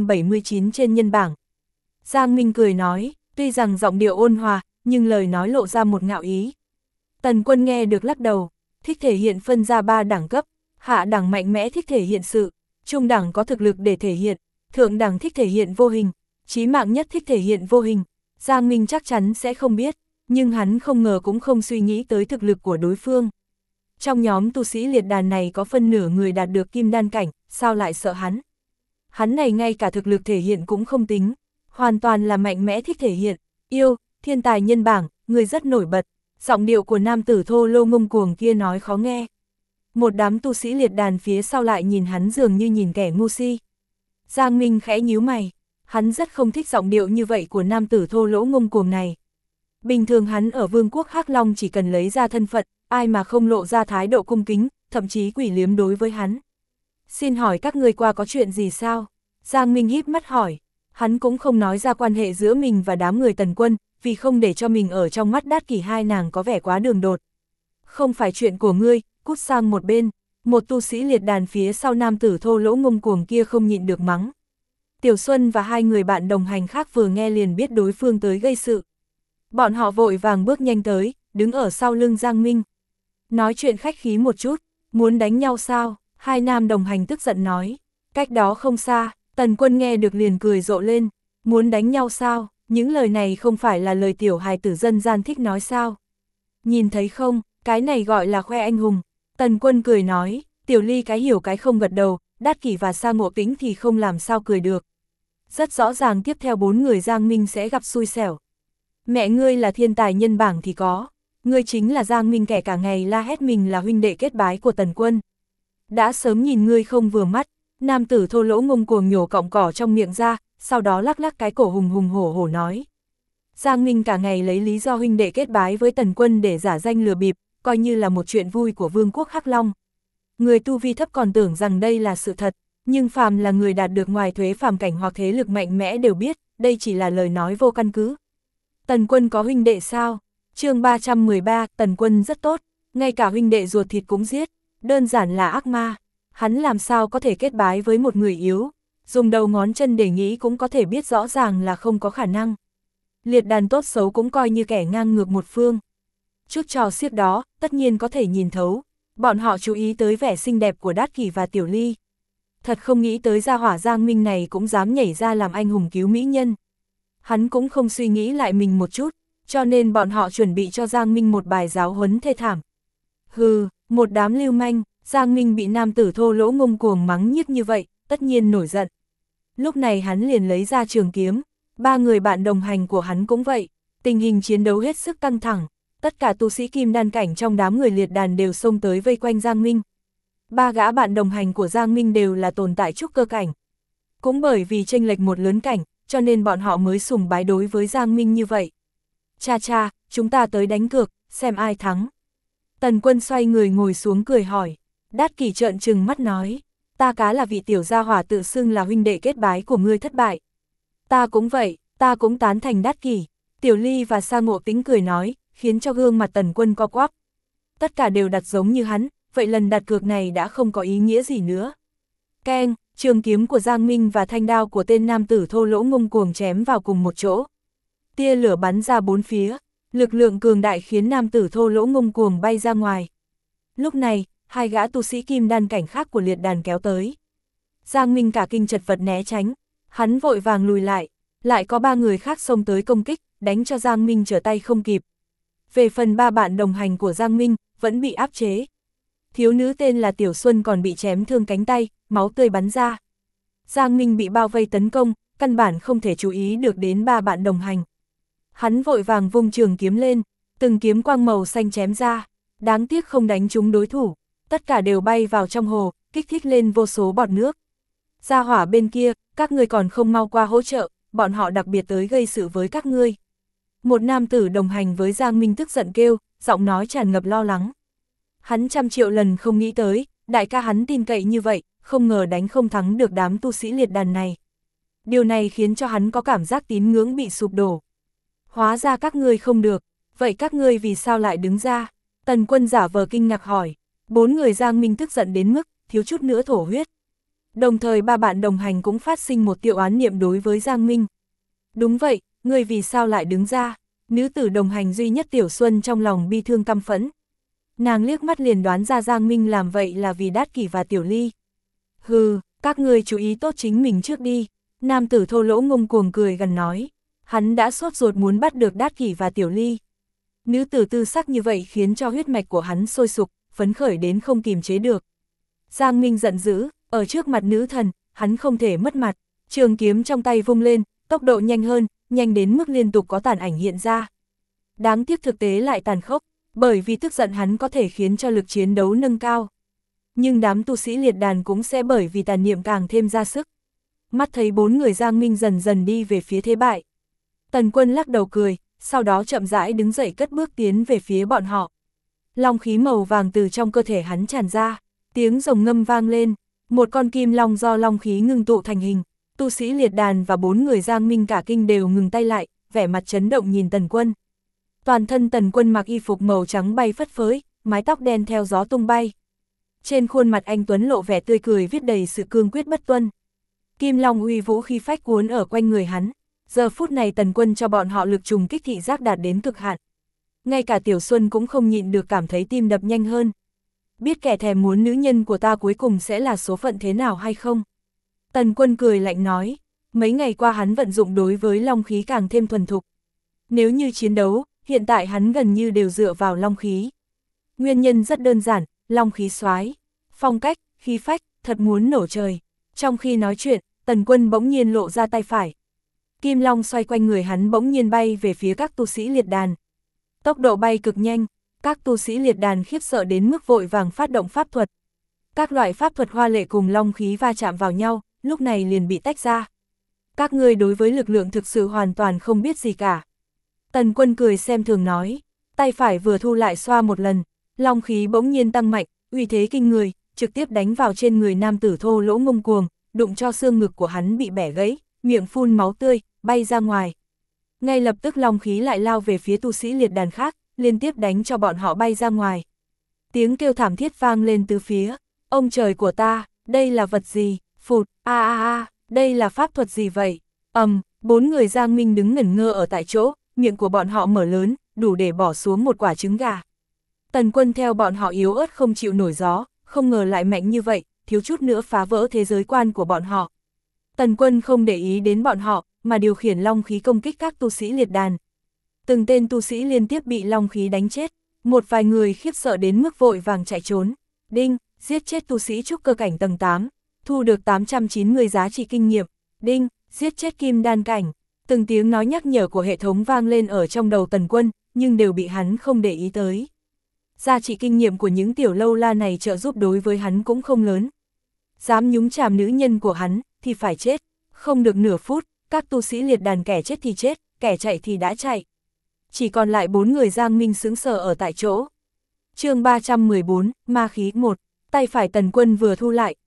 579 trên nhân bảng. Giang Minh cười nói, tuy rằng giọng điệu ôn hòa, nhưng lời nói lộ ra một ngạo ý. Tần Quân nghe được lắc đầu, thích thể hiện phân ra 3 đẳng cấp, hạ đẳng mạnh mẽ thích thể hiện sự, trung đẳng có thực lực để thể hiện, thượng đẳng thích thể hiện vô hình, chí mạng nhất thích thể hiện vô hình. Giang Minh chắc chắn sẽ không biết, nhưng hắn không ngờ cũng không suy nghĩ tới thực lực của đối phương. Trong nhóm tu sĩ liệt đàn này có phân nửa người đạt được kim đan cảnh, sao lại sợ hắn? Hắn này ngay cả thực lực thể hiện cũng không tính, hoàn toàn là mạnh mẽ thích thể hiện, yêu, thiên tài nhân bảng, người rất nổi bật. Giọng điệu của nam tử thô lô ngông cuồng kia nói khó nghe. Một đám tu sĩ liệt đàn phía sau lại nhìn hắn dường như nhìn kẻ ngu si. Giang Minh khẽ nhíu mày, hắn rất không thích giọng điệu như vậy của nam tử thô lỗ ngông cuồng này. Bình thường hắn ở Vương quốc Hắc Long chỉ cần lấy ra thân phận, ai mà không lộ ra thái độ cung kính, thậm chí quỷ liếm đối với hắn. Xin hỏi các ngươi qua có chuyện gì sao? Giang Minh híp mắt hỏi, hắn cũng không nói ra quan hệ giữa mình và đám người Tần Quân, vì không để cho mình ở trong mắt Đát Kỷ hai nàng có vẻ quá đường đột. Không phải chuyện của ngươi, cút sang một bên, một tu sĩ liệt đàn phía sau nam tử thô lỗ ngông cuồng kia không nhịn được mắng. Tiểu Xuân và hai người bạn đồng hành khác vừa nghe liền biết đối phương tới gây sự. Bọn họ vội vàng bước nhanh tới, đứng ở sau lưng Giang Minh. Nói chuyện khách khí một chút, muốn đánh nhau sao? Hai nam đồng hành tức giận nói. Cách đó không xa, Tần Quân nghe được liền cười rộ lên. Muốn đánh nhau sao? Những lời này không phải là lời tiểu hài tử dân gian thích nói sao? Nhìn thấy không, cái này gọi là khoe anh hùng. Tần Quân cười nói, Tiểu Ly cái hiểu cái không gật đầu, Đát Kỷ và Sa Ngộ Tĩnh thì không làm sao cười được. Rất rõ ràng tiếp theo 4 người Giang Minh sẽ gặp xui xẻo. Mẹ ngươi là thiên tài nhân bảng thì có, ngươi chính là Giang Minh kẻ cả ngày la hét mình là huynh đệ kết bái của Tần Quân. Đã sớm nhìn ngươi không vừa mắt, nam tử thô lỗ ngông cuồng nhổ cọng cỏ trong miệng ra, sau đó lắc lắc cái cổ hùng hùng hổ hổ nói. Giang Minh cả ngày lấy lý do huynh đệ kết bái với Tần Quân để giả danh lừa bịp, coi như là một chuyện vui của Vương quốc Hắc Long. Người tu vi thấp còn tưởng rằng đây là sự thật, nhưng phàm là người đạt được ngoài thuế phàm cảnh hoặc thế lực mạnh mẽ đều biết, đây chỉ là lời nói vô căn cứ. Tần Quân có huynh đệ sao? Chương 313, Tần Quân rất tốt, ngay cả huynh đệ ruột thịt cũng giết, đơn giản là ác ma. Hắn làm sao có thể kết bái với một người yếu, dùng đầu ngón chân để nghĩ cũng có thể biết rõ ràng là không có khả năng. Liệt đàn tốt xấu cũng coi như kẻ ngang ngược một phương. Chút trò xiếc đó, tất nhiên có thể nhìn thấu, bọn họ chú ý tới vẻ xinh đẹp của Đát Kỷ và Tiểu Ly. Thật không nghĩ tới gia hỏa Giang Minh này cũng dám nhảy ra làm anh hùng cứu mỹ nhân. Hắn cũng không suy nghĩ lại mình một chút, cho nên bọn họ chuẩn bị cho Giang Minh một bài giáo huấn thê thảm. Hừ, một đám lưu manh, Giang Minh bị nam tử thô lỗ ngông cuồng mắng nhiếc như vậy, tất nhiên nổi giận. Lúc này hắn liền lấy ra trường kiếm, 3 người bạn đồng hành của hắn cũng vậy, tình hình chiến đấu hết sức căng thẳng, tất cả tu sĩ kim đan cảnh trong đám người liệt đàn đều xông tới vây quanh Giang Minh. 3 gã bạn đồng hành của Giang Minh đều là tồn tại trúc cơ cảnh. Cũng bởi vì chênh lệch một lớn cảnh, cho nên bọn họ mới sùng bái đối với Giang Minh như vậy. Cha cha, chúng ta tới đánh cược, xem ai thắng. Tần Quân xoay người ngồi xuống cười hỏi. Đát Kỷ trợn trừng mắt nói, ta cá là vị tiểu gia hỏa tự xưng là huynh đệ kết bái của ngươi thất bại. Ta cũng vậy, ta cũng tán thành Đát Kỷ. Tiểu Ly và Sa Ngộ Tĩnh cười nói, khiến cho gương mặt Tần Quân co quắp. Tất cả đều đặt giống như hắn, vậy lần đặt cược này đã không có ý nghĩa gì nữa. Keng, trường kiếm của Giang Minh và thanh đao của tên nam tử thô lỗ ngông cuồng chém vào cùng một chỗ. Tia lửa bắn ra bốn phía, lực lượng cường đại khiến nam tử thô lỗ ngông cuồng bay ra ngoài. Lúc này, hai gã tu sĩ kim đan cảnh khác của liệt đàn kéo tới. Giang Minh cả kinh chật vật né tránh, hắn vội vàng lùi lại có ba người khác xông tới công kích, đánh cho Giang Minh trở tay không kịp. Về phần ba bạn đồng hành của Giang Minh, vẫn bị áp chế. Thiếu nữ tên là Tiểu Xuân còn bị chém thương cánh tay, máu tươi bắn ra. Giang Minh bị bao vây tấn công, căn bản không thể chú ý được đến ba bạn đồng hành. Hắn vội vàng vung trường kiếm lên, từng kiếm quang màu xanh chém ra, đáng tiếc không đánh trúng đối thủ, tất cả đều bay vào trong hồ, kích thích lên vô số bọt nước. Gia hỏa bên kia, các ngươi còn không mau qua hỗ trợ, bọn họ đặc biệt tới gây sự với các ngươi. Một nam tử đồng hành với Giang Minh tức giận kêu, giọng nói tràn ngập lo lắng. Hắn trăm triệu lần không nghĩ tới, đại ca hắn tin cậy như vậy, không ngờ đánh không thắng được đám tu sĩ liệt đàn này. Điều này khiến cho hắn có cảm giác tín ngưỡng bị sụp đổ. Hóa ra các ngươi không được, vậy các ngươi vì sao lại đứng ra? Tần Quân giả vờ kinh ngạc hỏi. Bốn người Giang Minh tức giận đến mức, thiếu chút nữa thổ huyết. Đồng thời ba bạn đồng hành cũng phát sinh một tiểu oán niệm đối với Giang Minh. Đúng vậy, ngươi vì sao lại đứng ra? Nữ tử đồng hành duy nhất Tiểu Xuân trong lòng bi thương căm phẫn. Nàng liếc mắt liền đoán ra Giang Minh làm vậy là vì Đát Kỷ và Tiểu Ly. Hừ, các ngươi chú ý tốt chính mình trước đi. Nam tử thô lỗ ngông cuồng cười gần nói. Hắn đã sốt ruột muốn bắt được Đát Kỷ và Tiểu Ly. Nữ tử tư sắc như vậy khiến cho huyết mạch của hắn sôi sục, phấn khởi đến không kìm chế được. Giang Minh giận dữ, ở trước mặt nữ thần, hắn không thể mất mặt. Trường kiếm trong tay vung lên, tốc độ nhanh hơn, nhanh đến mức liên tục có tàn ảnh hiện ra. Đáng tiếc thực tế lại tàn khốc, bởi vì tức giận hắn có thể khiến cho lực chiến đấu nâng cao. Nhưng đám tu sĩ liệt đàn cũng sẽ bởi vì tàn niệm càng thêm ra sức. Mắt thấy bốn người Giang Minh dần dần đi về phía thế bại. Tần Quân lắc đầu cười, sau đó chậm rãi đứng dậy cất bước tiến về phía bọn họ. Long khí màu vàng từ trong cơ thể hắn tràn ra, tiếng rồng ngâm vang lên, một con kim long do long khí ngưng tụ thành hình. Tu sĩ liệt đàn và bốn người Giang Minh cả kinh đều ngừng tay lại, vẻ mặt chấn động nhìn Tần Quân. Toàn thân Tần Quân mặc y phục màu trắng bay phất phới, mái tóc đen theo gió tung bay. Trên khuôn mặt anh tuấn lộ vẻ tươi cười viết đầy sự cương quyết bất tuân. Kim long uy vũ khí phách cuốn ở quanh người hắn. Giờ phút này Tần Quân cho bọn họ lực trùng kích thị giác đạt đến cực hạn. Ngay cả Tiểu Xuân cũng không nhịn được cảm thấy tim đập nhanh hơn. Biết kẻ thèm muốn nữ nhân của ta cuối cùng sẽ là số phận thế nào hay không? Tần Quân cười lạnh nói, mấy ngày qua hắn vận dụng đối với long khí càng thêm thuần thục. Nếu như chiến đấu, hiện tại hắn gần như đều dựa vào long khí. Nguyên nhân rất đơn giản, long khí soái, phong cách, khí phách, thật muốn nổ trời. Trong khi nói chuyện, Tần Quân bỗng nhiên lộ ra tay phải. Kim long xoay quanh người hắn bỗng nhiên bay về phía các tu sĩ liệt đàn. Tốc độ bay cực nhanh, các tu sĩ liệt đàn khiếp sợ đến mức vội vàng phát động pháp thuật. Các loại pháp thuật hoa lệ cùng long khí va chạm vào nhau, lúc này liền bị tách ra. Các ngươi đối với lực lượng thực sự hoàn toàn không biết gì cả. Tần Quân cười xem thường nói, tay phải vừa thu lại xoa một lần, long khí bỗng nhiên tăng mạnh, uy thế kinh người, trực tiếp đánh vào trên người nam tử thô lỗ ngông cuồng, đụng cho xương ngực của hắn bị bẻ gãy, miệng phun máu tươi, bay ra ngoài. Ngay lập tức long khí lại lao về phía tu sĩ liệt đàn khác, liên tiếp đánh cho bọn họ bay ra ngoài. Tiếng kêu thảm thiết vang lên từ phía, ông trời của ta, đây là vật gì, phụt, đây là pháp thuật gì vậy? Bốn người Giang Minh đứng ngẩn ngơ ở tại chỗ, miệng của bọn họ mở lớn, đủ để bỏ xuống một quả trứng gà. Tần Quân theo bọn họ yếu ớt không chịu nổi gió, không ngờ lại mạnh như vậy, thiếu chút nữa phá vỡ thế giới quan của bọn họ. Tần Quân không để ý đến bọn họ, mà điều khiển long khí công kích các tu sĩ liệt đàn. Từng tên tu sĩ liên tiếp bị long khí đánh chết, một vài người khiếp sợ đến mức vội vàng chạy trốn. Đinh, giết chết tu sĩ trúc cơ cảnh tầng 8, thu được 890 giá trị kinh nghiệm. Đinh, giết chết kim đan cảnh. Từng tiếng nói nhắc nhở của hệ thống vang lên ở trong đầu Tần Quân, nhưng đều bị hắn không để ý tới. Giá trị kinh nghiệm của những tiểu lâu la này trợ giúp đối với hắn cũng không lớn. Dám nhúng chàm nữ nhân của hắn, thì phải chết. Không được nửa phút, các tu sĩ liệt đàn kẻ chết thì chết, kẻ chạy thì đã chạy. Chỉ còn lại 4 người Giang Minh sững sờ ở tại chỗ. Chương 314, ma khí 1, tay phải Tần Quân vừa thu lại,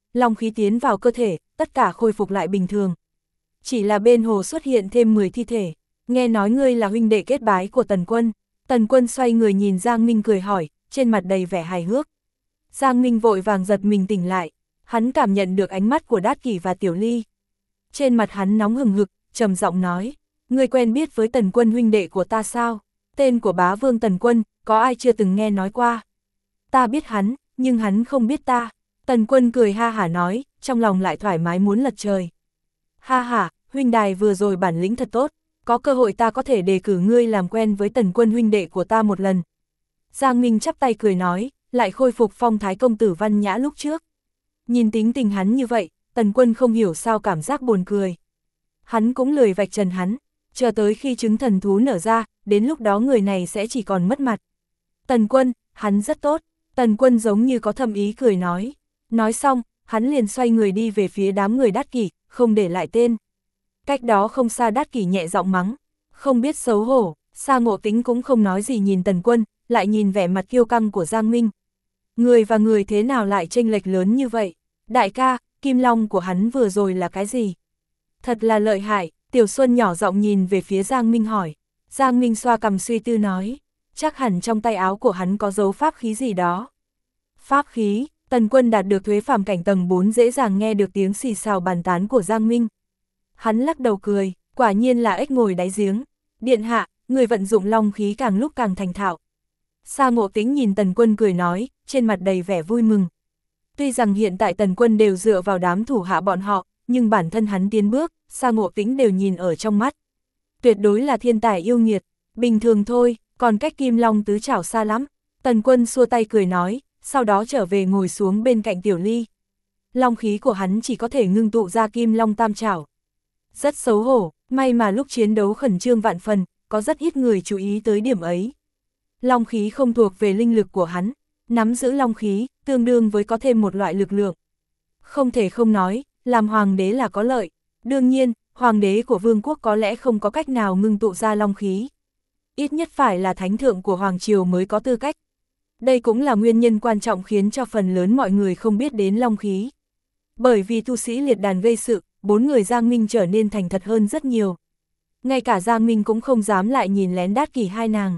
long khí tiến vào cơ thể, tất cả khôi phục lại bình thường. Chỉ là bên hồ xuất hiện thêm 10 thi thể, nghe nói ngươi là huynh đệ kết bái của Tần Quân. Tần Quân xoay người nhìn Giang Minh cười hỏi, trên mặt đầy vẻ hài hước. Giang Minh vội vàng giật mình tỉnh lại, hắn cảm nhận được ánh mắt của Đát Kỷ và Tiểu Ly. Trên mặt hắn nóng hừng hực, trầm giọng nói, ngươi quen biết với Tần Quân huynh đệ của ta sao? Tên của bá vương Tần Quân, có ai chưa từng nghe nói qua? Ta biết hắn, nhưng hắn không biết ta. Tần Quân cười ha hả nói, trong lòng lại thoải mái muốn lật trời. Ha hả, huynh đài vừa rồi bản lĩnh thật tốt, có cơ hội ta có thể đề cử ngươi làm quen với Tần Quân huynh đệ của ta một lần. Giang Minh chắp tay cười nói, lại khôi phục phong thái công tử văn nhã lúc trước. Nhìn tính tình hắn như vậy, Tần Quân không hiểu sao cảm giác buồn cười. Hắn cũng lười vạch trần hắn, chờ tới khi trứng thần thú nở ra, đến lúc đó người này sẽ chỉ còn mất mặt. Tần Quân, hắn rất tốt. Tần Quân giống như có thâm ý cười nói. Nói xong, hắn liền xoay người đi về phía đám người Đát Kỷ, không để lại tên. Cách đó không xa Đát Kỷ nhẹ giọng mắng, không biết xấu hổ. Sa Ngộ Tĩnh cũng không nói gì nhìn Tần Quân, lại nhìn vẻ mặt kiêu căng của Giang Minh. Người và người thế nào lại chênh lệch lớn như vậy? Đại ca, kim long của hắn vừa rồi là cái gì? Thật là lợi hại. Tiểu Xuân nhỏ giọng nhìn về phía Giang Minh hỏi. Giang Minh xoa cằm suy tư nói, chắc hẳn trong tay áo của hắn có dấu pháp khí gì đó. Pháp khí? Tần Quân đạt được thuế phàm cảnh tầng 4 dễ dàng nghe được tiếng xì xào bàn tán của Giang Minh. Hắn lắc đầu cười, quả nhiên là ếch ngồi đáy giếng. Điện hạ, người vận dụng long khí càng lúc càng thành thạo. Sa Ngộ Tĩnh nhìn Tần Quân cười nói, trên mặt đầy vẻ vui mừng. Tuy rằng hiện tại Tần Quân đều dựa vào đám thủ hạ bọn họ, nhưng bản thân hắn tiến bước, Sa Ngộ Tĩnh đều nhìn ở trong mắt. Tuyệt đối là thiên tài yêu nghiệt, bình thường thôi, còn cách Kim Long tứ trảo xa lắm. Tần Quân xua tay cười nói, sau đó trở về ngồi xuống bên cạnh Tiểu Ly. Long khí của hắn chỉ có thể ngưng tụ ra Kim Long tam trảo. Rất xấu hổ, may mà lúc chiến đấu khẩn trương vạn phần, có rất ít người chú ý tới điểm ấy. Long khí không thuộc về linh lực của hắn, nắm giữ long khí, tương đương với có thêm một loại lực lượng. Không thể không nói, làm hoàng đế là có lợi. Đương nhiên, hoàng đế của vương quốc có lẽ không có cách nào ngưng tụ ra long khí. Ít nhất phải là thánh thượng của hoàng triều mới có tư cách. Đây cũng là nguyên nhân quan trọng khiến cho phần lớn mọi người không biết đến long khí. Bởi vì tu sĩ liệt đàn gây sự, 4 người Giang Minh trở nên thành thật hơn rất nhiều. Ngay cả Giang Minh cũng không dám lại nhìn lén Đát Kỷ hai nàng.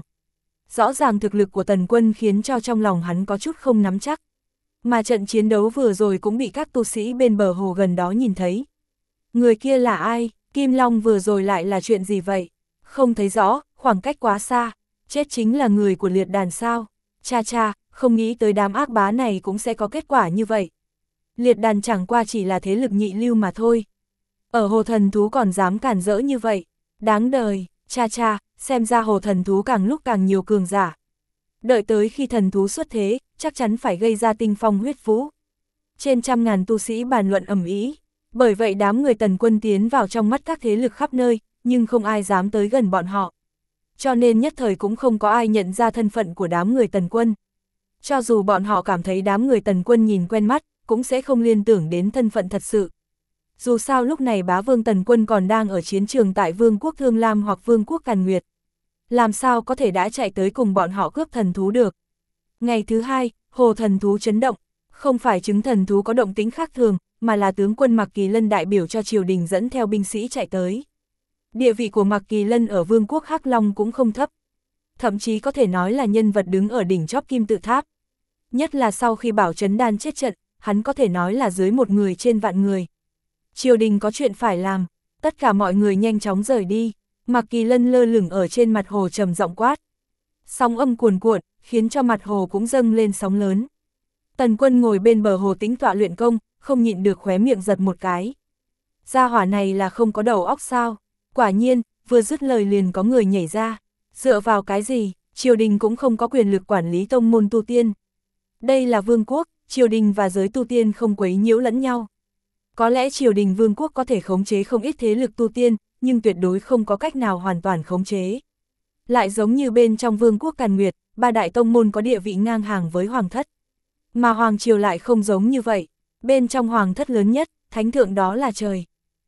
Rõ ràng thực lực của Tần Quân khiến cho trong lòng hắn có chút không nắm chắc. Mà trận chiến đấu vừa rồi cũng bị các tu sĩ bên bờ hồ gần đó nhìn thấy. Người kia là ai? Kim Long vừa rồi lại là chuyện gì vậy? Không thấy rõ, khoảng cách quá xa. Chết chính là người của liệt đàn sao? Cha cha, không nghĩ tới đám ác bá này cũng sẽ có kết quả như vậy. Liệt đàn chẳng qua chỉ là thế lực nhị lưu mà thôi. Ở hồ thần thú còn dám cản rỡ như vậy. Đáng đời, cha cha, xem ra hồ thần thú càng lúc càng nhiều cường giả. Đợi tới khi thần thú xuất thế, chắc chắn phải gây ra tinh phong huyết vũ. Trên trăm ngàn tu sĩ bàn luận ầm ĩ. Bởi vậy đám người Tần Quân tiến vào trong mắt các thế lực khắp nơi, nhưng không ai dám tới gần bọn họ. Cho nên nhất thời cũng không có ai nhận ra thân phận của đám người Tần Quân. Cho dù bọn họ cảm thấy đám người Tần Quân nhìn quen mắt, cũng sẽ không liên tưởng đến thân phận thật sự. Dù sao lúc này bá vương Tần Quân còn đang ở chiến trường tại Vương quốc Thương Lam hoặc Vương quốc Càn Nguyệt. Làm sao có thể đã chạy tới cùng bọn họ cướp thần thú được. Ngày thứ hai, hồ thần thú chấn động, không phải trứng thần thú có động tính khác thường, mà là tướng quân Mạc Kỳ Lân đại biểu cho triều đình dẫn theo binh sĩ chạy tới. Địa vị của Mạc Kỳ Lân ở Vương quốc Hắc Long cũng không thấp. Thậm chí có thể nói là nhân vật đứng ở đỉnh chóp kim tự tháp. Nhất là sau khi Bảo Trấn Đan chết trận, hắn có thể nói là dưới 1 người trên vạn người. Triều đình có chuyện phải làm, tất cả mọi người nhanh chóng rời đi. Mạc Kỳ Lân lơ lửng ở trên mặt hồ trầm giọng quát. Sóng âm cuồn cuộn, khiến cho mặt hồ cũng dâng lên sóng lớn. Tần Quân ngồi bên bờ hồ tĩnh tọa luyện công, không nhịn được khóe miệng giật một cái. Gia hỏa này là không có đầu óc sao? Quả nhiên, vừa dứt lời liền có người nhảy ra. Dựa vào cái gì, triều đình cũng không có quyền lực quản lý tông môn tu tiên. Đây là vương quốc, triều đình và giới tu tiên không quấy nhiễu lẫn nhau. Có lẽ triều đình vương quốc có thể khống chế không ít thế lực tu tiên, nhưng tuyệt đối không có cách nào hoàn toàn khống chế. Lại giống như bên trong Vương quốc Càn Nguyệt, 3 đại tông môn có địa vị ngang hàng với hoàng thất. Mà hoàng triều lại không giống như vậy, bên trong hoàng thất lớn nhất, thánh thượng đó là trời.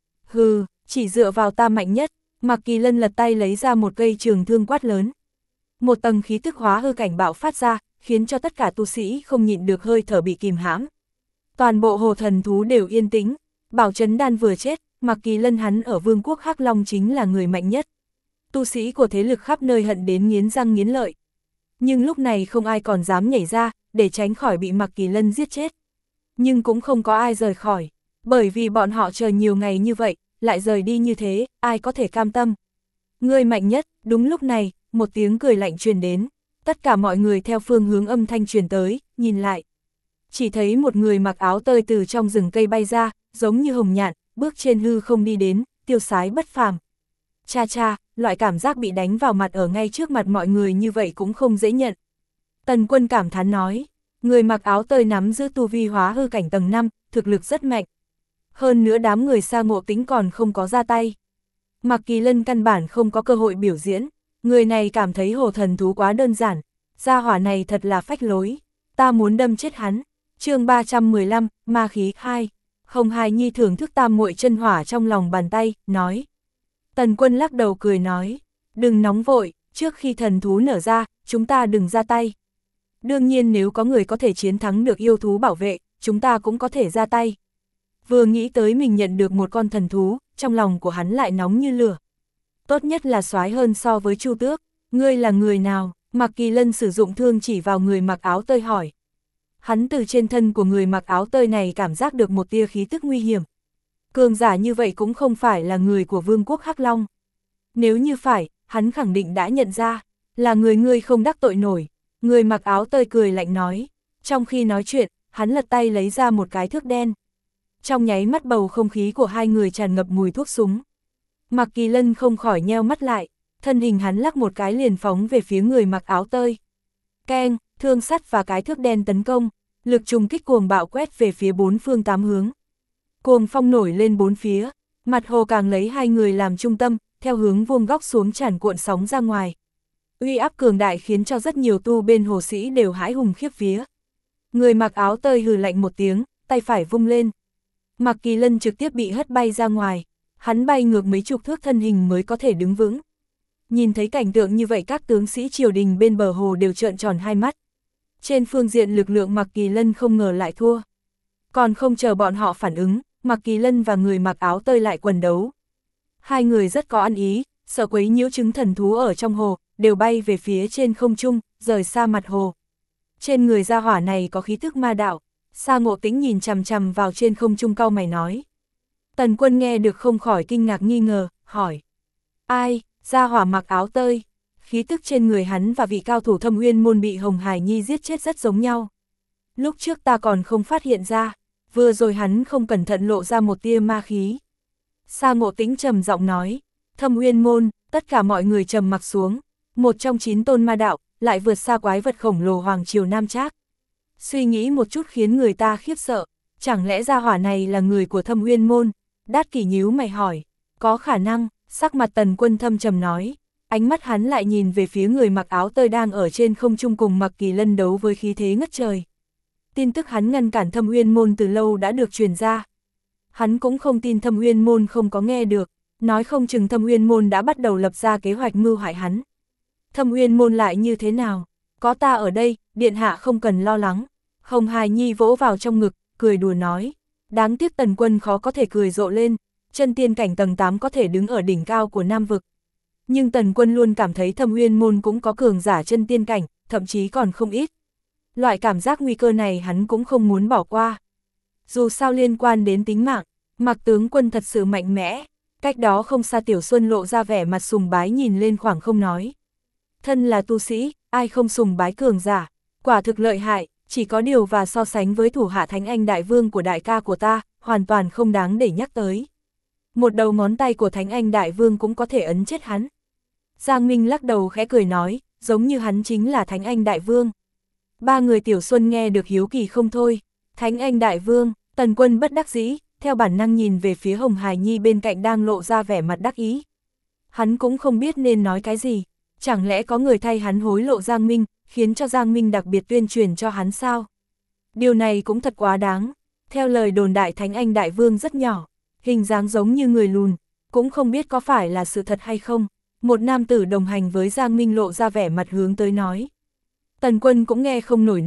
Hừ, chỉ dựa vào ta mạnh nhất, Mạc Kỳ Lân lật tay lấy ra một cây trường thương quát lớn. Một tầng khí tức hóa hư cảnh bạo phát ra, khiến cho tất cả tu sĩ không nhịn được hơi thở bị kìm hãm. Toàn bộ hồ thần thú đều yên tĩnh, Bảo Chấn Đan vừa chết, Mạc Kỳ Lân hắn ở vương quốc Hắc Long chính là người mạnh nhất. Tu sĩ của thế lực khắp nơi hận đến nghiến răng nghiến lợi. Nhưng lúc này không ai còn dám nhảy ra, để tránh khỏi bị Mạc Kỳ Lân giết chết. Nhưng cũng không có ai rời khỏi, bởi vì bọn họ chờ nhiều ngày như vậy, lại rời đi như thế, ai có thể cam tâm. Người mạnh nhất, đúng lúc này, một tiếng cười lạnh truyền đến, tất cả mọi người theo phương hướng âm thanh truyền tới, nhìn lại. Chỉ thấy một người mặc áo tơi từ trong rừng cây bay ra, giống như hồng nhạn, bước trên hư không đi đến, tiêu sái bất phàm. Cha cha, loại cảm giác bị đánh vào mặt ở ngay trước mặt mọi người như vậy cũng không dễ nhận. Tần Quân cảm thán nói, người mặc áo tơi nắm giữ tu vi hóa hư cảnh tầng 5, thực lực rất mạnh. Hơn nữa đám người Sa Ngộ Tĩnh còn không có ra tay. Mạc Kỳ Lân căn bản không có cơ hội biểu diễn, người này cảm thấy hồ thần thú quá đơn giản, gia hỏa này thật là phách lối, ta muốn đâm chết hắn. Chương 315, Ma khí 2. Hồng Hải Nhi thưởng thức tam muội chân hỏa trong lòng bàn tay, nói. Tần Quân lắc đầu cười nói, đừng nóng vội, trước khi thần thú nở ra, chúng ta đừng ra tay. Đương nhiên nếu có người có thể chiến thắng được yêu thú bảo vệ, chúng ta cũng có thể ra tay. Vừa nghĩ tới mình nhận được một con thần thú, trong lòng của hắn lại nóng như lửa. Tốt nhất là soái hơn so với Chu Tước, ngươi là người nào? Mạc Kỳ Lân sử dụng thương chỉ vào người mặc áo tơi hỏi. Hắn từ trên thân của người mặc áo tơi này cảm giác được một tia khí tức nguy hiểm. Cường giả như vậy cũng không phải là người của vương quốc Hắc Long. Nếu như phải, hắn khẳng định đã nhận ra, là người ngươi không đắc tội nổi. Người mặc áo tơi cười lạnh nói. Trong khi nói chuyện, hắn lật tay lấy ra một cái thước đen. Trong nháy mắt bầu không khí của hai người tràn ngập mùi thuốc súng. Mạc Kỳ Lân không khỏi nheo mắt lại, thân hình hắn lắc một cái liền phóng về phía người mặc áo tơi. Keng, thương sắt và cái thước đen tấn công, lực trùng kích cuồng bạo quét về phía bốn phương tám hướng. Cuồng phong nổi lên bốn phía, mặt hồ càng lấy hai người làm trung tâm, theo hướng vuông góc xuống tràn cuộn sóng ra ngoài. Uy áp cường đại khiến cho rất nhiều tu bên hồ sĩ đều hãi hùng khiếp vía. Người mặc áo tơi hừ lạnh một tiếng, tay phải vung lên. Mạc Kỳ Lân trực tiếp bị hất bay ra ngoài, hắn bay ngược mấy chục thước thân hình mới có thể đứng vững. Nhìn thấy cảnh tượng như vậy các tướng sĩ triều đình bên bờ hồ đều trợn tròn hai mắt. Trên phương diện lực lượng Mạc Kỳ Lân không ngờ lại thua. Còn không chờ bọn họ phản ứng, Mạc Kỳ Lân và người mặc áo tơi lại quần đấu. Hai người rất có ăn ý, sợ quấy nhiễu trứng thần thú ở trong hồ, đều bay về phía trên không trung, rời xa mặt hồ. Trên người gia hỏa này có khí thức ma đạo, Sa Ngộ Tĩnh nhìn chằm chằm vào trên không trung cau mày nói. Tần Quân nghe được không khỏi kinh ngạc nghi ngờ, hỏi. Ai, gia hỏa mặc áo tơi? Khí tức trên người hắn và vị cao thủ Thâm Uyên môn bị Hồng Hải Nhi giết chết rất giống nhau. Lúc trước ta còn không phát hiện ra, vừa rồi hắn không cẩn thận lộ ra một tia ma khí. Sa Ngộ Tĩnh trầm giọng nói, Thâm Uyên môn, tất cả mọi người trầm mặc xuống, một trong 9 tôn ma đạo, lại vượt xa quái vật khổng lồ Hoàng Triều Nam Trác. Suy nghĩ một chút khiến người ta khiếp sợ, chẳng lẽ gia hỏa này là người của Thâm Uyên môn? Đát Kỷ nhíu mày hỏi, có khả năng, sắc mặt Tần Quân thâm trầm nói, ánh mắt hắn lại nhìn về phía người mặc áo tơi đang ở trên không trung cùng Mạc Kỳ Lân đấu với khí thế ngất trời. Tin tức hắn ngăn cản Thâm Uyên môn từ lâu đã được truyền ra. Hắn cũng không tin Thâm Uyên môn không có nghe được, nói không chừng Thâm Uyên môn đã bắt đầu lập ra kế hoạch mưu hại hắn. Thâm Uyên môn lại như thế nào? Có ta ở đây, điện hạ không cần lo lắng. Hồng Hải Nhi vỗ vào trong ngực, cười đùa nói. Đáng tiếc Tần Quân khó có thể cười rộ lên, chân tiên cảnh tầng 8 có thể đứng ở đỉnh cao của Nam vực. Nhưng Tần Quân luôn cảm thấy Thâm Uyên môn cũng có cường giả chân tiên cảnh, thậm chí còn không ít. Loại cảm giác nguy cơ này hắn cũng không muốn bỏ qua. Dù sao liên quan đến tính mạng, Mạc tướng quân thật sự mạnh mẽ. Cách đó không xa Tiểu Xuân lộ ra vẻ mặt sùng bái nhìn lên khoảng không nói. Thân là tu sĩ, ai không sùng bái cường giả, quả thực lợi hại, chỉ có điều và so sánh với thủ hạ Thánh Anh Đại Vương của đại ca của ta, hoàn toàn không đáng để nhắc tới. Một đầu ngón tay của Thánh Anh Đại Vương cũng có thể ấn chết hắn. Giang Minh lắc đầu khẽ cười nói, giống như hắn chính là Thánh Anh Đại Vương. Ba người Tiểu Xuân nghe được hiếu kỳ không thôi. Thánh Anh Đại Vương, Tần Quân bất đắc dĩ, theo bản năng nhìn về phía Hồng Hải Nhi bên cạnh đang lộ ra vẻ mặt đắc ý. Hắn cũng không biết nên nói cái gì, chẳng lẽ có người thay hắn hối lộ Giang Minh, khiến cho Giang Minh đặc biệt tuyên truyền cho hắn sao? Điều này cũng thật quá đáng. Theo lời đồn đại Thánh Anh Đại Vương rất nhỏ, hình dáng giống như người lùn, cũng không biết có phải là sự thật hay không. Một nam tử đồng hành với Giang Minh lộ ra vẻ mặt hướng tới nói. Tần Quân cũng nghe không nổi nữa,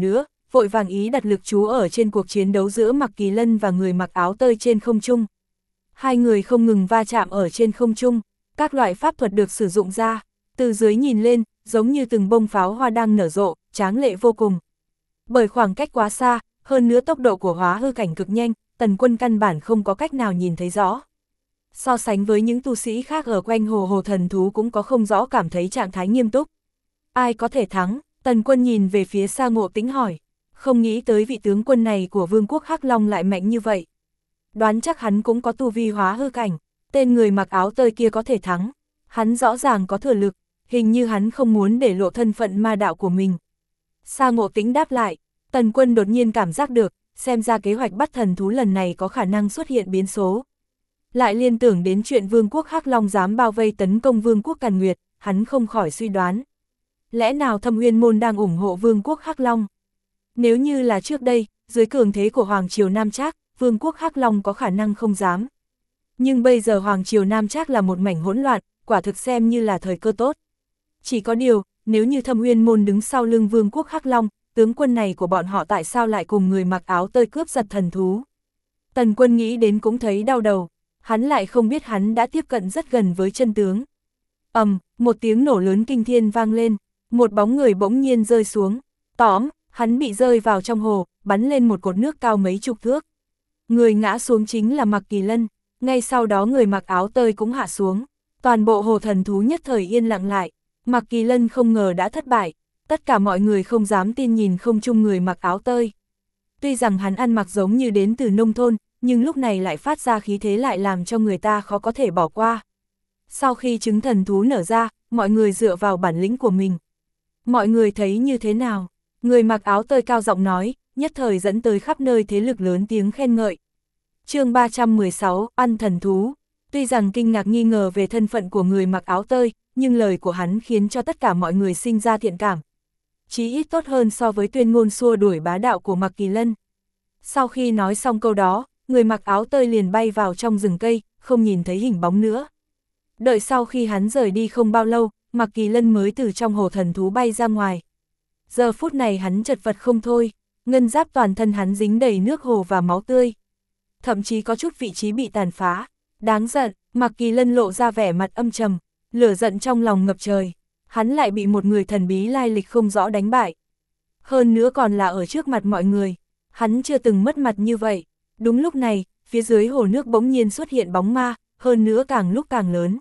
vội vàng ý đặt lực chú ở trên cuộc chiến đấu giữa Mạc Kỳ Lân và người mặc áo tơi trên không trung. Hai người không ngừng va chạm ở trên không trung, các loại pháp thuật được sử dụng ra, từ dưới nhìn lên, giống như từng bông pháo hoa đang nở rộ, tráng lệ vô cùng. Bởi khoảng cách quá xa, hơn nữa tốc độ của hóa hư cảnh cực nhanh, Tần Quân căn bản không có cách nào nhìn thấy rõ. So sánh với những tu sĩ khác ở quanh hồ thần thú cũng có không rõ cảm thấy trạng thái nghiêm túc. Ai có thể thắng? Tần Quân nhìn về phía Sa Ngộ Tĩnh hỏi. Không nghĩ tới vị tướng quân này của Vương quốc Hắc Long lại mạnh như vậy. Đoán chắc hắn cũng có tu vi hóa hư cảnh, tên người mặc áo tơi kia có thể thắng. Hắn rõ ràng có thừa lực, hình như hắn không muốn để lộ thân phận ma đạo của mình. Sa Ngộ Tĩnh đáp lại, Tần Quân đột nhiên cảm giác được, xem ra kế hoạch bắt thần thú lần này có khả năng xuất hiện biến số. Lại liên tưởng đến chuyện Vương quốc Hắc Long dám bao vây tấn công Vương quốc Càn Nguyệt, hắn không khỏi suy đoán. Lẽ nào Thâm Uyên Môn đang ủng hộ Vương quốc Hắc Long? Nếu như là trước đây, dưới cường thế của Hoàng triều Nam Trác, Vương quốc Hắc Long có khả năng không dám. Nhưng bây giờ Hoàng triều Nam Trác là một mảnh hỗn loạn, quả thực xem như là thời cơ tốt. Chỉ có điều, nếu như Thâm Uyên Môn đứng sau lưng Vương quốc Hắc Long, tướng quân này của bọn họ tại sao lại cùng người mặc áo tơi cướp giật thần thú? Tần Quân nghĩ đến cũng thấy đau đầu, hắn lại không biết hắn đã tiếp cận rất gần với chân tướng. Một tiếng nổ lớn kinh thiên vang lên, một bóng người bỗng nhiên rơi xuống, tóm, hắn bị rơi vào trong hồ, bắn lên một cột nước cao mấy chục thước. Người ngã xuống chính là Mạc Kỳ Lân, ngay sau đó người mặc áo tơi cũng hạ xuống, toàn bộ hồ thần thú nhất thời yên lặng lại. Mạc Kỳ Lân không ngờ đã thất bại, tất cả mọi người không dám tin nhìn không chung người mặc áo tơi. Tuy rằng hắn ăn mặc giống như đến từ nông thôn, nhưng lúc này lại phát ra khí thế lại làm cho người ta khó có thể bỏ qua. Sau khi trứng thần thú nở ra, mọi người dựa vào bản lĩnh của mình. Mọi người thấy như thế nào? Người mặc áo tơi cao giọng nói, nhất thời dẫn tới khắp nơi thế lực lớn tiếng khen ngợi. Chương 316, ăn thần thú. Tuy rằng kinh ngạc nghi ngờ về thân phận của người mặc áo tơi, nhưng lời của hắn khiến cho tất cả mọi người sinh ra thiện cảm. Chí ít tốt hơn so với tuyên ngôn xua đuổi bá đạo của Mạc Kỳ Lân. Sau khi nói xong câu đó, người mặc áo tơi liền bay vào trong rừng cây, không nhìn thấy hình bóng nữa. Đợi sau khi hắn rời đi không bao lâu, Mạc Kỳ Lân mới từ trong hồ thần thú bay ra ngoài. Giờ phút này hắn chật vật không thôi, ngân giáp toàn thân hắn dính đầy nước hồ và máu tươi. Thậm chí có chút vị trí bị tàn phá. Đáng giận, Mạc Kỳ Lân lộ ra vẻ mặt âm trầm, lửa giận trong lòng ngập trời. Hắn lại bị một người thần bí lai lịch không rõ đánh bại. Hơn nữa còn là ở trước mặt mọi người. Hắn chưa từng mất mặt như vậy. Đúng lúc này, phía dưới hồ nước bỗng nhiên xuất hiện bóng ma, hơn nữa càng lúc càng lớn.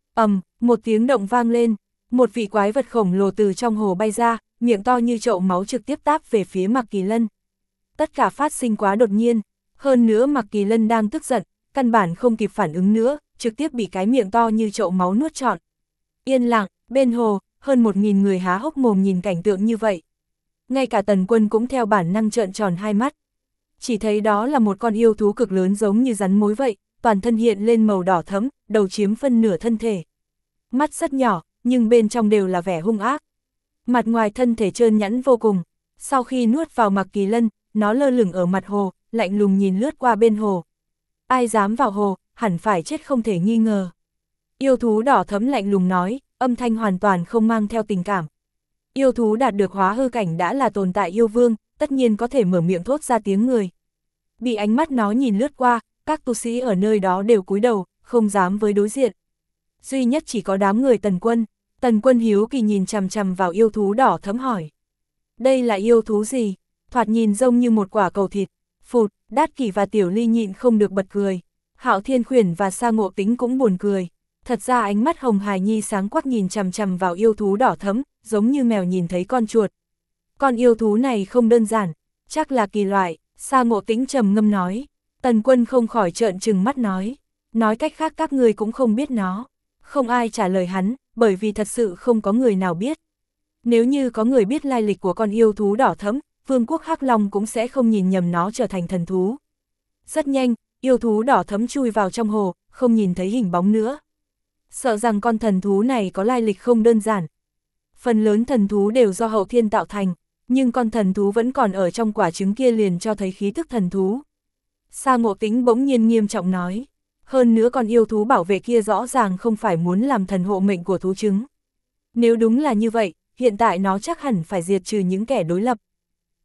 Một tiếng động vang lên, một vị quái vật khổng lồ từ trong hồ bay ra, miệng to như chậu máu trực tiếp táp về phía Mạc Kỳ Lân. Tất cả phát sinh quá đột nhiên, hơn nữa Mạc Kỳ Lân đang tức giận, căn bản không kịp phản ứng nữa, trực tiếp bị cái miệng to như chậu máu nuốt trọn. Yên lặng, bên hồ, hơn 1000 người há hốc mồm nhìn cảnh tượng như vậy. Ngay cả Tần Quân cũng theo bản năng trợn tròn hai mắt. Chỉ thấy đó là một con yêu thú cực lớn giống như rắn mối vậy, toàn thân hiện lên màu đỏ thẫm, đầu chiếm phân nửa thân thể. Mắt rất nhỏ, nhưng bên trong đều là vẻ hung ác. Mặt ngoài thân thể trơn nhẵn vô cùng. Sau khi nuốt vào Mạc Kỳ Lân, nó lơ lửng ở mặt hồ, lạnh lùng nhìn lướt qua bên hồ. Ai dám vào hồ, hẳn phải chết không thể nghi ngờ. Yêu thú đỏ thẫm lạnh lùng nói, âm thanh hoàn toàn không mang theo tình cảm. Yêu thú đạt được hóa hư cảnh đã là tồn tại yêu vương, tất nhiên có thể mở miệng thốt ra tiếng người. Bị ánh mắt nó nhìn lướt qua, các tu sĩ ở nơi đó đều cúi đầu, không dám với đối diện. Duy nhất chỉ có đám người Tần Quân hiếu kỳ nhìn chằm chằm vào yêu thú đỏ thẫm hỏi. Đây là yêu thú gì? Thoạt nhìn giống như một quả cầu thịt. Phụt, Đát Kỷ và Tiểu Ly nhịn không được bật cười. Hạo Thiên Khuyển và Sa Ngộ Tĩnh cũng buồn cười. Thật ra ánh mắt Hồng Hài Nhi sáng quắc nhìn chằm chằm vào yêu thú đỏ thẫm, giống như mèo nhìn thấy con chuột. Con yêu thú này không đơn giản, chắc là kỳ loại, Sa Ngộ Tĩnh trầm ngâm nói. Tần Quân không khỏi trợn trừng mắt nói. Nói cách khác các người cũng không biết nó. Không ai trả lời hắn, bởi vì thật sự không có người nào biết. Nếu như có người biết lai lịch của con yêu thú đỏ thẫm, Vương quốc Hắc Long cũng sẽ không nhìn nhầm nó trở thành thần thú. Rất nhanh, yêu thú đỏ thẫm chui vào trong hồ, không nhìn thấy hình bóng nữa. Sợ rằng con thần thú này có lai lịch không đơn giản. Phần lớn thần thú đều do hậu thiên tạo thành, nhưng con thần thú vẫn còn ở trong quả trứng kia liền cho thấy khí tức thần thú. Sa Ngộ Tĩnh bỗng nhiên nghiêm trọng nói. Hơn nữa con yêu thú bảo vệ kia rõ ràng không phải muốn làm thần hộ mệnh của thú trứng. Nếu đúng là như vậy, hiện tại nó chắc hẳn phải diệt trừ những kẻ đối lập.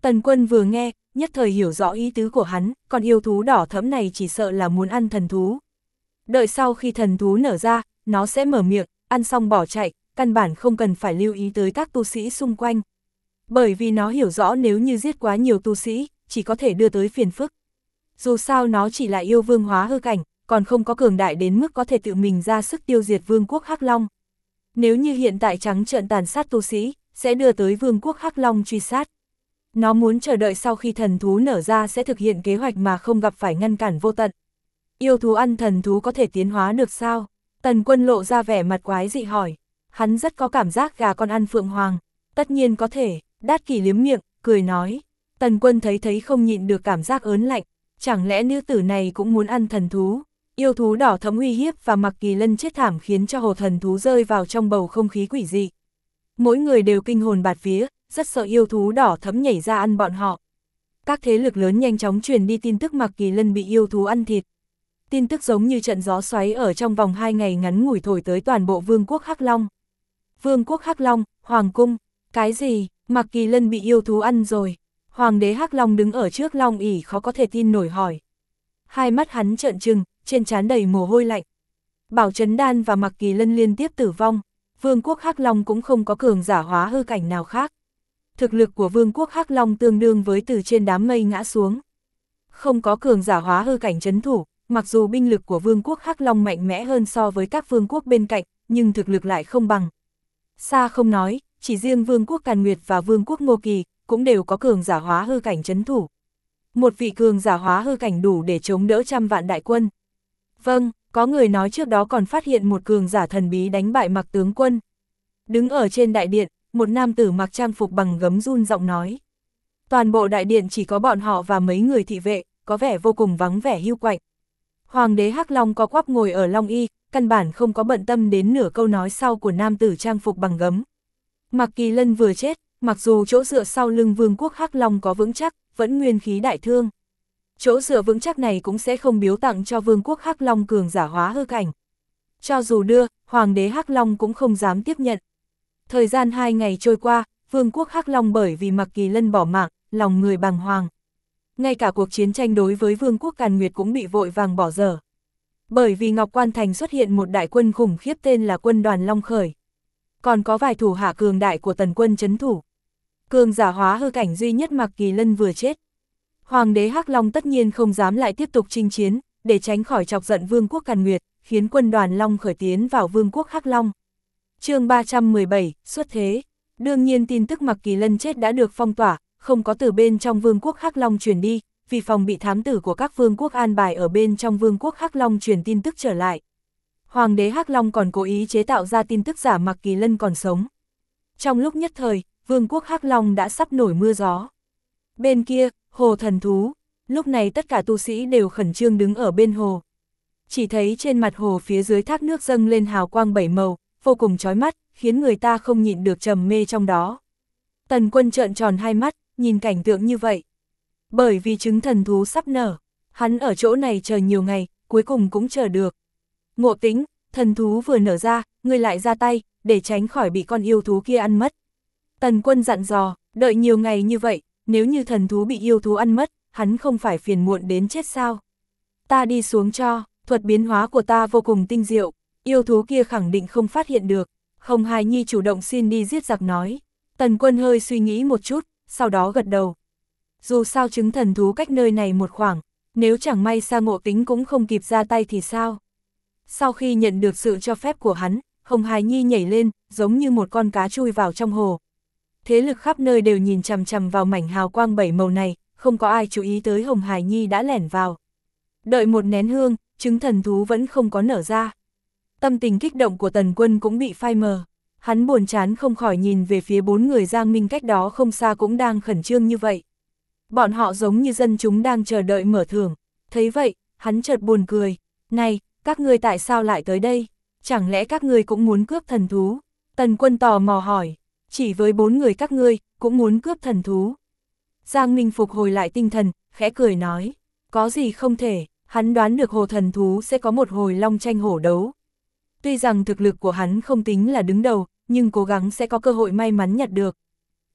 Tần Quân vừa nghe, nhất thời hiểu rõ ý tứ của hắn, con yêu thú đỏ thẫm này chỉ sợ là muốn ăn thần thú. Đợi sau khi thần thú nở ra, nó sẽ mở miệng, ăn xong bỏ chạy, căn bản không cần phải lưu ý tới các tu sĩ xung quanh. Bởi vì nó hiểu rõ nếu như giết quá nhiều tu sĩ, chỉ có thể đưa tới phiền phức. Dù sao nó chỉ là yêu vương hóa hư cảnh, còn không có cường đại đến mức có thể tự mình ra sức tiêu diệt vương quốc Hắc Long. Nếu như hiện tại trắng trợn tàn sát tu sĩ, sẽ đưa tới vương quốc Hắc Long truy sát. Nó muốn chờ đợi sau khi thần thú nở ra sẽ thực hiện kế hoạch mà không gặp phải ngăn cản vô tận. Yêu thú ăn thần thú có thể tiến hóa được sao? Tần Quân lộ ra vẻ mặt quái dị hỏi. Hắn rất có cảm giác gà con ăn phượng hoàng. Tất nhiên có thể, Đát Kỷ liếm miệng, cười nói. Tần Quân thấy không nhịn được cảm giác ớn lạnh. Chẳng lẽ nữ tử này cũng muốn ăn thần thú? Yêu thú đỏ thẫm uy hiếp và Mạc Kỳ Lân chết thảm khiến cho hồ thần thú rơi vào trong bầu không khí quỷ dị. Mỗi người đều kinh hồn bạt vía, rất sợ yêu thú đỏ thẫm nhảy ra ăn bọn họ. Các thế lực lớn nhanh chóng truyền đi tin tức Mạc Kỳ Lân bị yêu thú ăn thịt. Tin tức giống như trận gió xoáy ở trong vòng 2 ngày ngắn ngủi thổi tới toàn bộ vương quốc Hắc Long. Vương quốc Hắc Long, Hoàng cung, cái gì, Mạc Kỳ Lân bị yêu thú ăn rồi. Hoàng đế Hắc Long đứng ở trước Long ỷ khó có thể tin nổi hỏi. Hai mắt hắn trợn trừng, trên trán đầy mồ hôi lạnh. Bảo Chấn Đan và Mạc Kỳ Lân liên tiếp tử vong, vương quốc Hắc Long cũng không có cường giả hóa hư cảnh nào khác. Thực lực của vương quốc Hắc Long tương đương với từ trên đám mây ngã xuống. Không có cường giả hóa hư cảnh trấn thủ, mặc dù binh lực của vương quốc Hắc Long mạnh mẽ hơn so với các vương quốc bên cạnh, nhưng thực lực lại không bằng. Xa không nói, chỉ riêng vương quốc Càn Nguyệt và vương quốc Ngô Kỳ cũng đều có cường giả hóa hư cảnh trấn thủ. Một vị cường giả hóa hư cảnh đủ để chống đỡ trăm vạn đại quân. Vâng, có người nói trước đó còn phát hiện một cường giả thần bí đánh bại Mạc tướng quân. Đứng ở trên đại điện, một nam tử mặc trang phục bằng gấm run giọng nói. Toàn bộ đại điện chỉ có bọn họ và mấy người thị vệ, có vẻ vô cùng vắng vẻ hiu quạnh. Hoàng đế Hắc Long có quắp ngồi ở Long Y, căn bản không có bận tâm đến nửa câu nói sau của nam tử trang phục bằng gấm. Mạc Kỳ Lân vừa chết, mặc dù chỗ dựa sau lưng vương quốc Hắc Long có vững chắc, vẫn nguyên khí đại thương. Chỗ dựa vững chắc này cũng sẽ không biếu tặng cho vương quốc Hắc Long cường giả hóa hư cảnh. Cho dù đưa, hoàng đế Hắc Long cũng không dám tiếp nhận. Thời gian 2 ngày trôi qua, vương quốc Hắc Long bởi vì Mạc Kỳ Lân bỏ mạng, lòng người bàng hoàng. Ngay cả cuộc chiến tranh đối với vương quốc Càn Nguyệt cũng bị vội vàng bỏ dở. Bởi vì Ngọc Quan Thành xuất hiện một đại quân khủng khiếp tên là quân đoàn Long Khởi. Còn có vài thủ hạ cường đại của Tần Quân trấn thủ. Cường giả hóa hư cảnh duy nhất Mạc Kỳ Lân vừa chết. Hoàng đế Hắc Long tất nhiên không dám lại tiếp tục chinh chiến, để tránh khỏi chọc giận vương quốc Càn Nguyệt, khiến quân đoàn Long Khởi tiến vào vương quốc Hắc Long. Chương 317, xuất thế. Đương nhiên tin tức Mạc Kỳ Lân chết đã được phong tỏa, không có từ bên trong vương quốc Hắc Long truyền đi, vì phòng bị thám tử của các vương quốc an bài ở bên trong vương quốc Hắc Long truyền tin tức trở lại. Hoàng đế Hắc Long còn cố ý chế tạo ra tin tức giả Mạc Kỳ Lân còn sống. Trong lúc nhất thời, vương quốc Hắc Long đã sắp nổi mưa gió. Bên kia, hồ thần thú, lúc này tất cả tu sĩ đều khẩn trương đứng ở bên hồ. Chỉ thấy trên mặt hồ phía dưới thác nước dâng lên hào quang 7 màu, vô cùng chói mắt, khiến người ta không nhịn được trầm mê trong đó. Tần Quân trợn tròn hai mắt, nhìn cảnh tượng như vậy. Bởi vì trứng thần thú sắp nở, hắn ở chỗ này chờ nhiều ngày, cuối cùng cũng chờ được. Ngộ Tính, thần thú vừa nở ra, ngươi lại ra tay, để tránh khỏi bị con yêu thú kia ăn mất. Tần Quân dặn dò, đợi nhiều ngày như vậy, nếu như thần thú bị yêu thú ăn mất, hắn không phải phiền muộn đến chết sao. Ta đi xuống cho, thuật biến hóa của ta vô cùng tinh diệu, yêu thú kia khẳng định không phát hiện được. Hồng Hài Nhi chủ động xin đi giết giặc nói. Tần Quân hơi suy nghĩ một chút, sau đó gật đầu. Dù sao trứng thần thú cách nơi này một khoảng, nếu chẳng may Sa Ngộ Tính cũng không kịp ra tay thì sao? Sau khi nhận được sự cho phép của hắn, Hồng Hài Nhi nhảy lên, giống như một con cá chui vào trong hồ. Thế lực khắp nơi đều nhìn chằm chằm vào mảnh hào quang 7 màu này, không có ai chú ý tới Hồng Hài Nhi đã lẻn vào. Đợi một nén hương, trứng thần thú vẫn không có nở ra. Tâm tình kích động của Tần Quân cũng bị phai mờ. Hắn buồn chán không khỏi nhìn về phía 4 người Giang Minh cách đó không xa cũng đang khẩn trương như vậy. Bọn họ giống như dân chúng đang chờ đợi mở thưởng. Thấy vậy, hắn chợt buồn cười. Này, các ngươi tại sao lại tới đây? Chẳng lẽ các ngươi cũng muốn cướp thần thú? Tần Quân tò mò hỏi. Chỉ với 4 người các ngươi, cũng muốn cướp thần thú. Giang Minh phục hồi lại tinh thần, khẽ cười nói. Có gì không thể, hắn đoán được hồ thần thú sẽ có một hồi long tranh hổ đấu. Tuy rằng thực lực của hắn không tính là đứng đầu, nhưng cố gắng sẽ có cơ hội may mắn nhặt được.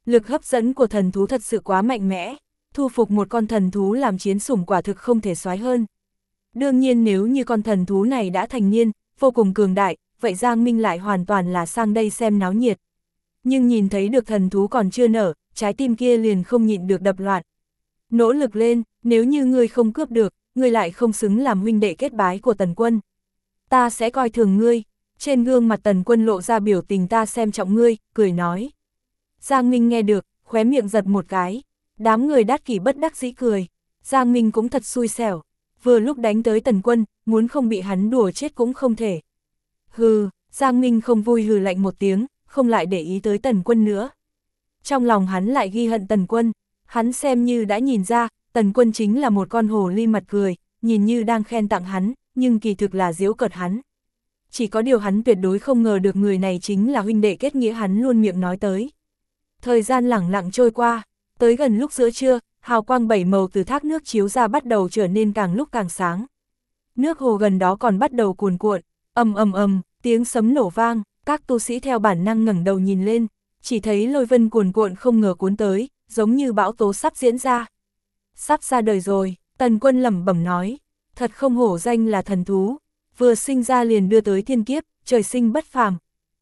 Lực hấp dẫn của thần thú thật sự quá mạnh mẽ, thu phục một con thần thú làm chiến sủng quả thực không thể soái hơn. Đương nhiên nếu như con thần thú này đã thành niên, vô cùng cường đại, vậy Giang Minh lại hoàn toàn là sang đây xem náo nhiệt. Nhưng nhìn thấy được thần thú còn chưa nở, trái tim kia liền không nhịn được đập loạn. Nỗ lực lên, nếu như ngươi không cướp được, ngươi lại không xứng làm huynh đệ kết bái của Tần Quân. Ta sẽ coi thường ngươi. Trên gương mặt Tần Quân lộ ra biểu tình ta xem trọng ngươi, cười nói. Giang Minh nghe được, khóe miệng giật một cái. Đám người Đát Kỷ bất đắc dĩ cười. Giang Minh cũng thật xui xẻo. Vừa lúc đánh tới Tần Quân, muốn không bị hắn đùa chết cũng không thể. Hừ, Giang Minh không vui hừ lạnh một tiếng, không lại để ý tới Tần Quân nữa. Trong lòng hắn lại ghi hận Tần Quân, hắn xem như đã nhìn ra, Tần Quân chính là một con hồ ly mặt cười, nhìn như đang khen tặng hắn, nhưng kỳ thực là giễu cợt hắn. Chỉ có điều hắn tuyệt đối không ngờ được người này chính là huynh đệ kết nghĩa hắn luôn miệng nói tới. Thời gian lẳng lặng trôi qua, tới gần lúc giữa trưa, hào quang bảy màu từ thác nước chiếu ra bắt đầu trở nên càng lúc càng sáng. Nước hồ gần đó còn bắt đầu cuồn cuộn, ầm ầm ầm, tiếng sấm nổ vang, các tu sĩ theo bản năng ngẩng đầu nhìn lên, chỉ thấy lôi vân cuồn cuộn không ngờ cuốn tới, giống như bão tố sắp diễn ra. Sắp ra đời rồi, Tần Quân lẩm bẩm nói, thật không hổ danh là thần thú, vừa sinh ra liền đưa tới thiên kiếp, trời sinh bất phàm.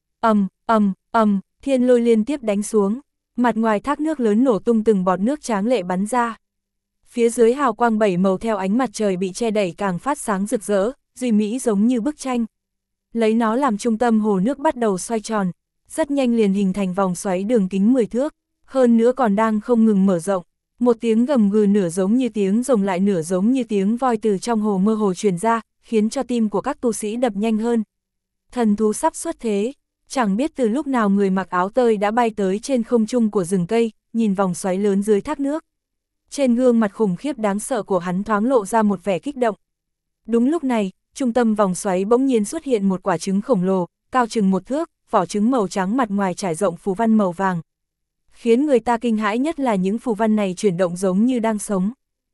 Thiên lôi liên tiếp đánh xuống, mặt ngoài thác nước lớn nổ tung từng bọt nước tráng lệ bắn ra. Phía dưới hào quang bảy màu theo ánh mặt trời bị che đẩy càng phát sáng rực rỡ, duy mỹ giống như bức tranh. Lấy nó làm trung tâm hồ nước bắt đầu xoay tròn, rất nhanh liền hình thành vòng xoáy đường kính 10 thước, hơn nữa còn đang không ngừng mở rộng. Một tiếng gầm gừ nửa giống như tiếng rồng lại nửa giống như tiếng voi từ trong hồ mơ hồ truyền ra, khiến cho tim của các tu sĩ đập nhanh hơn. Thần thú sắp xuất thế, chẳng biết từ lúc nào người mặc áo tơi đã bay tới trên không trung của rừng cây, nhìn vòng xoáy lớn dưới thác nước. Trên gương mặt khủng khiếp đáng sợ của hắn thoáng lộ ra một vẻ kích động. Đúng lúc này, trung tâm vòng xoáy bỗng nhiên xuất hiện một quả trứng khổng lồ, cao chừng 1 thước, vỏ trứng màu trắng mặt ngoài trải rộng phù văn màu vàng. Khiến người ta kinh hãi nhất là những phù văn này chuyển động giống như đang sống.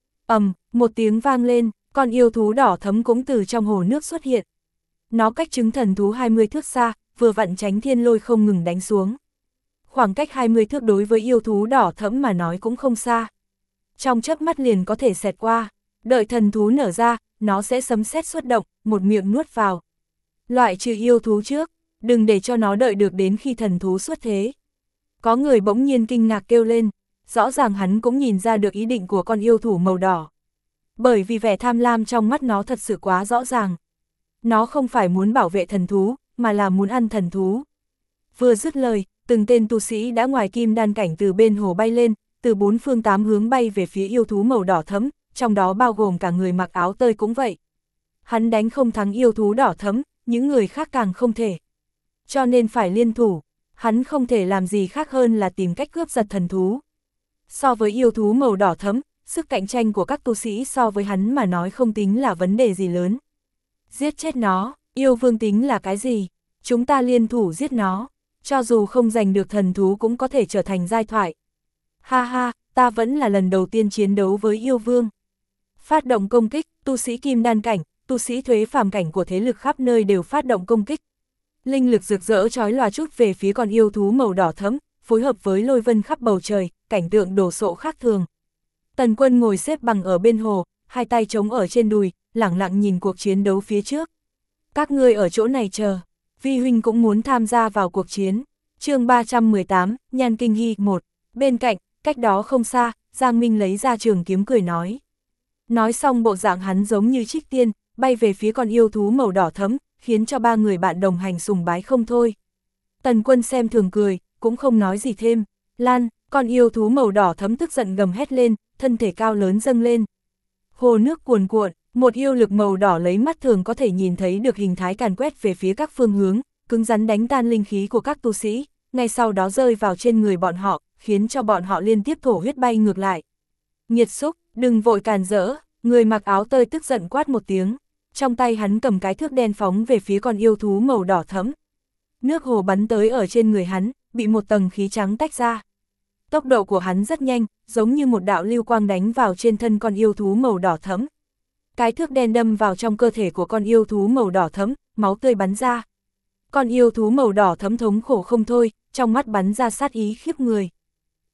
Một tiếng vang lên, con yêu thú đỏ thẫm cũng từ trong hồ nước xuất hiện. Nó cách trứng thần thú 20 thước xa, vừa vặn tránh thiên lôi không ngừng đánh xuống. Khoảng cách 20 thước đối với yêu thú đỏ thẫm mà nói cũng không xa. Trong chớp mắt liền có thể xẹt qua, đợi thần thú nở ra, nó sẽ sấm sét xuất động, một miệng nuốt vào. Loại trừ yêu thú trước, đừng để cho nó đợi được đến khi thần thú xuất thế. Có người bỗng nhiên kinh ngạc kêu lên, rõ ràng hắn cũng nhìn ra được ý định của con yêu thú màu đỏ. Bởi vì vẻ tham lam trong mắt nó thật sự quá rõ ràng. Nó không phải muốn bảo vệ thần thú, mà là muốn ăn thần thú. Vừa dứt lời, từng tên tu sĩ đã ngoài kim đan cảnh từ bên hồ bay lên, từ 4 phương 8 hướng bay về phía yêu thú màu đỏ thẫm, trong đó bao gồm cả người mặc áo tơi cũng vậy. Hắn đánh không thắng yêu thú đỏ thẫm, những người khác càng không thể. Cho nên phải liên thủ, hắn không thể làm gì khác hơn là tìm cách cướp giật thần thú. So với yêu thú màu đỏ thẫm, sức cạnh tranh của các tu sĩ so với hắn mà nói không tính là vấn đề gì lớn. Giết chết nó, yêu vương tính là cái gì? Chúng ta liên thủ giết nó, cho dù không giành được thần thú cũng có thể trở thành giai thoại. Ha ha, ta vẫn là lần đầu tiên chiến đấu với yêu vương. Phát động công kích, tu sĩ kim đan cảnh, tu sĩ thuế phàm cảnh của thế lực khắp nơi đều phát động công kích. Linh lực rực rỡ chói lòa chút về phía con yêu thú màu đỏ thẫm, phối hợp với lôi vân khắp bầu trời, cảnh tượng đồ sộ khác thường. Tần Quân ngồi xếp bằng ở bên hồ, hai tay chống ở trên đùi, lẳng lặng nhìn cuộc chiến đấu phía trước. Các ngươi ở chỗ này chờ, vi huynh cũng muốn tham gia vào cuộc chiến. Chương 318, Nhan Kinh Hy 1. Bên cạnh, cách đó không xa, Giang Minh lấy ra trường kiếm cười nói. Nói xong bộ dạng hắn giống như trích tiên, bay về phía con yêu thú màu đỏ thẫm, khiến cho 3 người bạn đồng hành sùng bái không thôi. Tần Quân xem thường cười, cũng không nói gì thêm. Lan, con yêu thú màu đỏ thẫm tức giận gầm hét lên, thân thể cao lớn dâng lên. Hồ nước cuồn cuộn, một yêu lực màu đỏ lấy mắt thường có thể nhìn thấy được hình thái càn quét về phía các phương hướng, cứng rắn đánh tan linh khí của các tu sĩ, ngay sau đó rơi vào trên người bọn họ, khiến cho bọn họ liên tiếp thổ huyết bay ngược lại. Nghiệt xúc, đừng vội càn rỡ, người mặc áo tơi tức giận quát một tiếng, trong tay hắn cầm cái thước đen phóng về phía con yêu thú màu đỏ thẫm. Nước hồ bắn tới ở trên người hắn, bị một tầng khí trắng tách ra. Tốc độ của hắn rất nhanh, giống như một đạo lưu quang đánh vào trên thân con yêu thú màu đỏ thẫm. Cái thước đen đâm vào trong cơ thể của con yêu thú màu đỏ thẫm, máu tươi bắn ra. Con yêu thú màu đỏ thẫm thống khổ không thôi, trong mắt bắn ra sát ý khiếp người.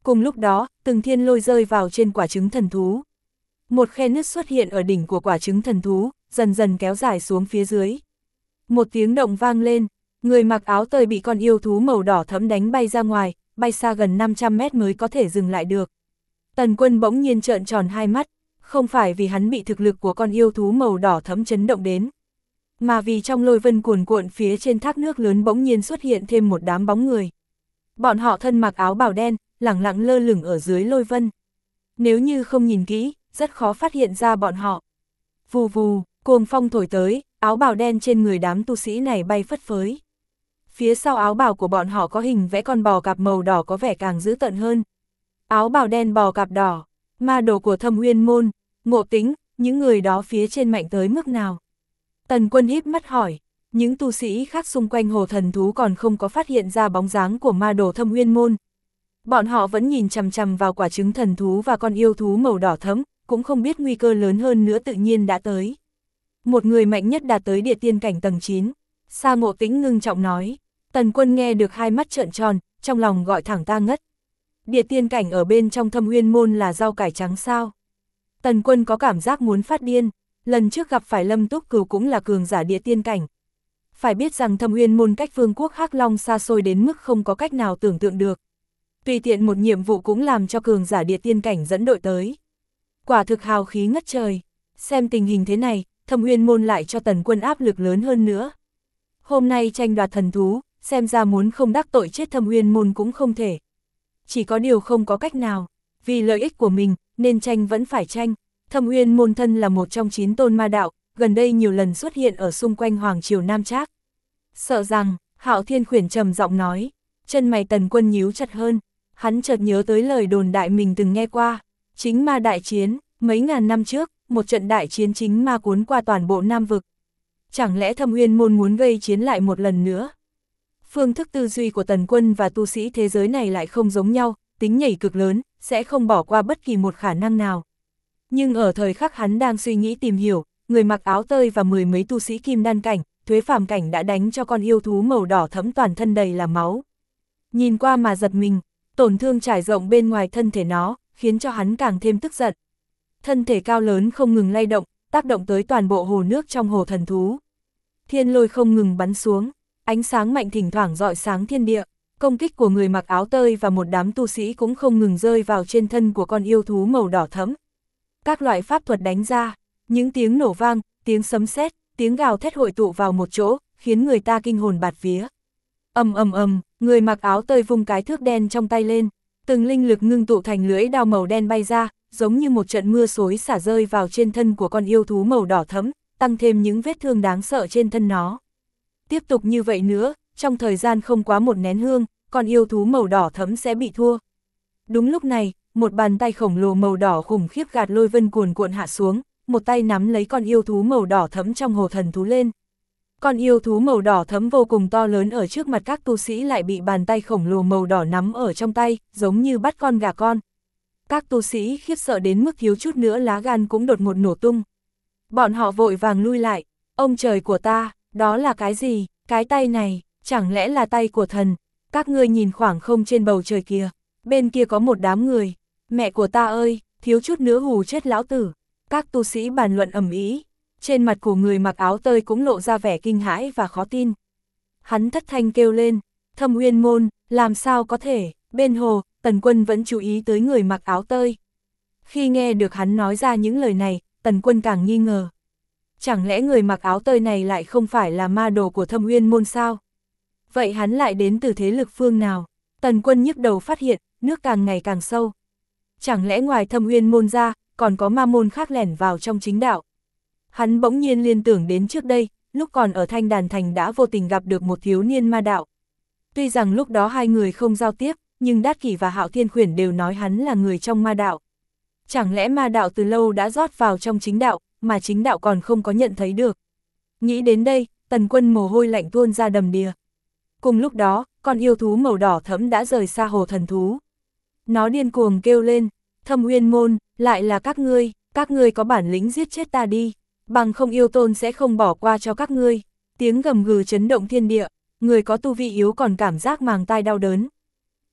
Cùng lúc đó, từng thiên lôi rơi vào trên quả trứng thần thú. Một khe nứt xuất hiện ở đỉnh của quả trứng thần thú, dần dần kéo dài xuống phía dưới. Một tiếng động vang lên, người mặc áo tơi bị con yêu thú màu đỏ thẫm đánh bay ra ngoài, bay xa gần 500 mét mới có thể dừng lại được. Tần Quân bỗng nhiên trợn tròn hai mắt, không phải vì hắn bị thực lực của con yêu thú màu đỏ thẫm chấn động đến, mà vì trong lôi vân cuồn cuộn phía trên thác nước lớn bỗng nhiên xuất hiện thêm một đám bóng người. Bọn họ thân mặc áo bào đen, lẳng lặng lơ lửng ở dưới lôi vân. Nếu như không nhìn kỹ, rất khó phát hiện ra bọn họ. Vù vù, cuồng phong thổi tới, áo bào đen trên người đám tu sĩ này bay phất phới. Phía sau áo bào của bọn họ có hình vẽ con bò cạp màu đỏ có vẻ càng dữ tợn hơn. Áo bào đen bò cạp đỏ, ma đồ của Thâm Uyên Môn, Ngộ Tính, những người đó phía trên mạnh tới mức nào? Tần Quân híp mắt hỏi, những tu sĩ khác xung quanh hồ thần thú còn không có phát hiện ra bóng dáng của ma đồ Thâm Uyên Môn. Bọn họ vẫn nhìn chằm chằm vào quả trứng thần thú và con yêu thú màu đỏ thẫm, cũng không biết nguy cơ lớn hơn nữa tự nhiên đã tới. Một người mạnh nhất đạt tới địa tiên cảnh tầng 9, Sa Ngộ Tĩnh ngưng trọng nói. Tần Quân nghe được hai mắt trợn tròn, trong lòng gọi thẳng ta ngất. Địa tiên cảnh ở bên trong Thâm Uyên Môn là rau cải trắng sao? Tần Quân có cảm giác muốn phát điên, lần trước gặp phải Lâm Túc Cửu cũng là cường giả địa tiên cảnh. Phải biết rằng Thâm Uyên Môn cách vương quốc Hắc Long xa xôi đến mức không có cách nào tưởng tượng được. Tùy tiện một nhiệm vụ cũng làm cho cường giả địa tiên cảnh dẫn đội tới. Quả thực hào khí ngất trời, xem tình hình thế này, Thâm Uyên Môn lại cho Tần Quân áp lực lớn hơn nữa. Hôm nay tranh đoạt thần thú, xem ra muốn không đắc tội chết Thâm Uyên Môn cũng không thể. Chỉ có điều không có cách nào, vì lợi ích của mình, nên tranh vẫn phải tranh. Thâm Uyên Môn thân là một trong 9 tôn ma đạo, gần đây nhiều lần xuất hiện ở xung quanh Hoàng Triều Nam Trác. Sợ rằng, Hạo Thiên Khuyển trầm giọng nói, chân mày Tần Quân nhíu chặt hơn, hắn chợt nhớ tới lời đồn đại mình từng nghe qua, chính ma đại chiến, mấy ngàn năm trước, một trận đại chiến chính ma cuốn qua toàn bộ Nam Vực. Chẳng lẽ Thâm Uyên Môn muốn gây chiến lại một lần nữa? Phương thức tư duy của Tần Quân và tu sĩ thế giới này lại không giống nhau, tính nhảy cực lớn, sẽ không bỏ qua bất kỳ một khả năng nào. Nhưng ở thời khắc hắn đang suy nghĩ tìm hiểu, người mặc áo tơi và 10 mấy tu sĩ kim đan cảnh, thuế phàm cảnh đã đánh cho con yêu thú màu đỏ thẫm toàn thân đầy là máu. Nhìn qua mà giật mình, tổn thương trải rộng bên ngoài thân thể nó, khiến cho hắn càng thêm tức giận. Thân thể cao lớn không ngừng lay động, tác động tới toàn bộ hồ nước trong hồ thần thú. Thiên lôi không ngừng bắn xuống, ánh sáng mạnh thỉnh thoảng rọi sáng thiên địa, công kích của người mặc áo tơi và một đám tu sĩ cũng không ngừng rơi vào trên thân của con yêu thú màu đỏ thẫm. Các loại pháp thuật đánh ra, những tiếng nổ vang, tiếng sấm sét, tiếng gào thét hội tụ vào một chỗ, khiến người ta kinh hồn bạt vía. Ầm ầm ầm, người mặc áo tơi vung cái thước đen trong tay lên, từng linh lực ngưng tụ thành lưỡi đao màu đen bay ra, giống như một trận mưa xối xả rơi vào trên thân của con yêu thú màu đỏ thẫm, tăng thêm những vết thương đáng sợ trên thân nó. Tiếp tục như vậy nữa, trong thời gian không quá một nén hương, con yêu thú màu đỏ thẫm sẽ bị thua. Đúng lúc này, một bàn tay khổng lồ màu đỏ khủng khiếp gạt lôi vân cuồn cuộn hạ xuống, một tay nắm lấy con yêu thú màu đỏ thẫm trong hồ thần thú lên. Con yêu thú màu đỏ thẫm vô cùng to lớn ở trước mặt các tu sĩ lại bị bàn tay khổng lồ màu đỏ nắm ở trong tay, giống như bắt con gà con. Các tu sĩ khiếp sợ đến mức thiếu chút nữa lá gan cũng đột ngột nổ tung. Bọn họ vội vàng lui lại, ông trời của ta, đó là cái gì, cái tay này, chẳng lẽ là tay của thần, các ngươi nhìn khoảng không trên bầu trời kìa, bên kia có một đám người, mẹ của ta ơi, thiếu chút nữa hù chết lão tử. Các tu sĩ bàn luận ầm ĩ, trên mặt của người mặc áo tơi cũng lộ ra vẻ kinh hãi và khó tin. Hắn thất thanh kêu lên, Thâm Uyên Môn, làm sao có thể, bên hồ, Tần Quân vẫn chú ý tới người mặc áo tơi. Khi nghe được hắn nói ra những lời này, Tần Quân càng nghi ngờ. Chẳng lẽ người mặc áo tơi này lại không phải là ma đồ của Thâm Uyên Môn sao? Vậy hắn lại đến từ thế lực phương nào? Tần Quân nhức đầu phát hiện, nước càng ngày càng sâu. Chẳng lẽ ngoài Thâm Uyên Môn ra, còn có ma môn khác lẻn vào trong chính đạo? Hắn bỗng nhiên liên tưởng đến trước đây, lúc còn ở Thanh Đàn Thành đã vô tình gặp được một thiếu niên ma đạo. Tuy rằng lúc đó hai người không giao tiếp, nhưng Đát Kỷ và Hạo Thiên Khuyển đều nói hắn là người trong ma đạo. Chẳng lẽ ma đạo từ lâu đã rót vào trong chính đạo, mà chính đạo còn không có nhận thấy được? Nghĩ đến đây, Tần Quân mồ hôi lạnh tuôn ra đầm đìa. Cùng lúc đó, con yêu thú màu đỏ thẫm đã rời xa hồ thần thú. Nó điên cuồng kêu lên, Thâm Uyên Môn, lại là các ngươi có bản lĩnh giết chết ta đi, bằng không yêu tôn sẽ không bỏ qua cho các ngươi. Tiếng gầm gừ chấn động thiên địa, người có tu vi yếu còn cảm giác màng tai đau đớn.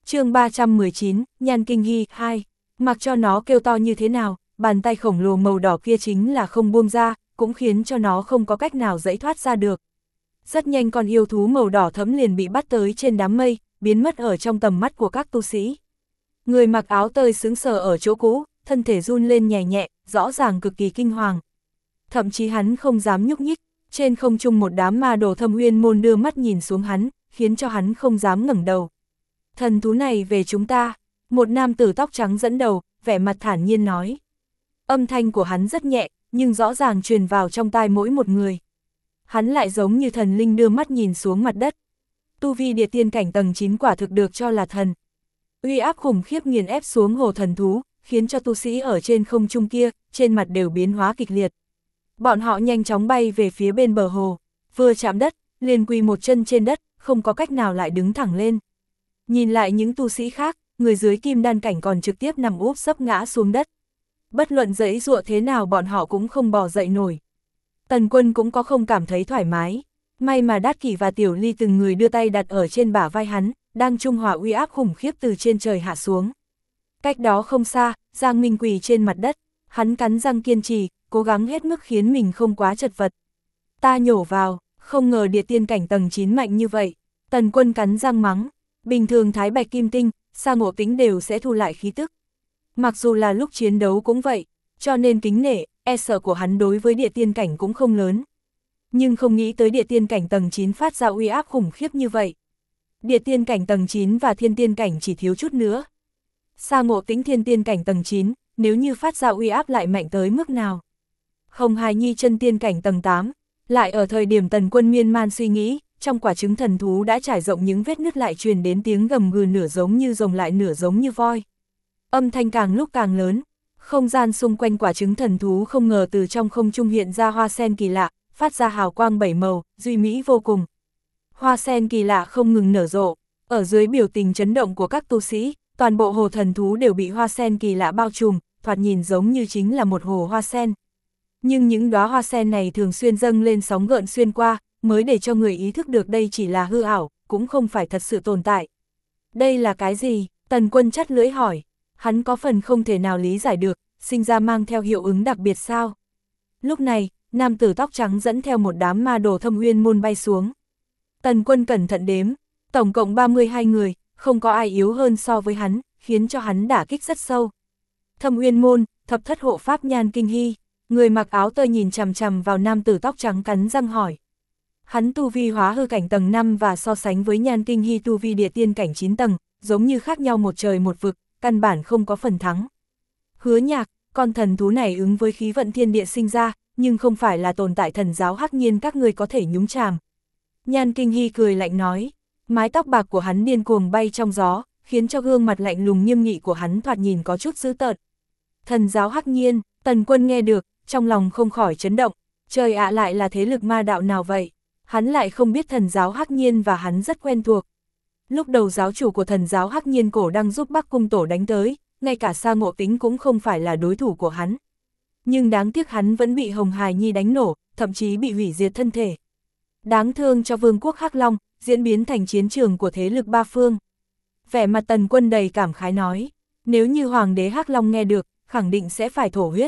chương 319, Nhan Kinh Hy 2. Mặc cho nó kêu to như thế nào, bàn tay khổng lồ màu đỏ kia chính là không buông ra, cũng khiến cho nó không có cách nào giãy thoát ra được. Rất nhanh con yêu thú màu đỏ thẫm liền bị bắt tới trên đám mây, biến mất ở trong tầm mắt của các tu sĩ. Người mặc áo tơi sững sờ ở chỗ cũ, thân thể run lên nhẹ nhẹ, rõ ràng cực kỳ kinh hoàng. Thậm chí hắn không dám nhúc nhích, trên không trung một đám ma đồ Thâm Uyên môn đưa mắt nhìn xuống hắn, khiến cho hắn không dám ngẩng đầu. Thần thú này về chúng ta, một nam tử tóc trắng dẫn đầu, vẻ mặt thản nhiên nói. Âm thanh của hắn rất nhẹ, nhưng rõ ràng truyền vào trong tai mỗi một người. Hắn lại giống như thần linh đưa mắt nhìn xuống mặt đất. Tu vi địa tiên cảnh tầng 9 quả thực được cho là thần. Uy áp khủng khiếp nghiền ép xuống hồ thần thú, khiến cho tu sĩ ở trên không trung kia, trên mặt đều biến hóa kịch liệt. Bọn họ nhanh chóng bay về phía bên bờ hồ, vừa chạm đất, liền quỳ một chân trên đất, không có cách nào lại đứng thẳng lên. Nhìn lại những tu sĩ khác, người dưới kim đan cảnh còn trực tiếp nằm úp sấp ngã xuống đất. Bất luận giãy giụa thế nào bọn họ cũng không bò dậy nổi. Tần Quân cũng có không cảm thấy thoải mái. May mà Đát Kỷ và Tiểu Ly từng người đưa tay đặt ở trên bả vai hắn, đang trung hòa uy áp khủng khiếp từ trên trời hạ xuống. Cách đó không xa, Giang Minh quỳ trên mặt đất, hắn cắn răng kiên trì, cố gắng hết mức khiến mình không quá chật vật. Ta nhổ vào, không ngờ địa tiên cảnh tầng 9 mạnh như vậy. Tần Quân cắn răng mắng, bình thường Thái Bạch Kim Tinh, Sa Ngộ Tĩnh đều sẽ thu lại khí tức. Mặc dù là lúc chiến đấu cũng vậy, cho nên kính nể, e sợ của hắn đối với địa tiên cảnh cũng không lớn. Nhưng không nghĩ tới địa tiên cảnh tầng 9 phát ra uy áp khủng khiếp như vậy. Địa tiên cảnh tầng 9 và thiên tiên cảnh chỉ thiếu chút nữa. Sa Ngộ Tĩnh thiên tiên cảnh tầng 9, nếu như phát ra uy áp lại mạnh tới mức nào. Hồng Hài Nhi chân tiên cảnh tầng 8, lại ở thời điểm Tần Quân miên man suy nghĩ, trong quả trứng thần thú đã trải rộng những vết nứt lại truyền đến tiếng gầm gừ nửa giống như rồng lại nửa giống như voi. Âm thanh càng lúc càng lớn, không gian xung quanh quả trứng thần thú không ngờ từ trong không trung hiện ra hoa sen kỳ lạ, phát ra hào quang 7 màu, duy mỹ vô cùng. Hoa sen kỳ lạ không ngừng nở rộ, ở dưới biểu tình chấn động của các tu sĩ, toàn bộ hồ thần thú đều bị hoa sen kỳ lạ bao trùm, thoạt nhìn giống như chính là một hồ hoa sen. Nhưng những đóa hoa sen này thường xuyên dâng lên sóng gợn xuyên qua, mới để cho người ý thức được đây chỉ là hư ảo, cũng không phải thật sự tồn tại. Đây là cái gì? Tần Quân chắt lưỡi hỏi. Hắn có phần không thể nào lý giải được, sinh ra mang theo hiệu ứng đặc biệt sao? Lúc này, nam tử tóc trắng dẫn theo một đám ma đồ Thâm Uyên môn bay xuống. Tần Quân cẩn thận đếm, tổng cộng 32 người, không có ai yếu hơn so với hắn, khiến cho hắn đả kích rất sâu. Thâm Uyên môn, thập thất hộ pháp Nhan Kinh Hy, người mặc áo tơi nhìn chằm chằm vào nam tử tóc trắng cắn răng hỏi. Hắn tu vi hóa hư cảnh tầng 5 và so sánh với Nhan Kinh Hy tu vi địa tiên cảnh 9 tầng, giống như khác nhau một trời một vực, căn bản không có phần thắng. Hứa Nhạc, con thần thú này ứng với khí vận thiên địa sinh ra, nhưng không phải là tồn tại thần giáo Hắc Nhiên các ngươi có thể nhúng chàm. Nhan Kinh Hy cười lạnh nói, mái tóc bạc của hắn điên cuồng bay trong gió, khiến cho gương mặt lạnh lùng nghiêm nghị của hắn thoạt nhìn có chút dữ tợn. Thần giáo Hắc Nhiên, Tần Quân nghe được, trong lòng không khỏi chấn động, trời ạ, lại là thế lực ma đạo nào vậy? Hắn lại không biết thần giáo Hắc Nhiên và hắn rất quen thuộc. Lúc đầu giáo chủ của thần giáo Hắc Nhiên Cổ đang giúp Bắc Cung Tổ đánh tới, ngay cả Sa Ngộ Tĩnh cũng không phải là đối thủ của hắn. Nhưng đáng tiếc hắn vẫn bị Hồng Hài Nhi đánh nổ, thậm chí bị hủy diệt thân thể. Đáng thương cho vương quốc Hắc Long, diễn biến thành chiến trường của thế lực ba phương. Vẻ mặt Tần Quân đầy cảm khái nói, nếu như Hoàng đế Hắc Long nghe được, khẳng định sẽ phải thổ huyết.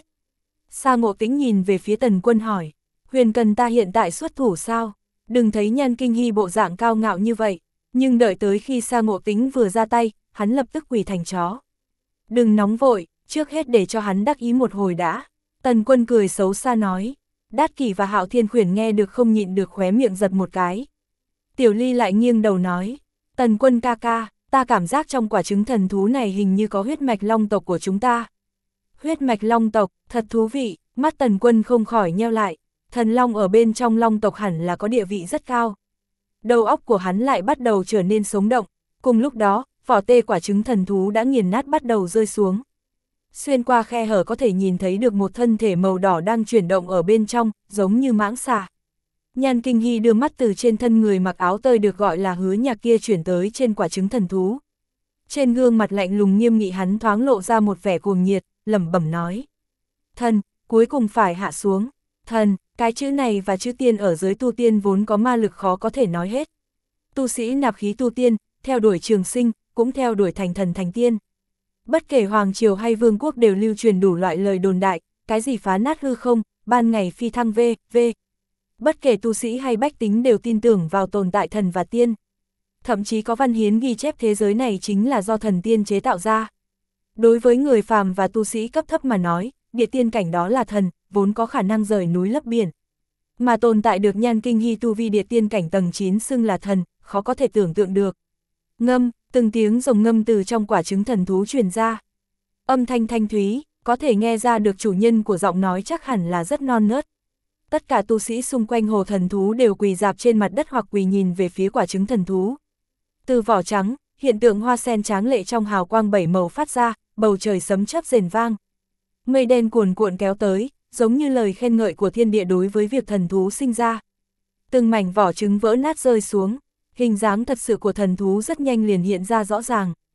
Sa Ngộ Tĩnh nhìn về phía Tần Quân hỏi, Huyền cần ta hiện tại xuất thủ sao? Đừng thấy Nhan Kinh Hy bộ dạng cao ngạo như vậy. Nhưng đợi tới khi Sa Ngộ Tĩnh vừa ra tay, hắn lập tức quỳ thành chó. Đừng nóng vội, trước hết để cho hắn đắc ý một hồi đã. Tần Quân cười xấu xa nói. Đát Kỷ và Hạo Thiên Khuyển nghe được không nhịn được khóe miệng giật một cái. Tiểu Ly lại nghiêng đầu nói. Tần Quân ca ca, ta cảm giác trong quả trứng thần thú này hình như có huyết mạch long tộc của chúng ta. Huyết mạch long tộc, thật thú vị, mắt Tần Quân không khỏi nheo lại. Thần long ở bên trong long tộc hẳn là có địa vị rất cao. Đầu óc của hắn lại bắt đầu trở nên sống động, cùng lúc đó, vỏ tê quả trứng thần thú đã nghiền nát bắt đầu rơi xuống. Xuyên qua khe hở có thể nhìn thấy được một thân thể màu đỏ đang chuyển động ở bên trong, giống như mãng xà. Nhan Kinh Hy đưa mắt từ trên thân người mặc áo tơi được gọi là Hứa Nhạc kia chuyển tới trên quả trứng thần thú. Trên gương mặt lạnh lùng nghiêm nghị hắn thoáng lộ ra một vẻ cuồng nhiệt, lẩm bẩm nói. Thần, cuối cùng phải hạ xuống. Thần, cái chữ này và chữ tiên ở giới tu tiên vốn có ma lực khó có thể nói hết. Tu sĩ nạp khí tu tiên, theo đuổi trường sinh, cũng theo đuổi thành thần thành tiên. Bất kể hoàng triều hay vương quốc đều lưu truyền đủ loại lời đồn đại, cái gì phá nát hư không, ban ngày phi thăng v.v. Bất kể tu sĩ hay bách tính đều tin tưởng vào tồn tại thần và tiên. Thậm chí có văn hiến ghi chép thế giới này chính là do thần tiên chế tạo ra. Đối với người phàm và tu sĩ cấp thấp mà nói, địa tiên cảnh đó là thần, vốn có khả năng rời núi lấp biển. Mà tồn tại được nhan kinh hy tu vi địa tiên cảnh tầng 9 xưng là thần, khó có thể tưởng tượng được. Ngâm, từng tiếng rồng ngâm từ trong quả trứng thần thú truyền ra. Âm thanh thanh thúy, có thể nghe ra được chủ nhân của giọng nói chắc hẳn là rất non nớt. Tất cả tu sĩ xung quanh hồ thần thú đều quỳ rạp trên mặt đất hoặc quỳ nhìn về phía quả trứng thần thú. Từ vỏ trắng, hiện tượng hoa sen tráng lệ trong hào quang 7 màu phát ra, bầu trời sấm chớp rền vang. Mây đen cuồn cuộn kéo tới, giống như lời khen ngợi của thiên địa đối với việc thần thú sinh ra. Từng mảnh vỏ trứng vỡ nát rơi xuống, hình dáng thật sự của thần thú rất nhanh liền hiện ra rõ ràng.